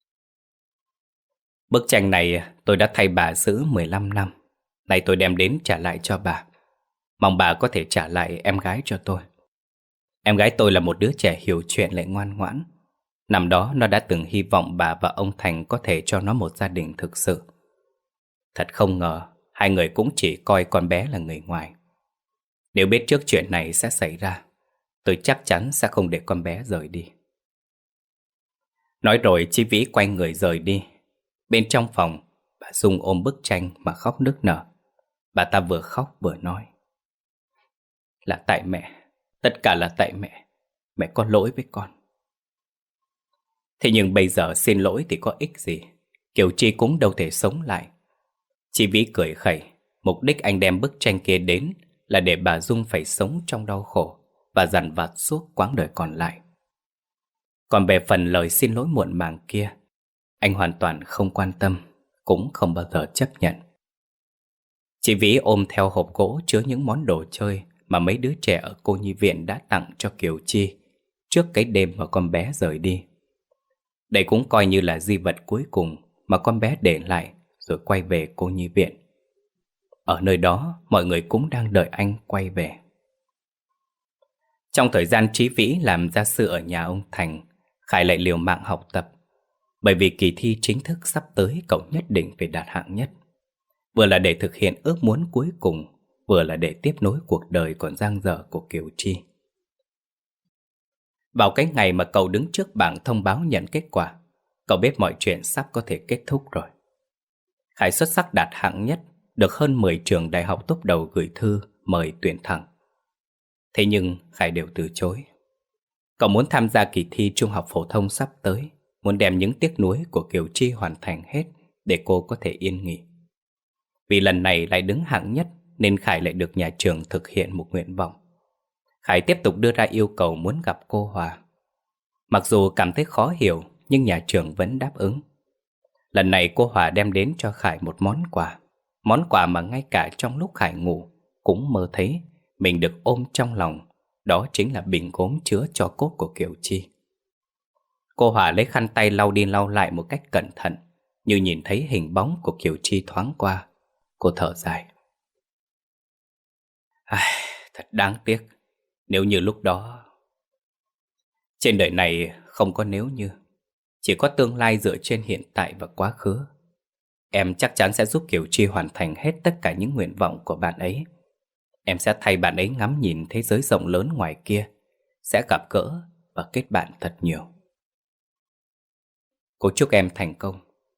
Bức tranh này tôi đã thay bà giữ 15 năm. Nay tôi đem đến trả lại cho bà. Mong bà có thể trả lại em gái cho tôi. Em gái tôi là một đứa trẻ hiểu chuyện lại ngoan ngoãn. Năm đó nó đã từng hy vọng bà và ông Thành có thể cho nó một gia đình thực sự. Thật không ngờ hai người cũng chỉ coi con bé là người ngoài. Nếu biết trước chuyện này sẽ xảy ra, tôi chắc chắn sẽ không để con bé rời đi. Nói rồi Chí Vĩ quay người rời đi. Bên trong phòng, bà Dung ôm bức tranh mà khóc nức nở. Bà ta vừa khóc vừa nói: Là tại mẹ, tất cả là tại mẹ. Mẹ có lỗi với con. Thế nhưng bây giờ xin lỗi thì có ích gì? Kiều Chi cũng đâu thể sống lại. Chí Vĩ cười khẩy. Mục đích anh đem bức tranh kia đến là để bà Dung phải sống trong đau khổ và dằn vặt suốt quãng đời còn lại. Còn về phần lời xin lỗi muộn màng kia, anh hoàn toàn không quan tâm, cũng không bao giờ chấp nhận. Chị Vĩ ôm theo hộp gỗ chứa những món đồ chơi mà mấy đứa trẻ ở cô nhi viện đã tặng cho Kiều Chi trước cái đêm mà con bé rời đi. Đây cũng coi như là di vật cuối cùng mà con bé để lại rồi quay về cô nhi viện. Ở nơi đó mọi người cũng đang đợi anh quay về. Trong thời gian Chí Vĩ làm gia sư ở nhà ông Thành, Khải lại liều mạng học tập. Bởi vì kỳ thi chính thức sắp tới, cậu nhất định phải đạt hạng nhất. Vừa là để thực hiện ước muốn cuối cùng, vừa là để tiếp nối cuộc đời còn dang dở của Kiều Chi. Vào cái ngày mà cậu đứng trước bảng thông báo nhận kết quả, cậu biết mọi chuyện sắp có thể kết thúc rồi. Khải xuất sắc đạt hạng nhất, được hơn 10 trường đại học top đầu gửi thư mời tuyển thẳng. Thế nhưng Khải đều từ chối. Cậu muốn tham gia kỳ thi trung học phổ thông sắp tới, muốn đem những tiếc nuối của Kiều Chi hoàn thành hết để cô có thể yên nghỉ. Vì lần này lại đứng hạng nhất nên Khải lại được nhà trường thực hiện một nguyện vọng. Khải tiếp tục đưa ra yêu cầu muốn gặp cô Hòa. Mặc dù cảm thấy khó hiểu nhưng nhà trường vẫn đáp ứng. Lần này cô Hòa đem đến cho Khải một món quà. Món quà mà ngay cả trong lúc Khải ngủ cũng mơ thấy mình được ôm trong lòng. Đó chính là bình gốm chứa tro cốt của Kiều Chi. Cô Hòa lấy khăn tay lau đi lau lại một cách cẩn thận, như nhìn thấy hình bóng của Kiều Chi thoáng qua. Cô thở dài. Thật đáng tiếc. Nếu như lúc đó... Trên đời này không có nếu như, chỉ có tương lai dựa trên hiện tại và quá khứ. Em chắc chắn sẽ giúp Kiều Chi hoàn thành hết tất cả những nguyện vọng của bạn ấy. Em sẽ thay bạn ấy ngắm nhìn thế giới rộng lớn ngoài kia, sẽ gặp gỡ và kết bạn thật nhiều. Cô chúc em thành công.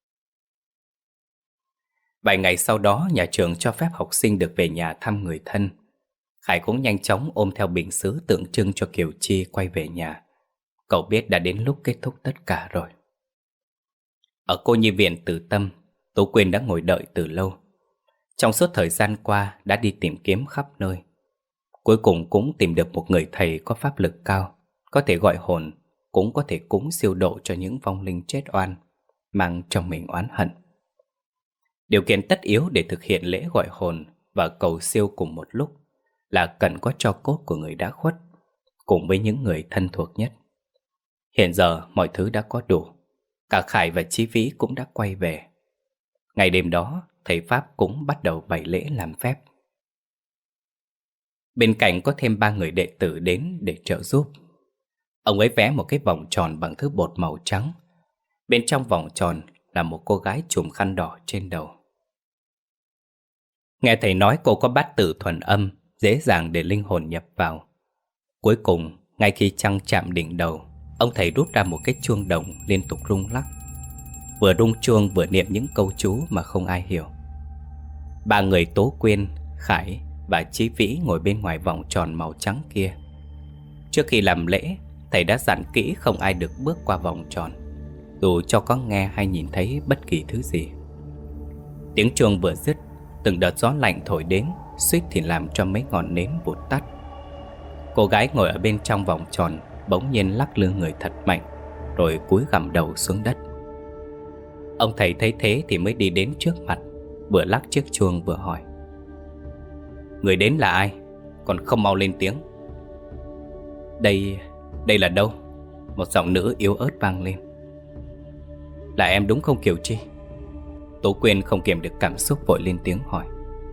Vài ngày sau đó, nhà trường cho phép học sinh được về nhà thăm người thân. Khải cũng nhanh chóng ôm theo bình sứ tượng trưng cho Kiều Chi quay về nhà. Cậu biết đã đến lúc kết thúc tất cả rồi. Ở cô nhi viện Từ Tâm, Tú Quyên đã ngồi đợi từ lâu. Trong suốt thời gian qua đã đi tìm kiếm khắp nơi. Cuối cùng cũng tìm được một người thầy có pháp lực cao, có thể gọi hồn, cũng có thể cúng siêu độ cho những vong linh chết oan, mang trong mình oán hận. Điều kiện tất yếu để thực hiện lễ gọi hồn và cầu siêu cùng một lúc là cần có tro cốt của người đã khuất, cùng với những người thân thuộc nhất. Hiện giờ mọi thứ đã có đủ. Cả Khải và Chí Vĩ cũng đã quay về. Ngày đêm đó, thầy Pháp cũng bắt đầu bày lễ làm phép. Bên cạnh có thêm 3 người đệ tử đến để trợ giúp. Ông ấy vẽ một cái vòng tròn bằng thứ bột màu trắng. Bên trong vòng tròn là một cô gái trùm khăn đỏ trên đầu. Nghe thầy nói cô có bát tự thuần âm, dễ dàng để linh hồn nhập vào. Cuối cùng, ngay khi trăng chạm đỉnh đầu, ông thầy rút ra một cái chuông đồng liên tục rung lắc. Vừa rung chuông vừa niệm những câu chú mà không ai hiểu. 3 người Tố Quyên, Khải và Chí Vĩ ngồi bên ngoài vòng tròn màu trắng kia. Trước khi làm lễ, thầy đã dặn kỹ không ai được bước qua vòng tròn, dù cho có nghe hay nhìn thấy bất kỳ thứ gì. Tiếng chuông vừa dứt, từng đợt gió lạnh thổi đến, suýt thì làm cho mấy ngọn nến vụt tắt. Cô gái ngồi ở bên trong vòng tròn bỗng nhiên lắc lư người thật mạnh, rồi cúi gằm đầu xuống đất. Ông thầy thấy thế thì mới đi đến trước mặt, vừa lắc chiếc chuông vừa hỏi: "Người đến là ai? Còn không mau lên tiếng." Đây là đâu?" Một giọng nữ yếu ớt vang lên. "Là em đúng không Kiều Chi?" Tố Quyên không kiềm được cảm xúc vội lên tiếng hỏi.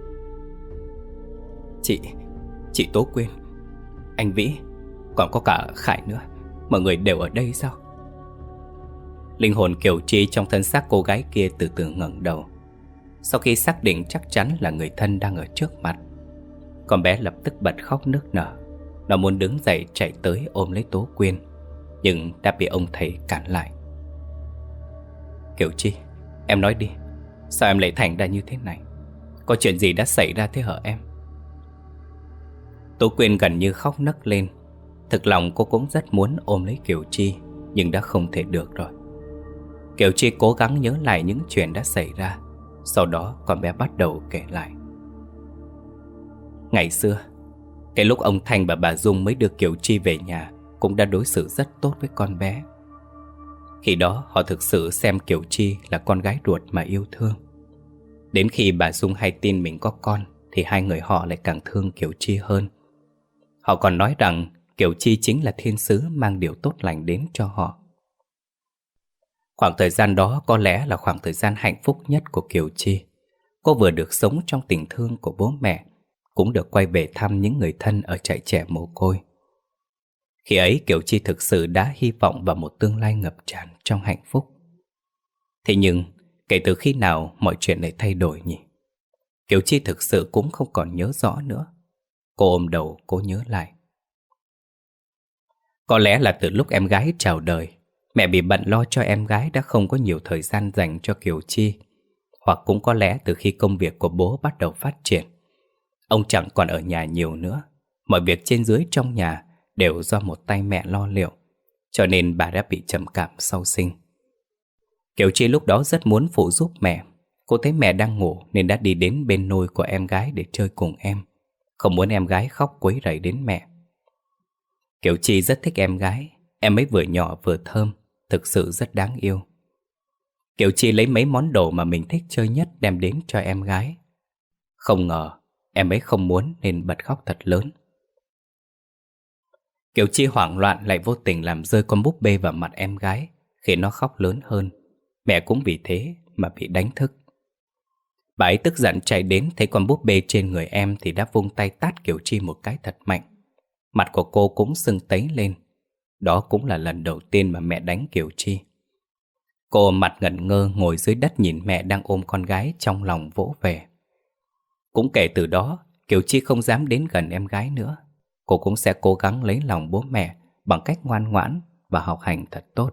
Chị Tố Quyên, anh Vĩ, còn có cả Khải nữa, mọi người đều ở đây sao?" Linh hồn Kiều Chi trong thân xác cô gái kia từ từ ngẩng đầu. Sau khi xác định chắc chắn là người thân đang ở trước mặt, con bé lập tức bật khóc nức nở. Nó muốn đứng dậy chạy tới ôm lấy Tố Quyên, nhưng đã bị ông thầy cản lại. "Kiều Chi, em nói đi, sao em lại thành ra như thế này? Có chuyện gì đã xảy ra thế hả em?" Tố Quyên gần như khóc nấc lên. Thực lòng cô cũng rất muốn ôm lấy Kiều Chi, nhưng đã không thể được rồi. Kiều Chi cố gắng nhớ lại những chuyện đã xảy ra. Sau đó con bé bắt đầu kể lại. Ngày xưa, cái lúc ông Thanh và bà Dung mới đưa Kiều Chi về nhà, cũng đã đối xử rất tốt với con bé. Khi đó họ thực sự xem Kiều Chi là con gái ruột mà yêu thương. Đến khi bà Dung hay tin mình có con, thì hai người họ lại càng thương Kiều Chi hơn. Họ còn nói rằng Kiều Chi chính là thiên sứ mang điều tốt lành đến cho họ. Khoảng thời gian đó có lẽ là khoảng thời gian hạnh phúc nhất của Kiều Chi. Cô vừa được sống trong tình thương của bố mẹ, cũng được quay về thăm những người thân ở trại trẻ mồ côi. Khi ấy Kiều Chi thực sự đã hy vọng vào một tương lai ngập tràn trong hạnh phúc. Thế nhưng kể từ khi nào mọi chuyện lại thay đổi nhỉ? Kiều Chi thực sự cũng không còn nhớ rõ nữa. Cô ôm đầu cố nhớ lại. Có lẽ là từ lúc em gái chào đời, mẹ bị bận lo cho em gái đã không có nhiều thời gian dành cho Kiều Chi. Hoặc cũng có lẽ từ khi công việc của bố bắt đầu phát triển, ông chẳng còn ở nhà nhiều nữa. Mọi việc trên dưới trong nhà đều do một tay mẹ lo liệu, cho nên bà đã bị trầm cảm sau sinh. Kiều Chi lúc đó rất muốn phụ giúp mẹ. Cô thấy mẹ đang ngủ nên đã đi đến bên nôi của em gái để chơi cùng em, không muốn em gái khóc quấy rầy đến mẹ. Kiều Chi rất thích em gái. Em ấy vừa nhỏ vừa thơm, thực sự rất đáng yêu. Kiều Chi lấy mấy món đồ mà mình thích chơi nhất đem đến cho em gái. Không ngờ em ấy không muốn nên bật khóc thật lớn. Kiều Chi hoảng loạn lại vô tình làm rơi con búp bê vào mặt em gái, khiến nó khóc lớn hơn. Mẹ cũng vì thế mà bị đánh thức. Bà ấy tức giận chạy đến, thấy con búp bê trên người em thì đã vung tay tát Kiều Chi một cái thật mạnh. Mặt của cô cũng sưng tấy lên. Đó cũng là lần đầu tiên mà mẹ đánh Kiều Chi. Cô mặt ngẩn ngơ ngồi dưới đất nhìn mẹ đang ôm con gái trong lòng vỗ về. Cũng kể từ đó, Kiều Chi không dám đến gần em gái nữa. Cô cũng sẽ cố gắng lấy lòng bố mẹ bằng cách ngoan ngoãn và học hành thật tốt.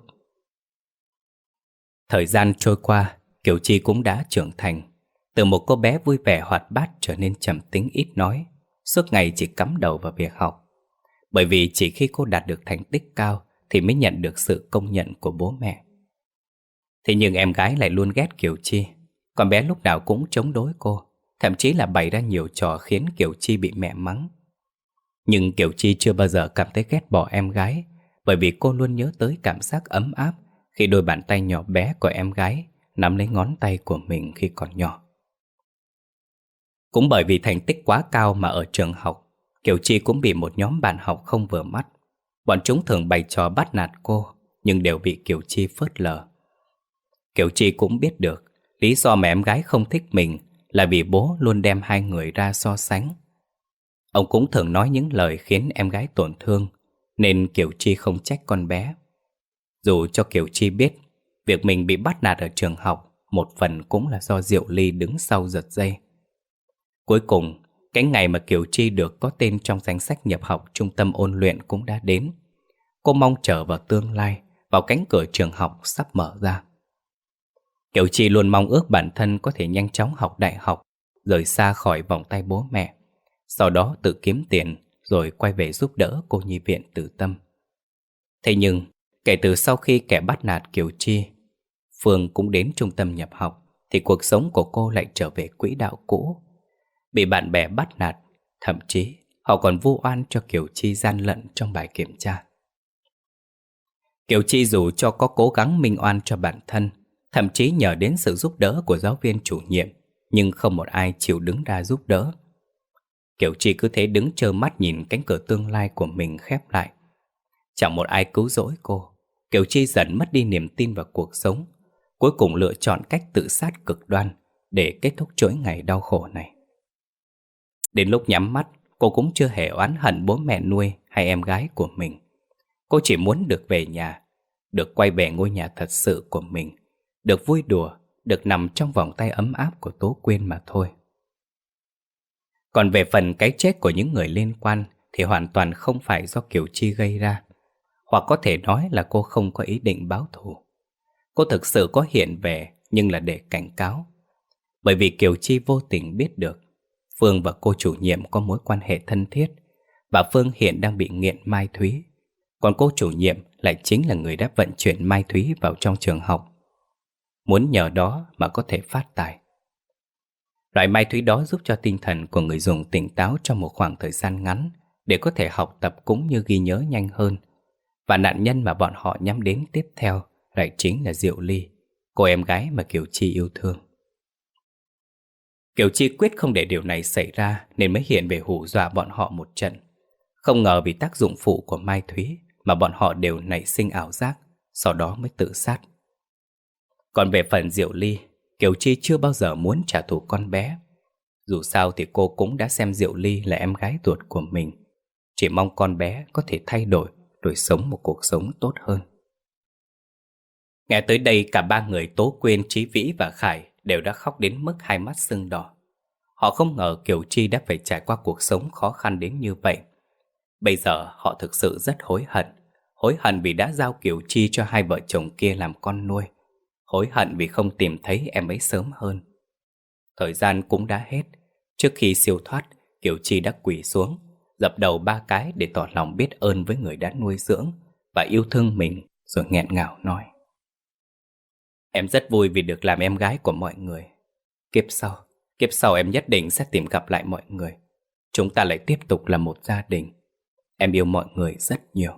Thời gian trôi qua, Kiều Chi cũng đã trưởng thành. Từ một cô bé vui vẻ hoạt bát trở nên trầm tính ít nói, suốt ngày chỉ cắm đầu vào việc học. Bởi vì chỉ khi cô đạt được thành tích cao thì mới nhận được sự công nhận của bố mẹ. Thế nhưng em gái lại luôn ghét Kiều Chi. Con bé lúc nào cũng chống đối cô, thậm chí là bày ra nhiều trò khiến Kiều Chi bị mẹ mắng. Nhưng Kiều Chi chưa bao giờ cảm thấy ghét bỏ em gái, bởi vì cô luôn nhớ tới cảm giác ấm áp khi đôi bàn tay nhỏ bé của em gái nắm lấy ngón tay của mình khi còn nhỏ. Cũng bởi vì thành tích quá cao mà ở trường học, Kiều Chi cũng bị một nhóm bạn học không vừa mắt. Bọn chúng thường bày trò bắt nạt cô, nhưng đều bị Kiều Chi phớt lờ. Kiều Chi cũng biết được lý do mà em gái không thích mình là vì bố luôn đem hai người ra so sánh. Ông cũng thường nói những lời khiến em gái tổn thương, nên Kiều Chi không trách con bé. Dù cho Kiều Chi biết việc mình bị bắt nạt ở trường học một phần cũng là do Diệu Ly đứng sau giật dây. Cuối cùng, cái ngày mà Kiều Chi được có tên trong danh sách nhập học trung tâm ôn luyện cũng đã đến. Cô mong chờ vào tương lai, vào cánh cửa trường học sắp mở ra. Kiều Chi luôn mong ước bản thân có thể nhanh chóng học đại học, rời xa khỏi vòng tay bố mẹ, sau đó tự kiếm tiền rồi quay về giúp đỡ cô nhi viện Từ Tâm. Thế nhưng, kể từ sau khi kẻ bắt nạt Kiều Chi, Phương cũng đến trung tâm nhập học, thì cuộc sống của cô lại trở về quỹ đạo cũ. Bị bạn bè bắt nạt, thậm chí họ còn vu oan cho Kiều Chi gian lận trong bài kiểm tra. Kiều Chi dù cho có cố gắng minh oan cho bản thân, thậm chí nhờ đến sự giúp đỡ của giáo viên chủ nhiệm, nhưng không một ai chịu đứng ra giúp đỡ. Kiều Chi cứ thế đứng trơ mắt nhìn cánh cửa tương lai của mình khép lại. Chẳng một ai cứu rỗi cô. Kiều Chi dần mất đi niềm tin vào cuộc sống, cuối cùng lựa chọn cách tự sát cực đoan để kết thúc chuỗi ngày đau khổ này. Đến lúc nhắm mắt, cô cũng chưa hề oán hận bố mẹ nuôi hay em gái của mình. Cô chỉ muốn được về nhà, được quay về ngôi nhà thật sự của mình, được vui đùa, được nằm trong vòng tay ấm áp của Tố Quyên mà thôi. Còn về phần cái chết của những người liên quan thì hoàn toàn không phải do Kiều Chi gây ra, hoặc có thể nói là cô không có ý định báo thù. Cô thực sự có hiện về nhưng là để cảnh cáo. Bởi vì Kiều Chi vô tình biết được Phương và cô chủ nhiệm có mối quan hệ thân thiết, và Phương hiện đang bị nghiện mai thúy, còn cô chủ nhiệm lại chính là người đã vận chuyển mai thúy vào trong trường học, muốn nhờ đó mà có thể phát tài. Loại mai thúy đó giúp cho tinh thần của người dùng tỉnh táo trong một khoảng thời gian ngắn để có thể học tập cũng như ghi nhớ nhanh hơn. Và nạn nhân mà bọn họ nhắm đến tiếp theo lại chính là Diệu Ly, cô em gái mà Kiều Chi yêu thương. Kiều Chi quyết không để điều này xảy ra nên mới hiện về hù dọa bọn họ một trận. Không ngờ vì tác dụng phụ của mai thúy mà bọn họ đều nảy sinh ảo giác, sau đó mới tự sát. Còn về phần Diệu Ly, Kiều Chi chưa bao giờ muốn trả thù con bé. Dù sao thì cô cũng đã xem Diệu Ly là em gái ruột của mình, chỉ mong con bé có thể thay đổi rồi sống một cuộc sống tốt hơn. Nghe tới đây, cả ba người Tố Quyên, Chí Vĩ và Khải đều đã khóc đến mức hai mắt sưng đỏ. Họ không ngờ Kiều Chi đã phải trải qua cuộc sống khó khăn đến như vậy. Bây giờ họ thực sự rất hối hận vì đã giao Kiều Chi cho hai vợ chồng kia làm con nuôi, hối hận vì không tìm thấy em ấy sớm hơn. Thời gian cũng đã hết. Trước khi siêu thoát, Kiều Chi đã quỳ xuống, dập đầu 3 cái để tỏ lòng biết ơn với người đã nuôi dưỡng và yêu thương mình, rồi nghẹn ngào nói: Em rất vui vì được làm em gái của mọi người. Kiếp sau em nhất định sẽ tìm gặp lại mọi người. Chúng ta lại tiếp tục là một gia đình. Em yêu mọi người rất nhiều.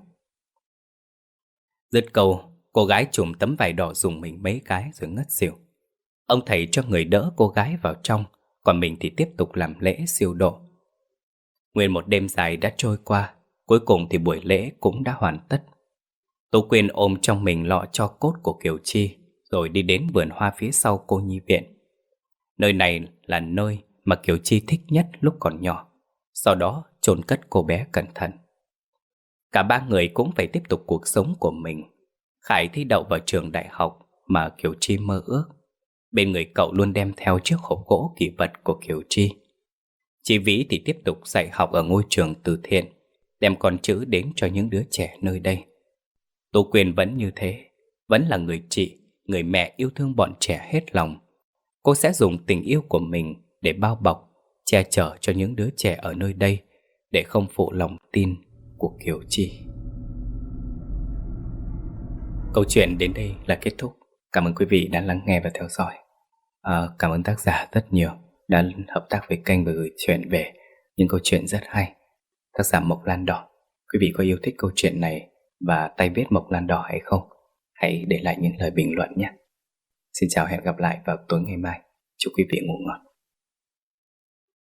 Dứt câu, cô gái trùm tấm vải đỏ dùng mình mấy cái rồi ngất xỉu. Ông thầy cho người đỡ cô gái vào trong, còn mình thì tiếp tục làm lễ siêu độ. Nguyên một đêm dài đã trôi qua, cuối cùng thì buổi lễ cũng đã hoàn tất. Tố Quyên ôm trong mình lọ tro cốt của Kiều Chi, rồi đi đến vườn hoa phía sau cô nhi viện. Nơi này là nơi mà Kiều Chi thích nhất lúc còn nhỏ, sau đó chôn cất cô bé cẩn thận. Cả ba người cũng phải tiếp tục cuộc sống của mình. Khải thi đậu vào trường đại học mà Kiều Chi mơ ước. Bên người cậu luôn đem theo chiếc hộp gỗ kỷ vật của Kiều Chi. Chị Vĩ thì tiếp tục dạy học ở ngôi trường từ thiện, đem con chữ đến cho những đứa trẻ nơi đây. Tô Quyên vẫn như thế, vẫn là người chị, người mẹ yêu thương bọn trẻ hết lòng. Cô sẽ dùng tình yêu của mình để bao bọc, che chở cho những đứa trẻ ở nơi đây, để không phụ lòng tin của Kiều Chi. Câu chuyện đến đây là kết thúc. Cảm ơn quý vị đã lắng nghe và theo dõi. Cảm ơn tác giả rất nhiều đã hợp tác với kênh và gửi chuyện về những câu chuyện rất hay. Tác giả Mộc Lan Đỏ. Quý vị có yêu thích câu chuyện này và tay viết Mộc Lan Đỏ hay không? Hãy để lại những lời bình luận nhé. Xin chào, hẹn gặp lại vào tối ngày mai. Chúc quý vị ngủ ngon.